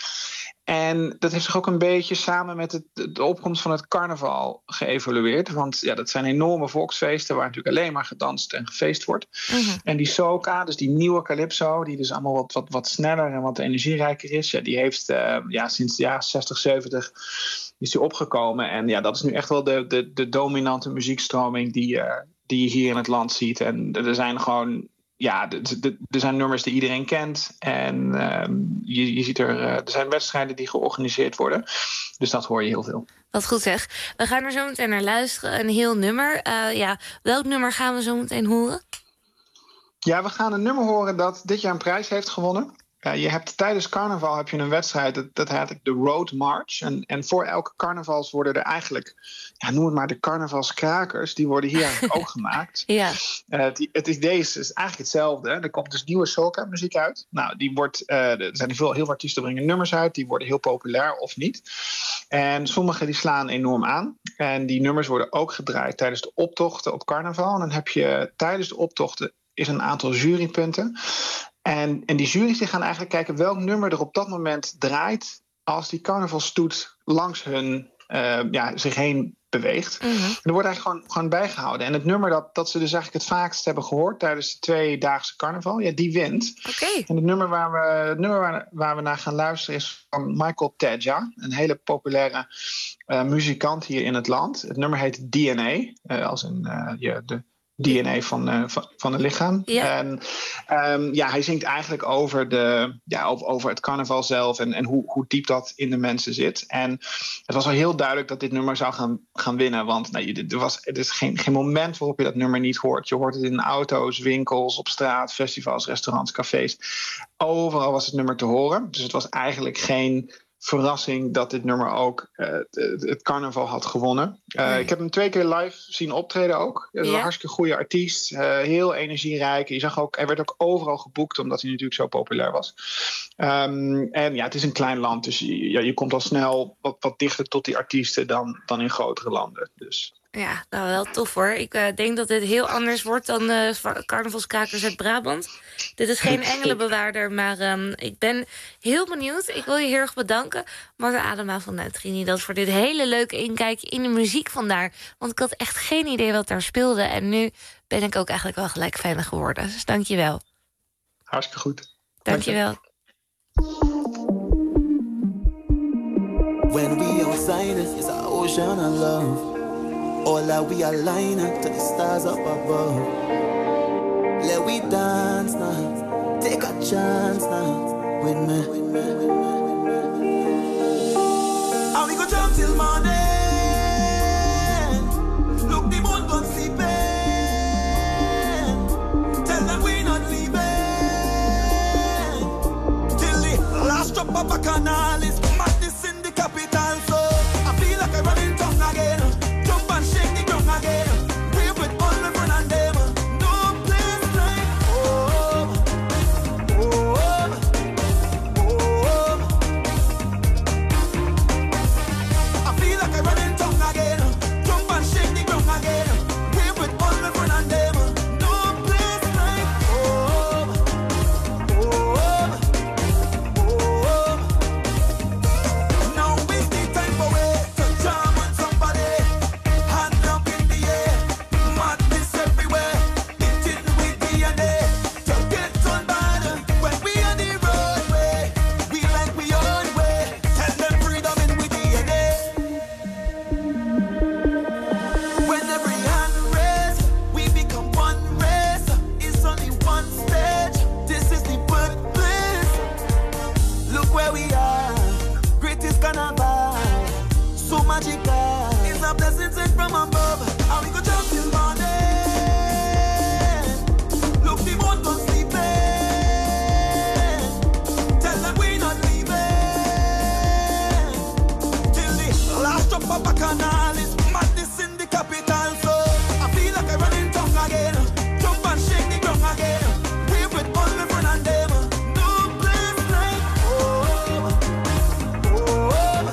S19: En dat heeft zich ook een beetje samen met het, de opkomst van het carnaval geëvolueerd. Want ja, dat zijn enorme volksfeesten waar natuurlijk alleen maar gedanst en gefeest wordt. Mm-hmm. En die soca, dus die nieuwe calypso, die dus allemaal wat, wat, wat sneller en wat energierijker is. Ja, die heeft uh, ja, sinds de jaren zestig, zeventig is die opgekomen. En ja, dat is nu echt wel de, de, de dominante muziekstroming die, uh, die je hier in het land ziet. En er zijn gewoon... Ja, er zijn nummers die iedereen kent. En uh, je, je ziet er, uh, er zijn wedstrijden die georganiseerd worden. Dus dat hoor je heel veel.
S4: Wat goed zeg. We gaan er zo meteen naar luisteren. Een heel nummer. Uh, ja, welk nummer gaan we zo meteen horen?
S19: Ja, we gaan een nummer horen dat dit jaar een prijs heeft gewonnen. Uh, je hebt tijdens carnaval heb je een wedstrijd, dat, dat heet de Road March. En, en voor elke carnavals worden er eigenlijk, ja, noem het maar de carnavalskrakers, die worden hier eigenlijk ook gemaakt.
S4: Ja.
S19: Uh, het, het idee is, is eigenlijk hetzelfde. Er komt dus nieuwe soca muziek uit. Nou, die wordt, uh, er zijn veel, heel veel artiesten brengen nummers uit, die worden heel populair of niet. En sommige die slaan enorm aan. En die nummers worden ook gedraaid tijdens de optochten op carnaval. En dan heb je tijdens de optochten is een aantal jurypunten. En, en die jury's die gaan eigenlijk kijken welk nummer er op dat moment draait als die carnavalstoet langs hun uh, ja, zich heen beweegt. Mm-hmm. En er wordt eigenlijk gewoon, gewoon bijgehouden. En het nummer dat, dat ze dus eigenlijk het vaakst hebben gehoord tijdens de tweedaagse carnaval, ja, die wint.
S4: Okay.
S19: En het nummer waar we, het nummer waar, waar we naar gaan luisteren is van Michael Tedja, een hele populaire uh, muzikant hier in het land. Het nummer heet D N A, uh, als een uh, ja, de D N A van, uh, van, van het lichaam. Ja. En um, ja, hij zingt eigenlijk over, de, ja, over, over het carnaval zelf en, en hoe, hoe diep dat in de mensen zit. En het was al heel duidelijk dat dit nummer zou gaan, gaan winnen. Want nou, er, was, er is geen, geen moment waarop je dat nummer niet hoort. Je hoort het in auto's, winkels, op straat, festivals, restaurants, cafés. Overal was het nummer te horen. Dus het was eigenlijk geen verrassing dat dit nummer ook uh, het, het carnaval had gewonnen. Uh, nee. Ik heb hem twee keer live zien optreden ook. Hij is ja. een hartstikke goede artiest. Uh, heel energierijk. Je zag ook, hij werd ook overal geboekt omdat hij natuurlijk zo populair was. Um, en ja, het is een klein land. Dus je, ja, je komt al snel wat, wat dichter tot die artiesten dan, dan in grotere landen. Dus.
S4: Ja, nou wel tof hoor. Ik uh, denk dat dit heel anders wordt dan uh, carnavalskrakers uit Brabant. Dit is geen engelenbewaarder, maar um, ik ben heel benieuwd. Ik wil je heel erg bedanken, Marta Adema van uh, Trinidad, voor dit hele leuke inkijkje in de muziek vandaar. Want ik had echt geen idee wat daar speelde. En nu ben ik ook eigenlijk wel gelijk fan geworden. Dus dank je wel.
S19: Hartstikke goed.
S4: Dank je wel.
S8: When we outsiders, it's our ocean of love. All that we align up to the stars up above. Let we dance now, take a chance now with me. With me, with me, with me. And we go jump till morning. Look, the moon gone sleeping. Tell them we not leaving till the last drop of bacchanal is madness in the capital. So I feel like I'm running tongue again. Shake the ground again. We're with all my friends and them. No place like home. Home. Home. I feel like I'm running tongue again. Jump and shake the ground again. We're with all my friends and them. No place like home. Home. Home. Now is the time for it to jam on somebody. It's a blessing sent from above. And we go jump till morning. Look, the moon don't sleeping. Tell them we not leaving till the last drop of bacchanal is madness in the capital. So I feel like I'm running tongue again. Jump and shake the ground again. We're with all my friends and them. No place like home. Home.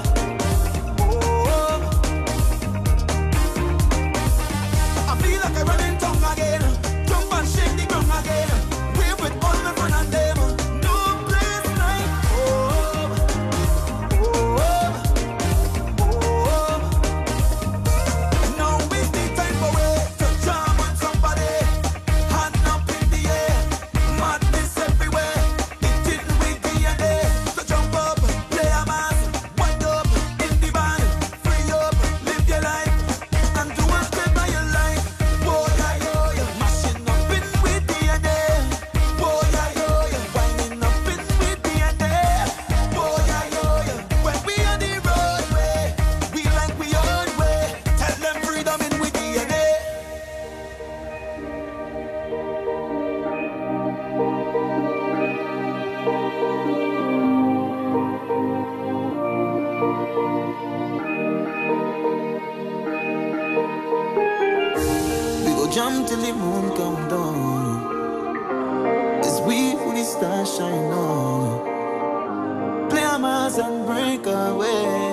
S8: Jump till the moon come down. It's we who the stars shine on. Play a mass and break away.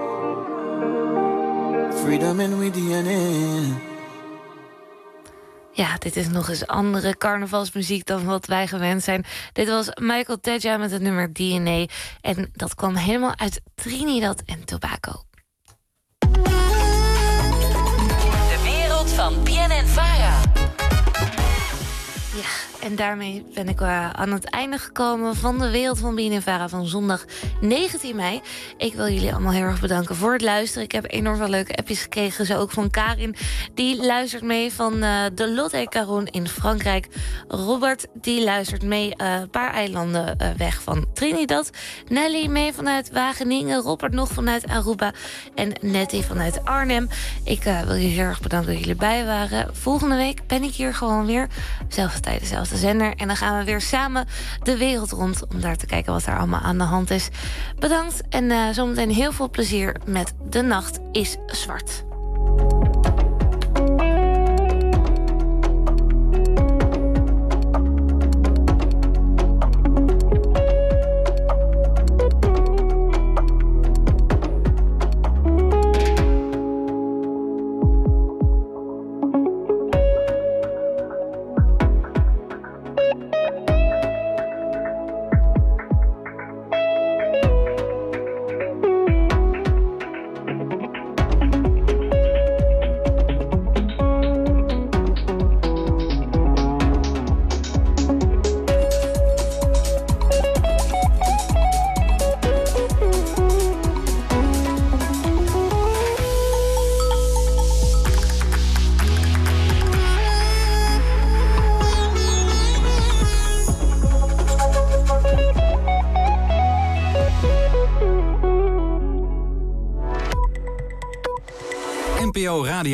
S8: Freedom in we D N A.
S4: Ja, dit is nog eens andere carnavalsmuziek dan wat wij gewend zijn. Dit was Michael Tedja met het nummer D N A. En dat kwam helemaal uit Trinidad en Tobago. Ja, en daarmee ben ik uh, aan het einde gekomen van de Wereld van B N N Vara van zondag negentien mei. Ik wil jullie allemaal heel erg bedanken voor het luisteren. Ik heb enorm veel leuke appjes gekregen, zo ook van Karin. Die luistert mee van uh, de Lot Caron in Frankrijk. Robert, die luistert mee uh, een paar eilanden uh, weg van Trinidad. Nelly mee vanuit Wageningen. Robert nog vanuit Aruba. En Nettie vanuit Arnhem. Ik uh, wil jullie heel erg bedanken dat jullie bij waren. Volgende week ben ik hier gewoon weer. Zelfde tijd, dezelfde zender. En dan gaan we weer samen de wereld rond om daar te kijken wat er allemaal aan de hand is. Bedankt en uh, zometeen heel veel plezier met De Nacht is Zwart.
S1: N P O Radio